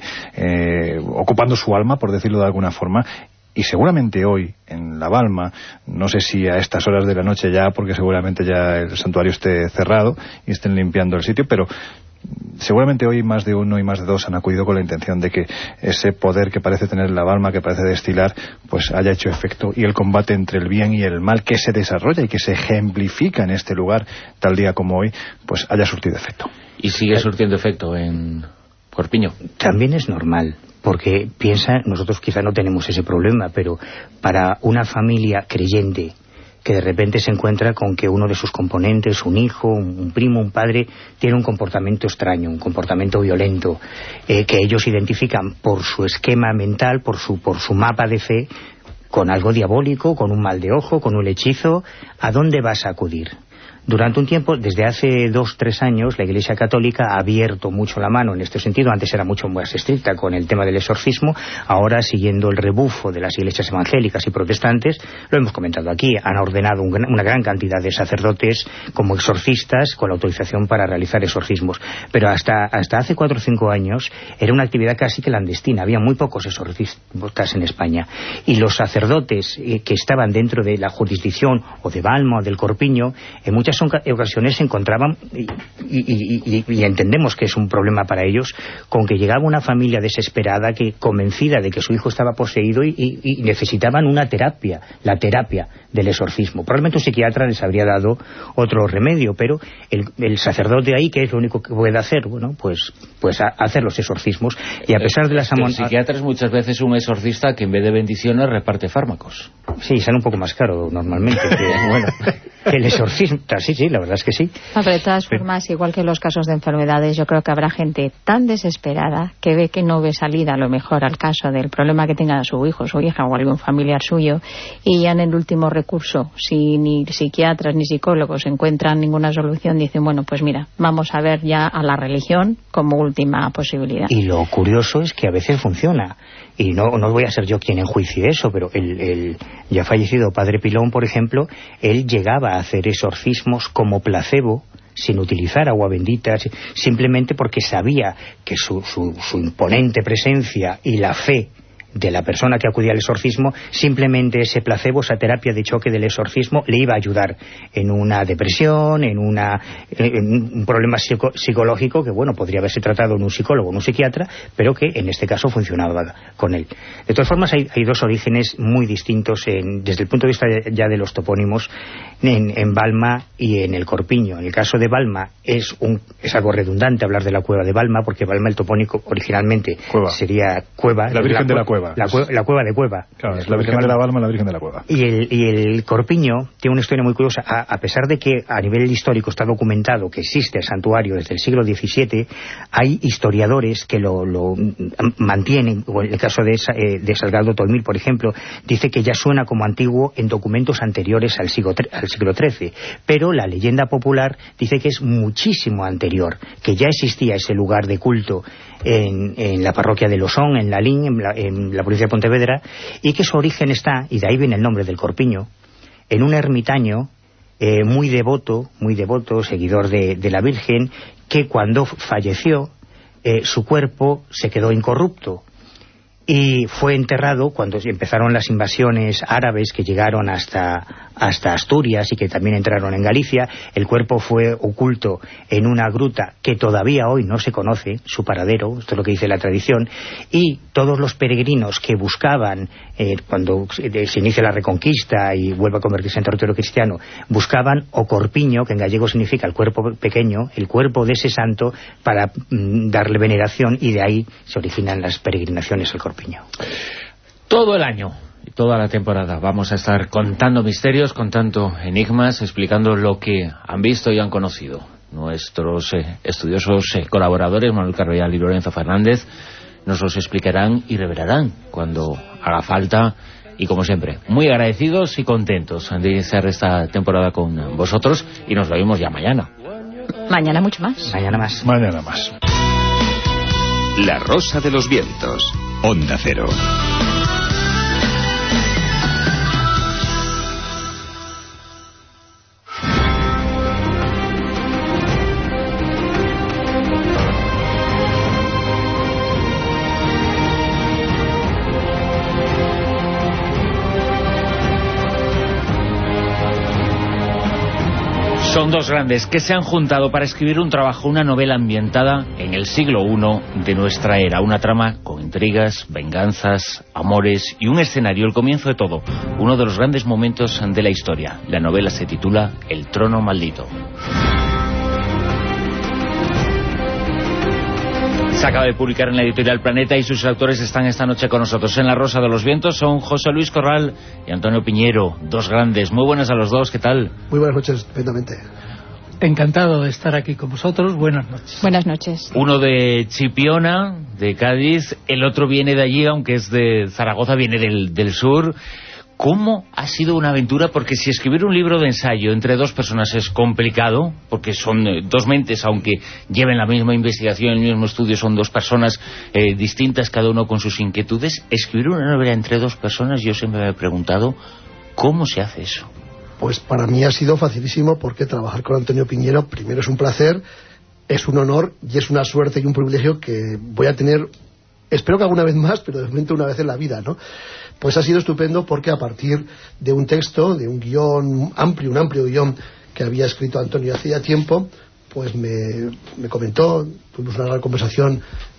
ocupando su alma, por decirlo de alguna forma. Y seguramente hoy, en la Balma, no sé si a estas horas de la noche ya, porque seguramente ya el santuario esté cerrado y estén limpiando el sitio, pero seguramente hoy más de uno y más de dos han acudido con la intención de que ese poder que parece tener la Balma, que parece destilar, pues haya hecho efecto, y el combate entre el bien y el mal que se desarrolla y que se ejemplifica en este lugar, tal día como hoy, pues haya surtido efecto. ¿Y sigue surtiendo efecto en Corpiño? También es normal. Porque piensa, nosotros quizá no tenemos ese problema, pero para una familia creyente que de repente se encuentra con que uno de sus componentes, un hijo, un primo, un padre, tiene un comportamiento extraño, un comportamiento violento, que ellos identifican por su esquema mental, por su mapa de fe, con algo diabólico, con un mal de ojo, con un hechizo, ¿a dónde vas a acudir? Durante un tiempo, desde hace 2-3 años, la Iglesia Católica ha abierto mucho la mano en este sentido. Antes era mucho más estricta con el tema del exorcismo. Ahora, siguiendo el rebufo de las iglesias evangélicas y protestantes, lo hemos comentado aquí, han ordenado una gran cantidad de sacerdotes como exorcistas con la autorización para realizar exorcismos. Pero hasta hace 4 o 5 años era una actividad casi clandestina. Había muy pocos exorcistas en España. Y los sacerdotes que estaban dentro de la jurisdicción o de Balma o del Corpiño, en muchas muchas ocasiones se encontraban, y entendemos que es un problema para ellos, con que llegaba una familia desesperada, convencida de que su hijo estaba poseído y necesitaban una terapia, la terapia del exorcismo. Probablemente un psiquiatra les habría dado otro remedio, pero el sacerdote ahí, ¿qué es lo único que puede hacer? Bueno, pues hacer los exorcismos, y a pesar de las... El psiquiatra es muchas veces un exorcista que en vez de bendiciones reparte fármacos. Sí, sale un poco más caro normalmente que el exorcista. Sí, la verdad es que sí. No, pero de todas formas, igual que en los casos de enfermedades, yo creo que habrá gente tan desesperada que ve que no ve salida a lo mejor al caso del problema que tenga su hijo, su hija o algún familiar suyo, y ya en el último recurso, si ni psiquiatras ni psicólogos encuentran ninguna solución, dicen, bueno, pues mira, vamos a ver ya a la religión como última posibilidad. Y lo curioso es que a veces funciona. Y no voy a ser yo quien enjuicie eso, pero el ya fallecido padre Pilón, por ejemplo, él llegaba a hacer exorcismos como placebo, sin utilizar agua bendita, simplemente porque sabía que su imponente presencia y la fe de la persona que acudía al exorcismo, simplemente ese placebo, esa terapia de choque del exorcismo, le iba a ayudar en una depresión, en un problema psicológico que, bueno, podría haberse tratado en un psicólogo o en un psiquiatra, pero que en este caso funcionaba con él. De todas formas, hay dos orígenes muy distintos desde el punto de vista ya de los topónimos en Balma y en el Corpiño. En el caso de Balma es algo redundante hablar de la cueva de Balma, porque Balma, el topónico originalmente sería cueva. La Virgen de la Cueva. La cueva de Cueva. Claro, es la Virgen de la Balma, la Virgen de la Cueva. Y el Corpiño tiene una historia muy curiosa. A pesar de que a nivel histórico está documentado que existe el santuario desde el siglo XVII, hay historiadores que lo mantienen. O en el caso de Salgado Tolmil, por ejemplo, dice que ya suena como antiguo en documentos anteriores al siglo XIII. Pero la leyenda popular dice que es muchísimo anterior, que ya existía ese lugar de culto en la parroquia de Losón, en Lalín, en la provincia de Pontevedra, y que su origen está, y de ahí viene el nombre del Corpiño, en un ermitaño muy devoto, seguidor de la Virgen, que cuando falleció su cuerpo se quedó incorrupto y fue enterrado cuando empezaron las invasiones árabes que llegaron hasta Asturias y que también entraron en Galicia. El cuerpo fue oculto en una gruta que todavía hoy no se conoce su paradero, esto es lo que dice la tradición, y todos los peregrinos que buscaban, cuando se inicia la Reconquista y vuelve a convertirse en territorio cristiano, buscaban o corpiño, que en gallego significa el cuerpo pequeño, el cuerpo de ese santo, para darle veneración, y de ahí se originan las peregrinaciones al Corpiño. Todo el año y toda la temporada vamos a estar contando misterios, contando enigmas, explicando lo que han visto y han conocido nuestros estudiosos colaboradores, Manuel Carvallal y Lorenzo Fernández. Nos los explicarán y revelarán cuando haga falta, y como siempre, muy agradecidos y contentos de iniciar esta temporada con vosotros, y nos vemos ya mañana. Mañana mucho más. Mañana más. Mañana más. La Rosa de los Vientos, Onda Cero. Son dos grandes que se han juntado para escribir un trabajo, una novela ambientada en el siglo I de nuestra era. Una trama con intrigas, venganzas, amores y un escenario, el comienzo de todo. Uno de los grandes momentos de la historia. La novela se titula El trono maldito. Se acaba de publicar en la editorial Planeta y sus autores están esta noche con nosotros. En La Rosa de los Vientos son José Luis Corral y Antonio Piñero, dos grandes. Muy buenas a los dos, ¿qué tal? Muy buenas noches, estupendamente. Encantado de estar aquí con vosotros, buenas noches. Buenas noches. Uno de Chipiona, de Cádiz, el otro viene de allí, aunque es de Zaragoza, viene del sur. ¿Cómo ha sido una aventura? Porque si escribir un libro de ensayo entre dos personas es complicado, porque son dos mentes, aunque lleven la misma investigación, el mismo estudio, son dos personas distintas, cada uno con sus inquietudes. Escribir una novela entre dos personas, yo siempre me he preguntado, ¿cómo se hace eso? Pues para mí ha sido facilísimo, porque trabajar con Antonio Piñero, primero, es un placer, es un honor y es una suerte y un privilegio que voy a tener, espero que alguna vez más, pero de momento una vez en la vida, ¿no? Pues ha sido estupendo, porque a partir de un texto, de un guión amplio, un amplio guión que había escrito Antonio hace ya tiempo, pues me comentó, tuvimos una gran conversación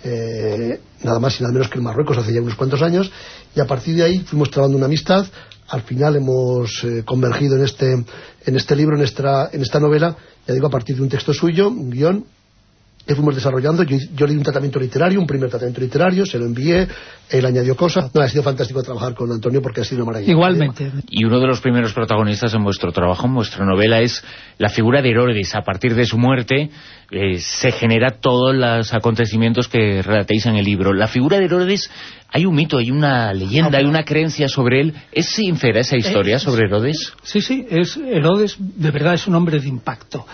nada más y nada menos que en Marruecos hace ya unos cuantos años, y a partir de ahí fuimos trabajando una amistad. Al final hemos convergido en este libro, en esta novela, ya digo, a partir de un texto suyo, un guión que fuimos desarrollando. Yo leí un tratamiento literario, un primer tratamiento literario, se lo envié, él añadió cosas. No, ha sido fantástico trabajar con Antonio porque ha sido una maravilla. Igualmente. Y uno de los primeros protagonistas en vuestro trabajo, en vuestra novela, es la figura de Herodes. A partir de su muerte se genera todos los acontecimientos que relatéis en el libro. La figura de Herodes, hay un mito, hay una leyenda, hay una creencia sobre él. ¿Es sincera esa historia sobre Herodes? Sí, Herodes de verdad es un hombre de impacto.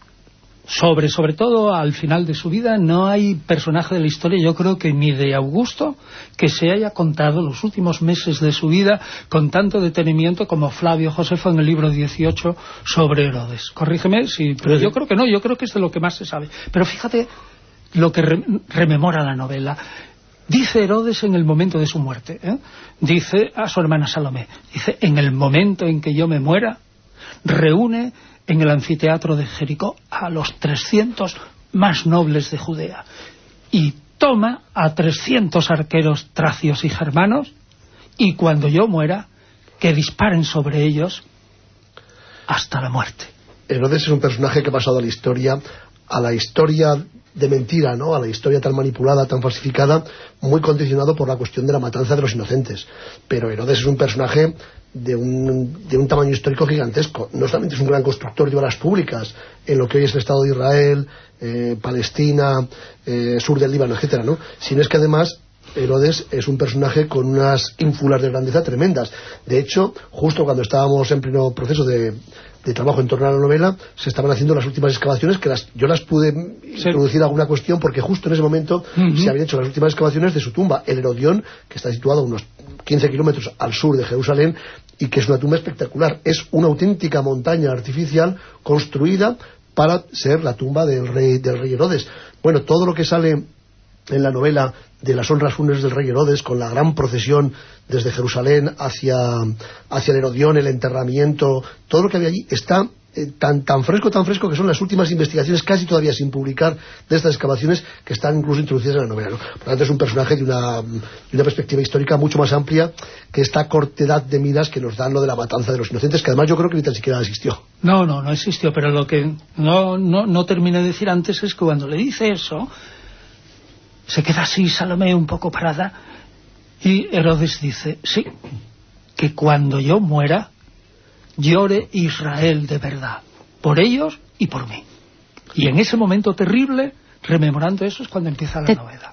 Sobre todo al final de su vida no hay personaje de la historia, yo creo que ni de Augusto, que se haya contado los últimos meses de su vida con tanto detenimiento como Flavio Josefo en el libro 18 sobre Herodes. Corrígeme, pero yo creo que no, yo creo que es de lo que más se sabe. Pero fíjate lo que rememora la novela. Dice Herodes en el momento de su muerte, dice a su hermana Salomé, dice: en el momento en que yo me muera, reúne en el anfiteatro de Jericó a los 300 más nobles de Judea y toma a 300 arqueros tracios y germanos, y cuando yo muera, que disparen sobre ellos hasta la muerte. Herodes es un personaje que ha pasado a la historia de mentira, ¿no? A la historia tan manipulada, tan falsificada, muy condicionado por la cuestión de la matanza de los inocentes. Pero Herodes es un personaje de un tamaño histórico gigantesco. No solamente es un gran constructor de obras públicas en lo que hoy es el Estado de Israel, Palestina, sur del Líbano, etcétera, ¿no? Sino es que además Herodes es un personaje con unas ínfulas de grandeza tremendas. De hecho, justo cuando estábamos en pleno proceso de trabajo en torno a la novela, se estaban haciendo las últimas excavaciones, que yo las pude introducir alguna cuestión, porque justo en ese momento se habían hecho las últimas excavaciones de su tumba, el Herodión, que está situado a unos 15 kilómetros al sur de Jerusalén, y que es una tumba espectacular. Es una auténtica montaña artificial construida para ser la tumba del rey Herodes. Bueno, todo lo que sale en la novela de las honras fúnebres del rey Herodes, con la gran procesión desde Jerusalén hacia el Herodión, el enterramiento, todo lo que había allí está tan fresco que son las últimas investigaciones, casi todavía sin publicar, de estas excavaciones, que están incluso introducidas en la novela, ¿no? Por lo tanto, es un personaje de una perspectiva histórica mucho más amplia que esta cortedad de miras que nos dan lo de la matanza de los inocentes, que además yo creo que ni tan siquiera existió. No existió, pero lo que no terminé de decir antes es que cuando le dice eso, se queda así Salomé un poco parada, y Herodes dice: sí, que cuando yo muera llore Israel de verdad, por ellos y por mí. Y en ese momento terrible, rememorando eso, es cuando empieza la novela.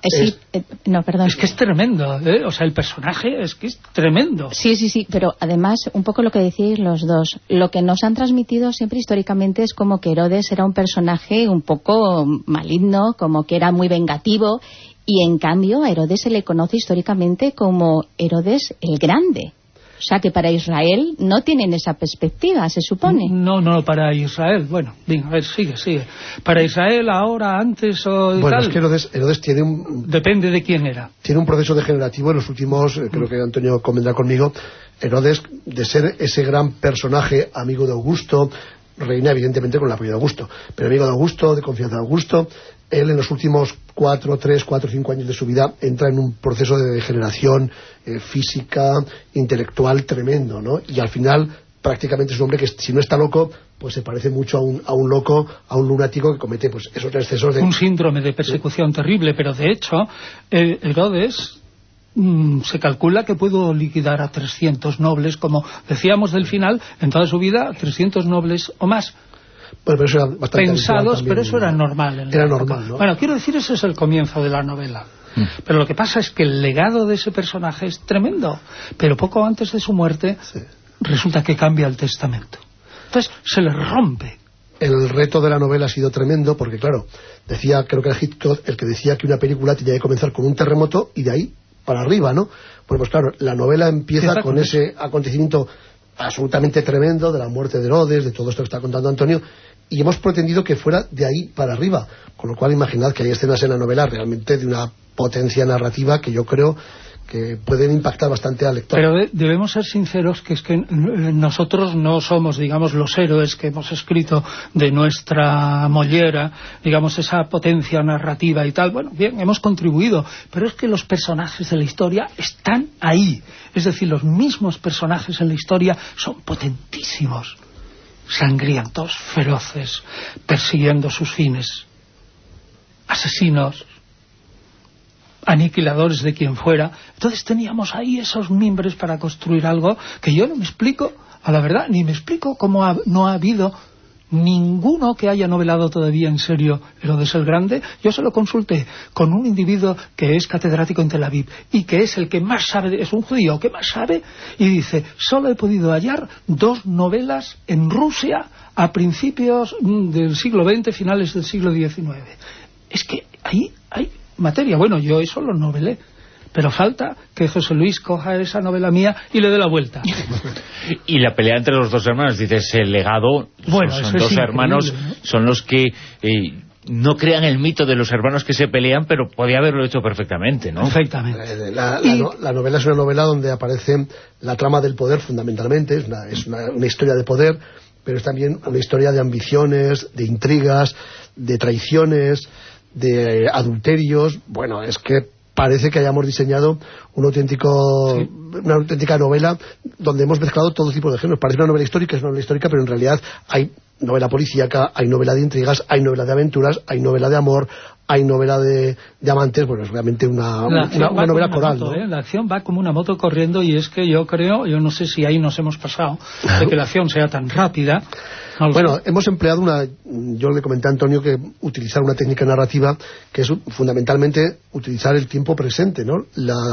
Es que es tremendo, o sea, el personaje es que es tremendo. Sí, pero además, un poco lo que decís los dos, lo que nos han transmitido siempre históricamente es como que Herodes era un personaje un poco maligno, como que era muy vengativo, y en cambio a Herodes se le conoce históricamente como Herodes el Grande. O sea que para Israel no tienen esa perspectiva, se supone. No, para Israel, bueno, venga, a ver, sigue. Para Israel ahora, antes o bueno, tal. Es que Herodes tiene depende de quién era. Tiene un proceso degenerativo en los últimos, creo que Antonio convendrá conmigo. Herodes, de ser ese gran personaje, amigo de Augusto, reina evidentemente con el apoyo de Augusto, pero amigo de Augusto, de confianza de Augusto, él en los últimos 4 o 5 años de su vida entra en un proceso de degeneración física, intelectual tremendo, ¿no? Y al final prácticamente es un hombre que, si no está loco, pues se parece mucho a un loco, a un lunático que comete pues esos excesos de... Un síndrome de persecución terrible, pero de hecho Herodes se calcula que pudo liquidar a 300 nobles, como decíamos del final, en toda su vida, 300 nobles o más. Bueno, pero eso era bastante pensados, también, pero eso era normal. Era normal, ¿no? Bueno, quiero decir, ese es el comienzo de la novela. Pero lo que pasa es que el legado de ese personaje es tremendo. Pero poco antes de su muerte, resulta que cambia el testamento. Entonces, se le rompe. El reto de la novela ha sido tremendo, porque claro, creo que era Hitchcock el que decía que una película tenía que comenzar con un terremoto y de ahí para arriba, ¿no? Bueno, pues claro, la novela empieza con ese acontecimiento absolutamente tremendo de la muerte de Herodes, de todo esto que está contando Antonio, y hemos pretendido que fuera de ahí para arriba, con lo cual imaginad que hay escenas en la novela realmente de una potencia narrativa que yo creo que pueden impactar bastante al lector. Pero debemos ser sinceros que es que nosotros no somos, digamos, los héroes que hemos escrito de nuestra mollera, digamos, esa potencia narrativa y tal. Bueno, bien, hemos contribuido, pero es que los personajes de la historia están ahí. Es decir, los mismos personajes en la historia son potentísimos, sangrientos, feroces, persiguiendo sus fines, asesinos, aniquiladores de quien fuera. Entonces teníamos ahí esos mimbres para construir algo que yo no me explico, a la verdad, ni me explico cómo no ha habido ninguno que haya novelado todavía en serio Herodes el Grande. Yo se lo consulté con un individuo que es catedrático en Tel Aviv y que es el que más sabe, es un judío que más sabe, y dice, solo he podido hallar 2 novelas en Rusia a principios del siglo XX, finales del siglo XIX. Es que ahí hay materia. Bueno, yo eso lo novelé, pero falta que José Luis coja esa novela mía y le dé la vuelta. Y la pelea entre los 2 hermanos, dices, el legado, bueno, son 2 hermanos, ¿no? Son los que no crean el mito de los hermanos que se pelean, pero podía haberlo hecho perfectamente, ¿no? Perfectamente. La novela es una novela donde aparece la trama del poder fundamentalmente, es una historia de poder, pero es también una historia de ambiciones, de intrigas, de traiciones, de adulterios. Bueno, es que parece que hayamos diseñado una auténtica novela donde hemos mezclado todo tipo de géneros. Parece una novela histórica, es una novela histórica, pero en realidad hay novela policíaca, hay novela de intrigas, hay novela de aventuras, hay novela de amor, hay novela de amantes. Bueno, es realmente una novela coral, moto, ¿no? La acción va como una moto corriendo, y es que yo no sé si ahí nos hemos pasado de que la acción sea tan rápida. Bueno, hemos empleado yo le comenté a Antonio que utilizar una técnica narrativa que es fundamentalmente utilizar el tiempo presente, ¿no?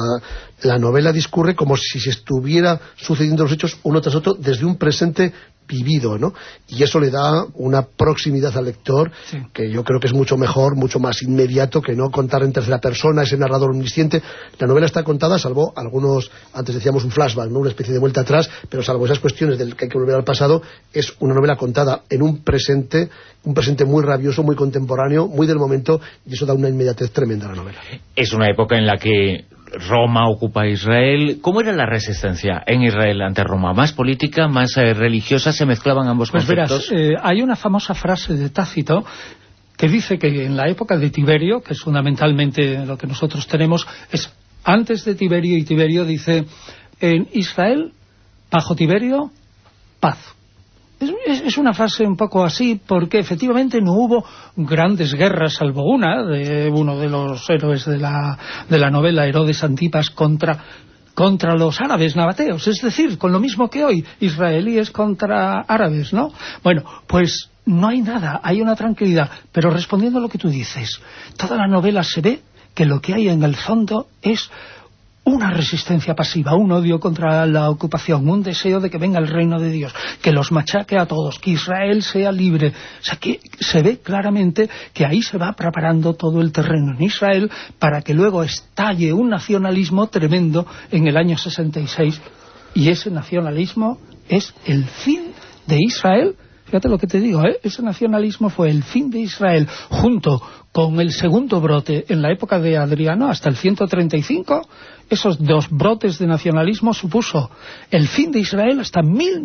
La novela discurre como si se estuviera sucediendo los hechos uno tras otro desde un presente vivido, ¿no? Y eso le da una proximidad al lector, sí, que yo creo que es mucho mejor, mucho más inmediato que no contar en tercera persona, ese narrador omnisciente. La novela está contada, salvo algunos, antes decíamos un flashback, ¿no? Una especie de vuelta atrás, pero salvo esas cuestiones del que hay que volver al pasado, es una novela contada en un presente muy rabioso, muy contemporáneo, muy del momento, y eso da una inmediatez tremenda a la novela. Es una época en la que Roma ocupa Israel. ¿Cómo era la resistencia en Israel ante Roma? ¿Más política, más religiosa? ¿Se mezclaban ambos conceptos? Pues verás, hay una famosa frase de Tácito que dice que en la época de Tiberio, que es fundamentalmente lo que nosotros tenemos, es antes de Tiberio, y Tiberio dice, en Israel, bajo Tiberio, paz. Es una frase un poco así, porque efectivamente no hubo grandes guerras, salvo una, de uno de los héroes de la novela, Herodes Antipas, contra los árabes nabateos, es decir, con lo mismo que hoy, israelíes contra árabes, ¿no? Bueno, pues no hay nada, hay una tranquilidad, pero respondiendo a lo que tú dices, toda la novela se ve que lo que hay en el fondo es una resistencia pasiva, un odio contra la ocupación, un deseo de que venga el reino de Dios, que los machaque a todos, que Israel sea libre. O sea, que se ve claramente que ahí se va preparando todo el terreno en Israel para que luego estalle un nacionalismo tremendo en el año 66, y ese nacionalismo es el fin de Israel. Fíjate lo que te digo, ese nacionalismo fue el fin de Israel, junto con el segundo brote en la época de Adriano, hasta el 135, esos 2 brotes de nacionalismo supuso el fin de Israel hasta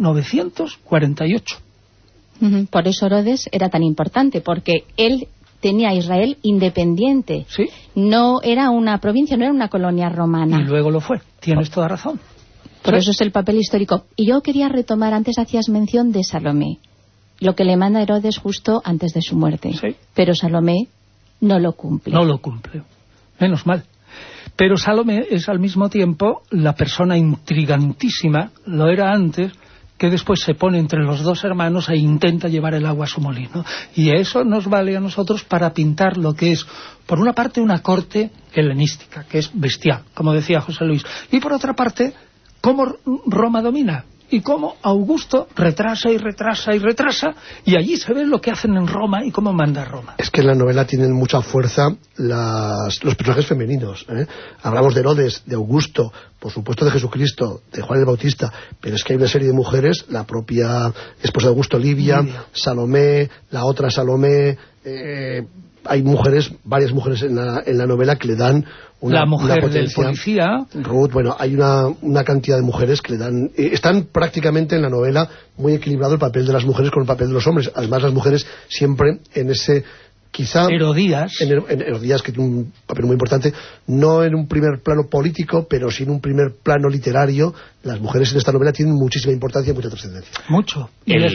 1948. Por eso Herodes era tan importante, porque él tenía a Israel independiente. ¿Sí? No era una provincia, no era una colonia romana. Y luego lo fue, tienes toda razón. Por eso es el papel histórico. Y yo quería retomar, antes hacías mención de Salomé, lo que le manda Herodes justo antes de su muerte. Sí. Pero Salomé no lo cumple. No lo cumple, menos mal. Pero Salomé es al mismo tiempo la persona intrigantísima, lo era antes, que después se pone entre los 2 hermanos e intenta llevar el agua a su molino. Y eso nos vale a nosotros para pintar lo que es, por una parte, una corte helenística, que es bestial, como decía José Luis, y por otra parte, cómo Roma domina, y cómo Augusto retrasa y retrasa y retrasa, y allí se ve lo que hacen en Roma y cómo manda Roma. Es que en la novela tienen mucha fuerza los personajes femeninos, ¿eh? Hablamos de Herodes, de Augusto, por supuesto de Jesucristo, de Juan el Bautista, pero es que hay una serie de mujeres, la propia esposa de Augusto, Livia. Salomé, la otra Salomé, hay mujeres, varias mujeres en la novela que le dan la mujer una del policía, Ruth, bueno, hay una cantidad de mujeres que le dan, están prácticamente en la novela muy equilibrado el papel de las mujeres con el papel de los hombres. Además, las mujeres siempre en ese, quizá Herodías, en Herodías, que tiene un papel muy importante, no en un primer plano político, pero sí en un primer plano literario. Las mujeres en esta novela tienen muchísima importancia y mucha trascendencia. Mucho.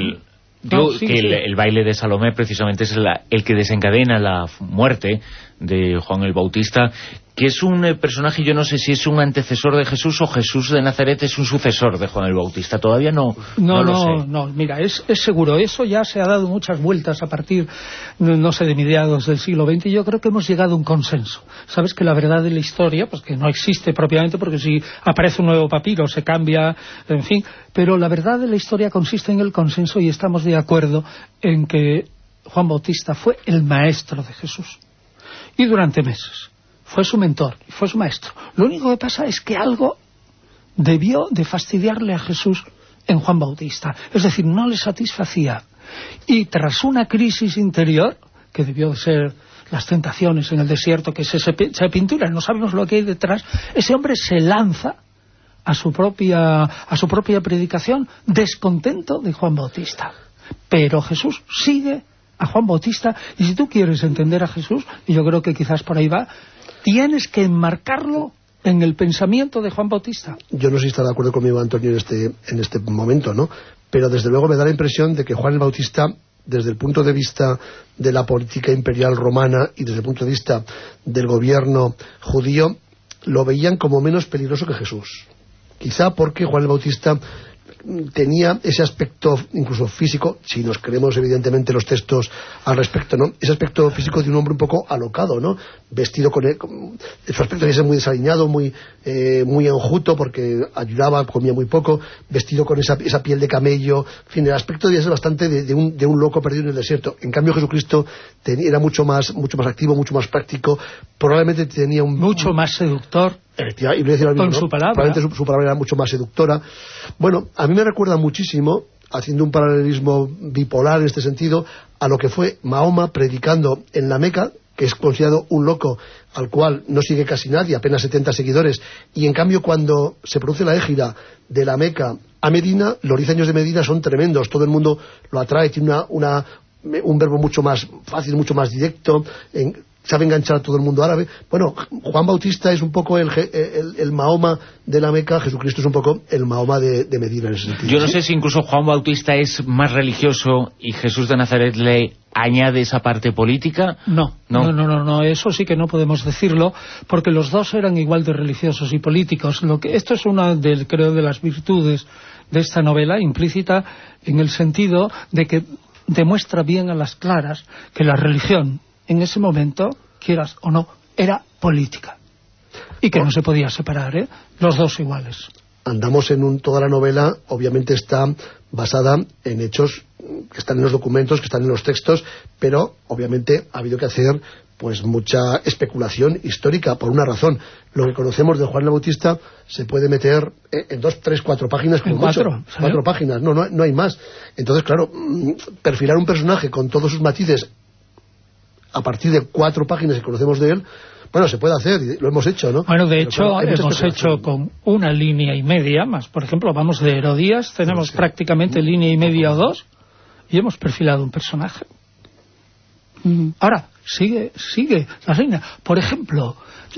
El baile de Salomé precisamente es el que desencadena la muerte de Juan el Bautista, que es un personaje, yo no sé si es un antecesor de Jesús o Jesús de Nazaret es un sucesor de Juan el Bautista, todavía no lo sé. No, mira, es seguro, eso ya se ha dado muchas vueltas a partir, no sé, de mediados del siglo XX, y yo creo que hemos llegado a un consenso. Sabes que la verdad de la historia, pues que no existe propiamente, porque si aparece un nuevo papiro se cambia, en fin, pero la verdad de la historia consiste en el consenso, y estamos de acuerdo en que Juan Bautista fue el maestro de Jesús, y durante meses fue su mentor, fue su maestro. Lo único que pasa es que algo debió de fastidiarle a Jesús en Juan Bautista. Es decir, no le satisfacía. Y tras una crisis interior, que debió de ser las tentaciones en el desierto, que se pintura, no sabemos lo que hay detrás, ese hombre se lanza a su propia predicación, descontento de Juan Bautista. Pero Jesús sigue a Juan Bautista, y si tú quieres entender a Jesús, y yo creo que quizás por ahí va, tienes que enmarcarlo en el pensamiento de Juan Bautista. Yo no sé si está de acuerdo conmigo, Antonio, en este momento, ¿no? Pero desde luego me da la impresión de que Juan el Bautista, desde el punto de vista de la política imperial romana y desde el punto de vista del gobierno judío, lo veían como menos peligroso que Jesús. Quizá porque Juan el Bautista tenía ese aspecto incluso físico, si nos creemos evidentemente los textos al respecto, ¿no? Ese aspecto físico de un hombre un poco alocado, ¿no? Vestido su aspecto es muy desaliñado, muy enjuto, porque ayudaba, comía muy poco, vestido con esa piel de camello, en fin, el aspecto debía ser bastante de un loco perdido en el desierto. En cambio Jesucristo era mucho más activo, mucho más práctico, probablemente tenía mucho más seductor. Con su palabra. Probablemente su palabra era mucho más seductora. Bueno, a mí me recuerda muchísimo, haciendo un paralelismo bipolar en este sentido, a lo que fue Mahoma predicando en la Meca, que es considerado un loco al cual no sigue casi nadie, apenas 70 seguidores, y en cambio cuando se produce la égira de la Meca a Medina, los 10 años de Medina son tremendos, todo el mundo lo atrae, tiene un verbo mucho más fácil, mucho más directo, sabe enganchar a todo el mundo árabe. Bueno, Juan Bautista es un poco el Mahoma de la Meca, Jesucristo es un poco el Mahoma de Medina en ese sentido. Yo no sé si incluso Juan Bautista es más religioso y Jesús de Nazaret le añade esa parte política. No, eso sí que no podemos decirlo, porque los dos eran igual de religiosos y políticos. Esto es una creo de las virtudes de esta novela, implícita en el sentido de que demuestra bien a las claras que la religión en ese momento, quieras o no, era política. Y que no se podía separar, los dos iguales. Andamos toda la novela, obviamente está basada en hechos que están en los documentos, que están en los textos, pero obviamente ha habido que hacer pues mucha especulación histórica, por una razón. Lo que conocemos de Juan el Bautista se puede meter en 2, 3, 4 páginas, como mucho. 4 páginas, no hay más. Entonces, claro, perfilar un personaje con todos sus matices a partir de 4 páginas que conocemos de él, bueno, se puede hacer, y lo hemos hecho, ¿no? Bueno, de hecho, hemos hecho con 1 línea y media más. Por ejemplo, vamos de Herodías, tenemos prácticamente línea y media o 2, y hemos perfilado un personaje. Ahora, sigue la reina. Por ejemplo,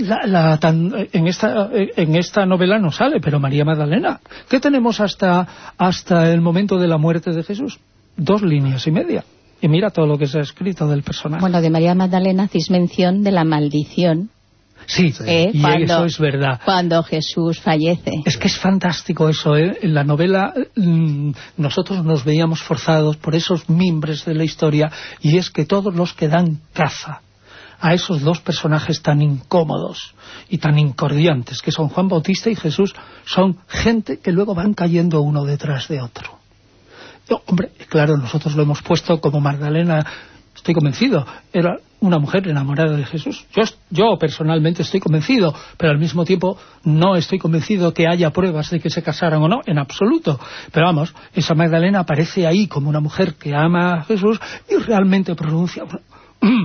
en esta novela no sale, pero María Magdalena, ¿qué tenemos hasta el momento de la muerte de Jesús? 2 líneas y media. Y mira todo lo que se ha escrito del personaje. Bueno, de María Magdalena hacéis mención de la maldición. Sí, y eso es verdad. Cuando Jesús fallece. Es que es fantástico eso, En la novela nosotros nos veíamos forzados por esos mimbres de la historia, y es que todos los que dan caza a esos 2 personajes tan incómodos y tan incordiantes, que son Juan Bautista y Jesús, son gente que luego van cayendo uno detrás de otro. Hombre, claro, nosotros lo hemos puesto como Magdalena, estoy convencido, era una mujer enamorada de Jesús. Yo personalmente estoy convencido, pero al mismo tiempo no estoy convencido que haya pruebas de que se casaran o no, en absoluto. Pero vamos, esa Magdalena aparece ahí como una mujer que ama a Jesús y realmente pronuncia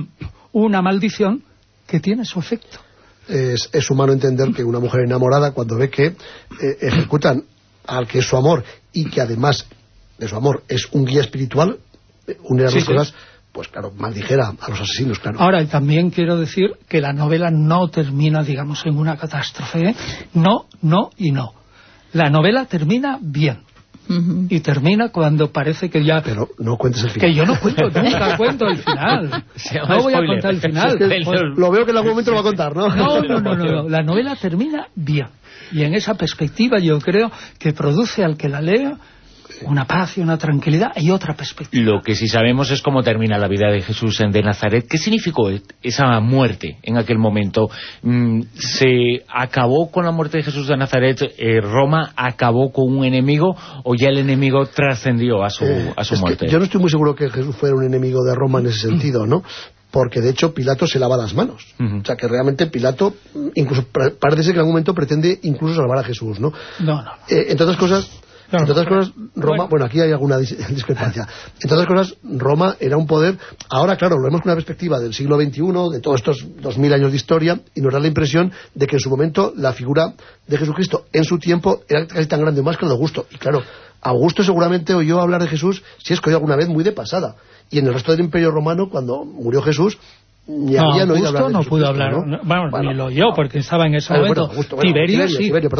una maldición que tiene su efecto. Es humano entender que una mujer enamorada, cuando ve que ejecutan al que es su amor y que además de su amor es un guía espiritual, une las dos cosas, pues claro, maldijera a los asesinos, claro. Ahora, y también quiero decir que la novela no termina, digamos, en una catástrofe, ¿eh? No, no y no. La novela termina bien. Y termina cuando parece que ya... Pero no cuentes el final. Que yo no cuento, nunca cuento el final. No voy a contar el final. Lo veo que en algún momento lo va a contar, ¿no? No. La novela termina bien. Y en esa perspectiva yo creo que produce al que la lea una paz y una tranquilidad y otra perspectiva. Lo que sí sabemos es cómo termina la vida de Jesús de Nazaret. ¿Qué significó esa muerte en aquel momento? ¿Se acabó con la muerte de Jesús de Nazaret? ¿Roma acabó con un enemigo o ya el enemigo trascendió a su muerte? Yo no estoy muy seguro que Jesús fuera un enemigo de Roma en ese sentido, ¿no? Porque de hecho Pilato se lava las manos. O sea que realmente Pilato incluso parece ser que en algún momento pretende incluso salvar a Jesús, ¿no? No. Entre otras cosas, Roma, bueno, aquí hay alguna discrepancia. Entre otras cosas, Roma era un poder. Ahora, claro, lo vemos con una perspectiva del siglo XXI, de todos estos 2000 años de historia, y nos da la impresión de que en su momento la figura de Jesucristo en su tiempo era casi tan grande o más que el de Augusto. Y claro, Augusto seguramente oyó hablar de Jesús, si es que oyó alguna vez, muy de pasada. Y en el resto del Imperio Romano, cuando murió Jesús, ni había oído hablar de no pudo hablar, ¿no? Bueno, ni lo oyó, porque estaba en ese momento. Tiberio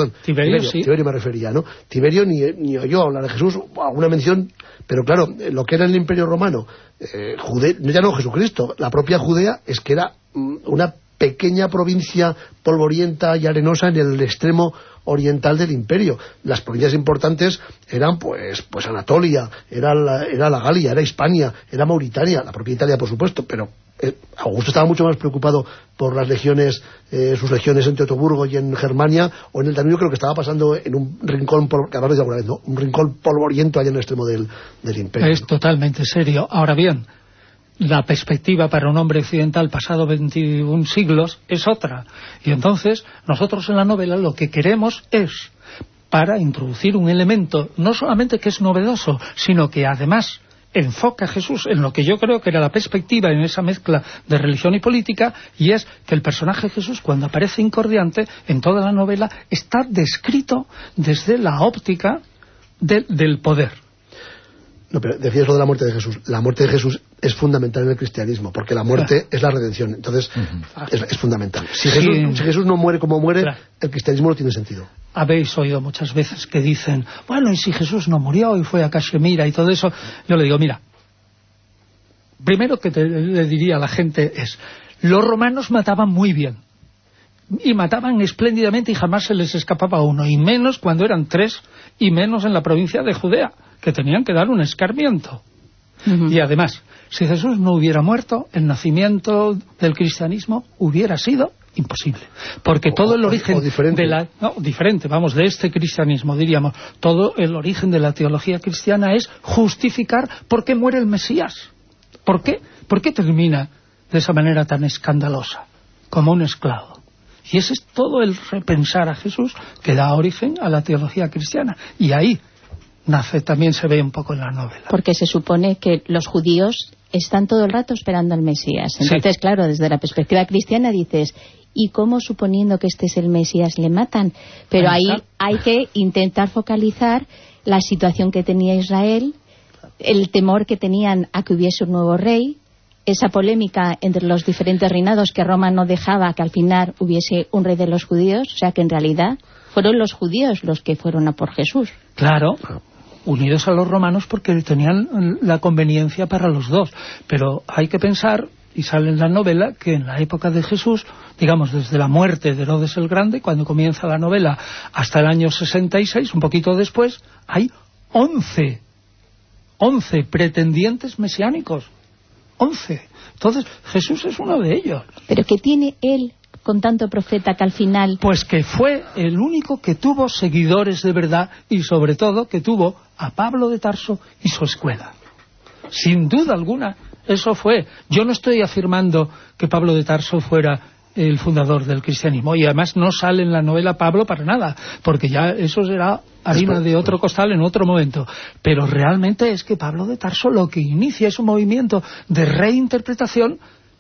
me refería, ¿no? Tiberio ni oyó hablar de Jesús, alguna mención, pero claro, lo que era el Imperio Romano, ya no Jesucristo, la propia Judea es que era una pequeña provincia polvorienta y arenosa en el extremo oriental del imperio. Las provincias importantes eran pues Anatolia, era la Galia, era Hispania, era Mauritania, la propia Italia por supuesto, pero Augusto estaba mucho más preocupado por las legiones, sus legiones en Teutoburgo y en Germania, o en el Danubio. Creo que estaba pasando en un rincón, que hablamos de alguna vez, ¿no? Un rincón polvoriento allá en el extremo del imperio. Es totalmente serio. Ahora bien, la perspectiva para un hombre occidental pasado 21 siglos es otra. Y entonces, nosotros en la novela lo que queremos es, para introducir un elemento, no solamente que es novedoso, sino que además enfoca a Jesús en lo que yo creo que era la perspectiva en esa mezcla de religión y política, y es que el personaje Jesús, cuando aparece incordiante en toda la novela, está descrito desde la óptica del poder. No, pero decías lo de la muerte de Jesús. La muerte de Jesús es fundamental en el cristianismo, porque la muerte es la redención. Entonces, es fundamental. Si Jesús no muere como muere, el cristianismo no tiene sentido. Habéis oído muchas veces que dicen, bueno, y si Jesús no murió y fue a Cachemira y todo eso. Yo le digo, mira, primero que le diría a la gente es, los romanos mataban muy bien. Y mataban espléndidamente y jamás se les escapaba uno. Y menos cuando eran 3, y menos en la provincia de Judea, que tenían que dar un escarmiento. Y además, si Jesús no hubiera muerto, el nacimiento del cristianismo hubiera sido imposible. Porque todo el origen de este cristianismo, diríamos, todo el origen de la teología cristiana es justificar por qué muere el Mesías. ¿Por qué? ¿Por qué termina de esa manera tan escandalosa? Como un esclavo. Y ese es todo el repensar a Jesús que da origen a la teología cristiana. Y ahí nace, también se ve un poco en la novela. Porque se supone que los judíos están todo el rato esperando al Mesías. Entonces, claro, desde la perspectiva cristiana dices, ¿y cómo, suponiendo que este es el Mesías, le matan? Pero ahí hay que intentar focalizar la situación que tenía Israel, el temor que tenían a que hubiese un nuevo rey, esa polémica entre los diferentes reinados, que Roma no dejaba que al final hubiese un rey de los judíos, o sea que en realidad fueron los judíos los que fueron a por Jesús. Claro, unidos a los romanos porque tenían la conveniencia para los dos, pero hay que pensar, y sale en la novela, que en la época de Jesús, digamos desde la muerte de Herodes el Grande, cuando comienza la novela, hasta el año 66, un poquito después, hay 11 pretendientes mesiánicos. 11. Entonces, Jesús es uno de ellos. ¿Pero qué tiene él con tanto profeta que al final...? Pues que fue el único que tuvo seguidores de verdad y sobre todo que tuvo a Pablo de Tarso y su escuela. Sin duda alguna, eso fue. Yo no estoy afirmando que Pablo de Tarso fuera el fundador del cristianismo, y además no sale en la novela Pablo para nada, porque ya eso será harina de otro costal en otro momento. Pero realmente es que Pablo de Tarso lo que inicia es un movimiento de reinterpretación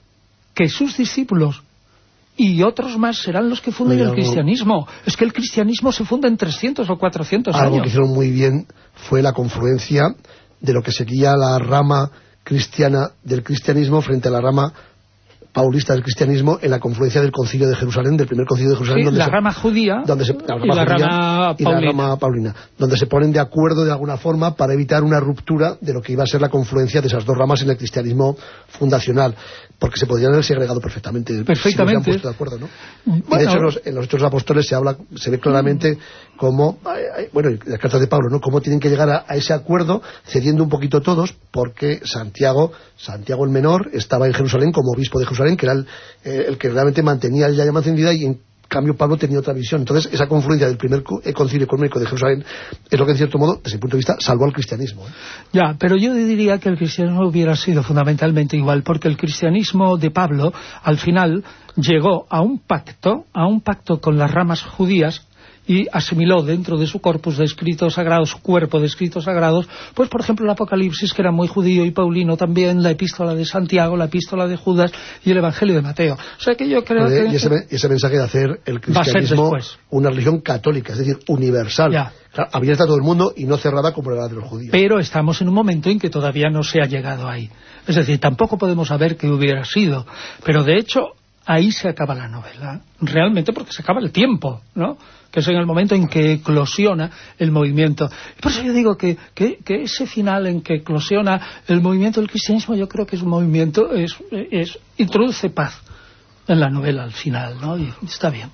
que sus discípulos y otros más serán los que funden el cristianismo. Es que el cristianismo se funda en 300 o 400 años. Algo que hicieron muy bien fue la confluencia de lo que sería la rama cristiana del cristianismo frente a la rama paulista del cristianismo en la confluencia del concilio de Jerusalén, del primer concilio de Jerusalén, sí, donde la rama judía y la rama paulina, donde se ponen de acuerdo de alguna forma para evitar una ruptura de lo que iba a ser la confluencia de esas dos ramas en el cristianismo fundacional, porque se podrían haber segregado perfectamente si no se han puesto de acuerdo, ¿no? Bueno, y de hecho en los Hechos de los Apóstoles se ve claramente cómo, bueno, en las cartas de Pablo, ¿no?, cómo tienen que llegar a ese acuerdo, cediendo un poquito todos, porque Santiago el menor estaba en Jerusalén como obispo de Jerusalén, que era el que realmente mantenía la llama encendida, y en cambio Pablo tenía otra visión. Entonces esa confluencia del primer concilio ecuménico de Jerusalén es lo que en cierto modo, desde ese punto de vista, salvó al cristianismo. Ya, pero yo diría que el cristianismo hubiera sido fundamentalmente igual, porque el cristianismo de Pablo al final llegó a un pacto con las ramas judías, y asimiló dentro de su corpus de escritos sagrados, su cuerpo de escritos sagrados, pues por ejemplo el Apocalipsis, que era muy judío y paulino también, la epístola de Santiago, la epístola de Judas y el Evangelio de Mateo. O sea que yo creo que... Y ese mensaje de hacer el cristianismo una religión católica, es decir, universal, claro, abierta a todo el mundo y no cerrada como era la de los judíos. Pero estamos en un momento en que todavía no se ha llegado ahí. Es decir, tampoco podemos saber qué hubiera sido, pero de hecho ahí se acaba la novela, realmente, porque se acaba el tiempo, ¿no?, que es en el momento en que eclosiona el movimiento. Y por eso yo digo que ese final en que eclosiona el movimiento del cristianismo, yo creo que es un movimiento, introduce paz en la novela al final, ¿no?, y está bien.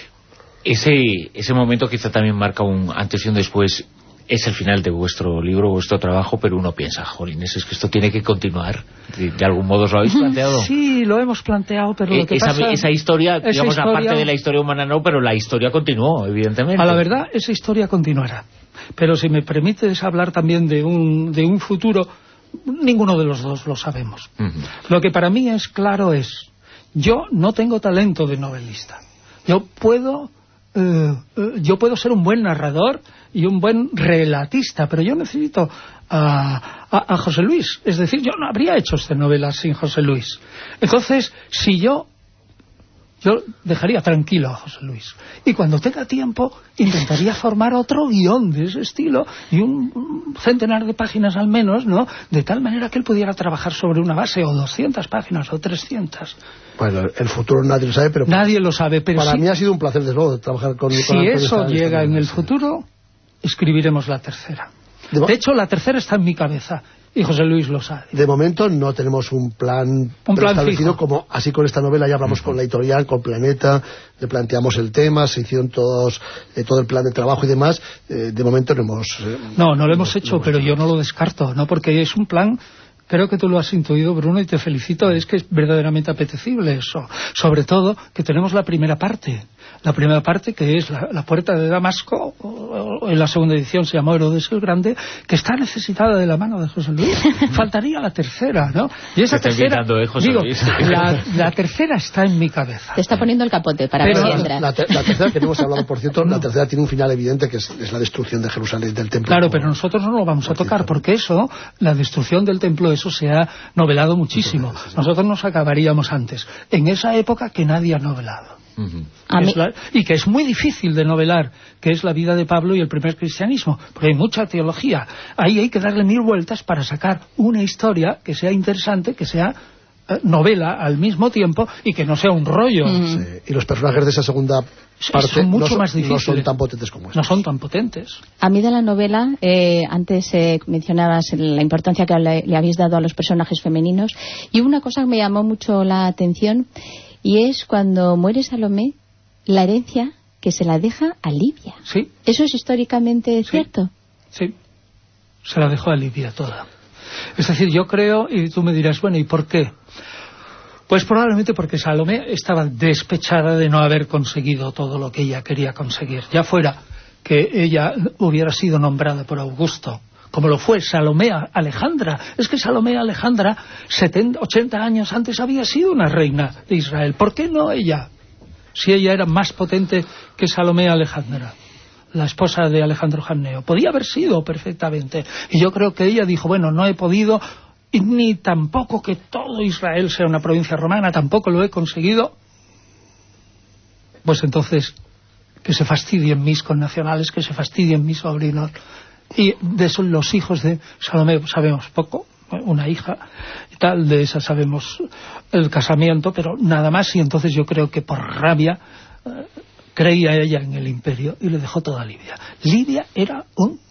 Ese momento quizá también marca un antes y un después. Es el final de vuestro libro, vuestro trabajo, pero uno piensa, jolines, es que esto tiene que continuar. ¿De algún modo os lo habéis planteado? Sí, lo hemos planteado, pero lo que pasa... Esa historia, digamos, aparte de la historia humana no, pero la historia continuó, evidentemente. A la verdad, esa historia continuará. Pero si me permites hablar también de un futuro, ninguno de los dos lo sabemos. Lo que para mí es claro es, yo no tengo talento de novelista. Yo puedo ser un buen narrador y un buen relatista, pero yo necesito a José Luis. Es decir, yo no habría hecho esta novela sin José Luis. Entonces, si yo dejaría tranquilo a José Luis, y cuando tenga tiempo intentaría formar otro guión de ese estilo, y un centenar de páginas al menos, ¿no?, de tal manera que él pudiera trabajar sobre una base, o 200 páginas, o 300. Bueno, el futuro nadie lo sabe, pero... Nadie lo sabe, pero para mí ha sido un placer, desde luego, trabajar con Si eso llega en el futuro, escribiremos la tercera. De hecho, la tercera está en mi cabeza, y José Luis lo sabe. De momento no tenemos un plan establecido, como así con esta novela ya hablamos con la editorial, con Planeta, le planteamos el tema, se hicieron todo el plan de trabajo y demás. De momento no hemos... No lo hemos hecho, pero yo no lo descarto, ¿no?, porque es un plan... Creo que tú lo has intuido, Bruno, y te felicito. Es que es verdaderamente apetecible eso. Sobre todo que tenemos la primera parte. La primera parte, que es la puerta de Damasco, o en la segunda edición se llamó Herodes el Grande, que está necesitada de la mano de José Luis. Faltaría la tercera, ¿no? Y esa tercera, la tercera está en mi cabeza. Te está poniendo el capote para ver si entra. La tercera, que no hemos hablado, por cierto, la tercera tiene un final evidente, que es la destrucción de Jerusalén, del templo. Claro, pero nosotros no lo vamos a tocar, porque eso, la destrucción del templo, eso se ha novelado muchísimo. Nosotros nos acabaríamos antes. En esa época que nadie ha novelado. Y que es muy difícil de novelar, que es la vida de Pablo y el primer cristianismo, porque hay mucha teología. Ahí hay que darle 1000 vueltas para sacar una historia que sea interesante, que sea novela al mismo tiempo y que no sea un rollo. Sí. Y los personajes de esa segunda parte son mucho más difíciles. No son tan potentes como estos. No son tan potentes. A mí de la novela, antes mencionabas la importancia que le habéis dado a los personajes femeninos, y una cosa que me llamó mucho la atención, y es cuando muere Salomé, la herencia que se la deja a Livia. Sí. ¿Eso es históricamente cierto? Sí, se la dejó a Livia toda. Es decir, yo creo, y tú me dirás, bueno, ¿y por qué? Pues probablemente porque Salomé estaba despechada de no haber conseguido todo lo que ella quería conseguir. Ya fuera que ella hubiera sido nombrada por Augusto, como lo fue Salomé Alejandra. Es que Salomé Alejandra, 80 años antes, había sido una reina de Israel. ¿Por qué no ella? Si ella era más potente que Salomé Alejandra, la esposa de Alejandro Janneo. Podía haber sido perfectamente. Y yo creo que ella dijo, bueno, no he podido, ni tampoco que todo Israel sea una provincia romana, tampoco lo he conseguido, pues entonces que se fastidien mis connacionales, que se fastidien mis sobrinos. Y de eso los hijos de Salomé sabemos poco, una hija y tal, de esa sabemos el casamiento, pero nada más. Y entonces yo creo que por rabia creía ella en el imperio y le dejó toda Libia. Libia era un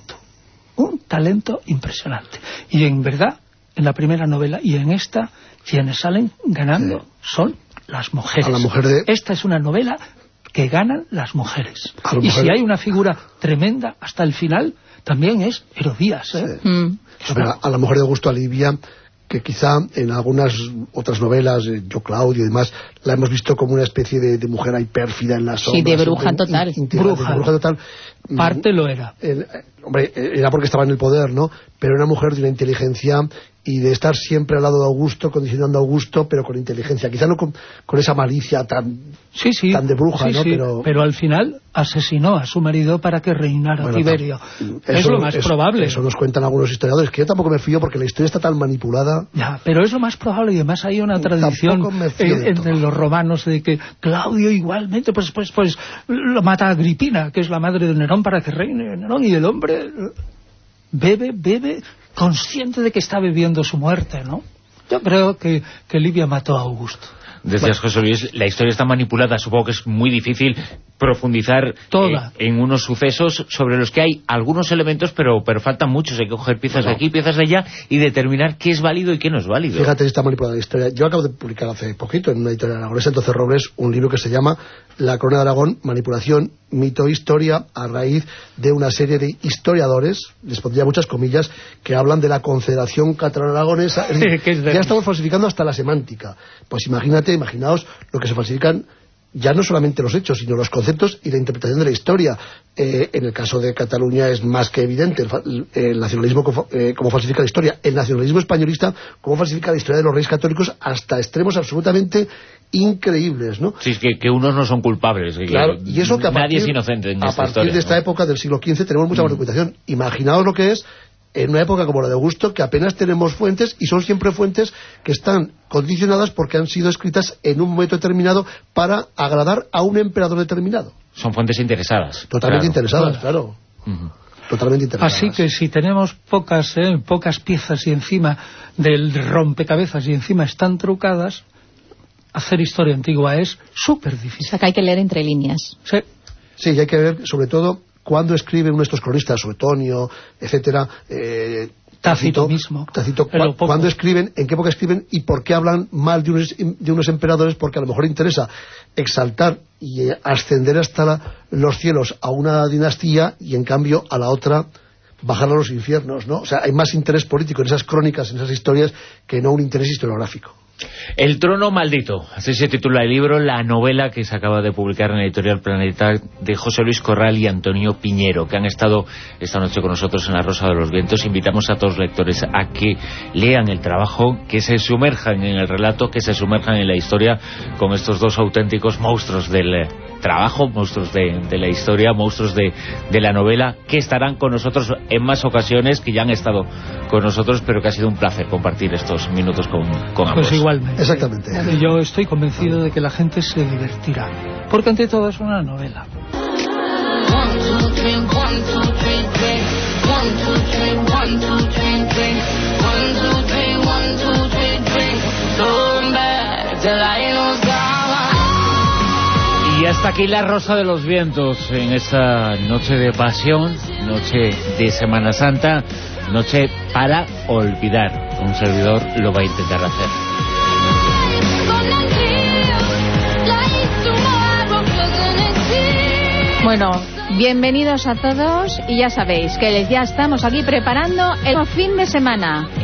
talento impresionante. Y en verdad, en la primera novela y en esta, quienes salen ganando son las mujeres. A la mujer de... Esta es una novela que ganan las mujeres. Y si hay una figura tremenda hasta el final, también es Herodías. A la mujer de Augusto Livia, que quizá en algunas otras novelas, Yo Claudio y demás, la hemos visto como una especie de mujer ahí pérfida en las sombras. Sí, de bruja total. Bruja total. Parte lo era. Hombre, era porque estaba en el poder, ¿no? Pero era una mujer de una inteligencia y de estar siempre al lado de Augusto, condicionando a Augusto, pero con inteligencia. Quizá no con esa malicia tan de bruja, ¿no? Pero al final asesinó a su marido para que reinara Tiberio. Es lo más probable. Eso nos cuentan algunos historiadores, que yo tampoco me fío porque la historia está tan manipulada. Ya, pero es lo más probable, y además hay una tradición entre los romanos de que Claudio igualmente pues lo mata a Agripina, que es la madre de Nerón, para que reine Nerón, y el hombre bebe consciente de que está bebiendo su muerte, ¿no? Yo creo que Livia mató a Augusto. Decías, José Luis, la historia está manipulada. Supongo que es muy difícil profundizar en unos sucesos sobre los que hay algunos elementos, pero faltan muchos. Hay que coger piezas de aquí, piezas de allá, y determinar qué es válido y qué no es válido. Fíjate si está manipulada la historia. Yo acabo de publicar hace poquito en una editorial aragonesa, entonces Robles, un libro que se llama La Corona de Aragón, manipulación, mito e historia, a raíz de una serie de historiadores, les pondría muchas comillas, que hablan de la Confederación Catalano-Aragonesa. Es decir, ya estamos falsificando hasta la semántica. Pues imaginaos lo que se falsifican, ya no solamente los hechos, sino los conceptos y la interpretación de la historia. En el caso de Cataluña es más que evidente el nacionalismo como falsifica la historia, el nacionalismo españolista como falsifica la historia de los reyes católicos hasta extremos absolutamente increíbles, ¿no? Sí, que unos no son culpables, claro, y eso que nadie es inocente en esta historia. A partir de esta época del siglo XV tenemos mucha manipulación. Imaginaos lo que es en una época como la de Augusto, que apenas tenemos fuentes, y son siempre fuentes que están condicionadas porque han sido escritas en un momento determinado para agradar a un emperador determinado. Son fuentes interesadas. Totalmente interesadas, claro. Totalmente interesadas. Así que si tenemos pocas piezas y encima del rompecabezas y encima están trucadas, hacer historia antigua es súper difícil. O sea, que hay que leer entre líneas. Sí, y hay que ver, sobre todo, cuando escribe uno de estos cronistas, Suetonio, etcétera, Tácito mismo. Cuando escriben, en qué época escriben y por qué hablan mal de unos emperadores, porque a lo mejor interesa exaltar y ascender hasta los cielos a una dinastía y en cambio a la otra bajar a los infiernos, ¿no? O sea, hay más interés político en esas crónicas, en esas historias, que no un interés historiográfico. El trono maldito, así se titula el libro, la novela que se acaba de publicar en la editorial Planeta, de José Luis Corral y Antonio Piñero, que han estado esta noche con nosotros en La Rosa de los Vientos. Invitamos a todos los lectores a que lean el trabajo, que se sumerjan en el relato, que se sumerjan en la historia con estos dos auténticos monstruos del trabajo, monstruos de la historia, monstruos de la novela, que estarán con nosotros en más ocasiones, que ya han estado con nosotros, pero que ha sido un placer compartir estos minutos con ambos. Pues igualmente. Exactamente. Yo estoy convencido de que la gente se divertirá, porque ante todo es una novela. Y hasta aquí La Rosa de los Vientos en esta noche de pasión, noche de Semana Santa, noche para olvidar. Un servidor lo va a intentar hacer. Bueno, bienvenidos a todos y ya sabéis que ya estamos aquí preparando el fin de semana.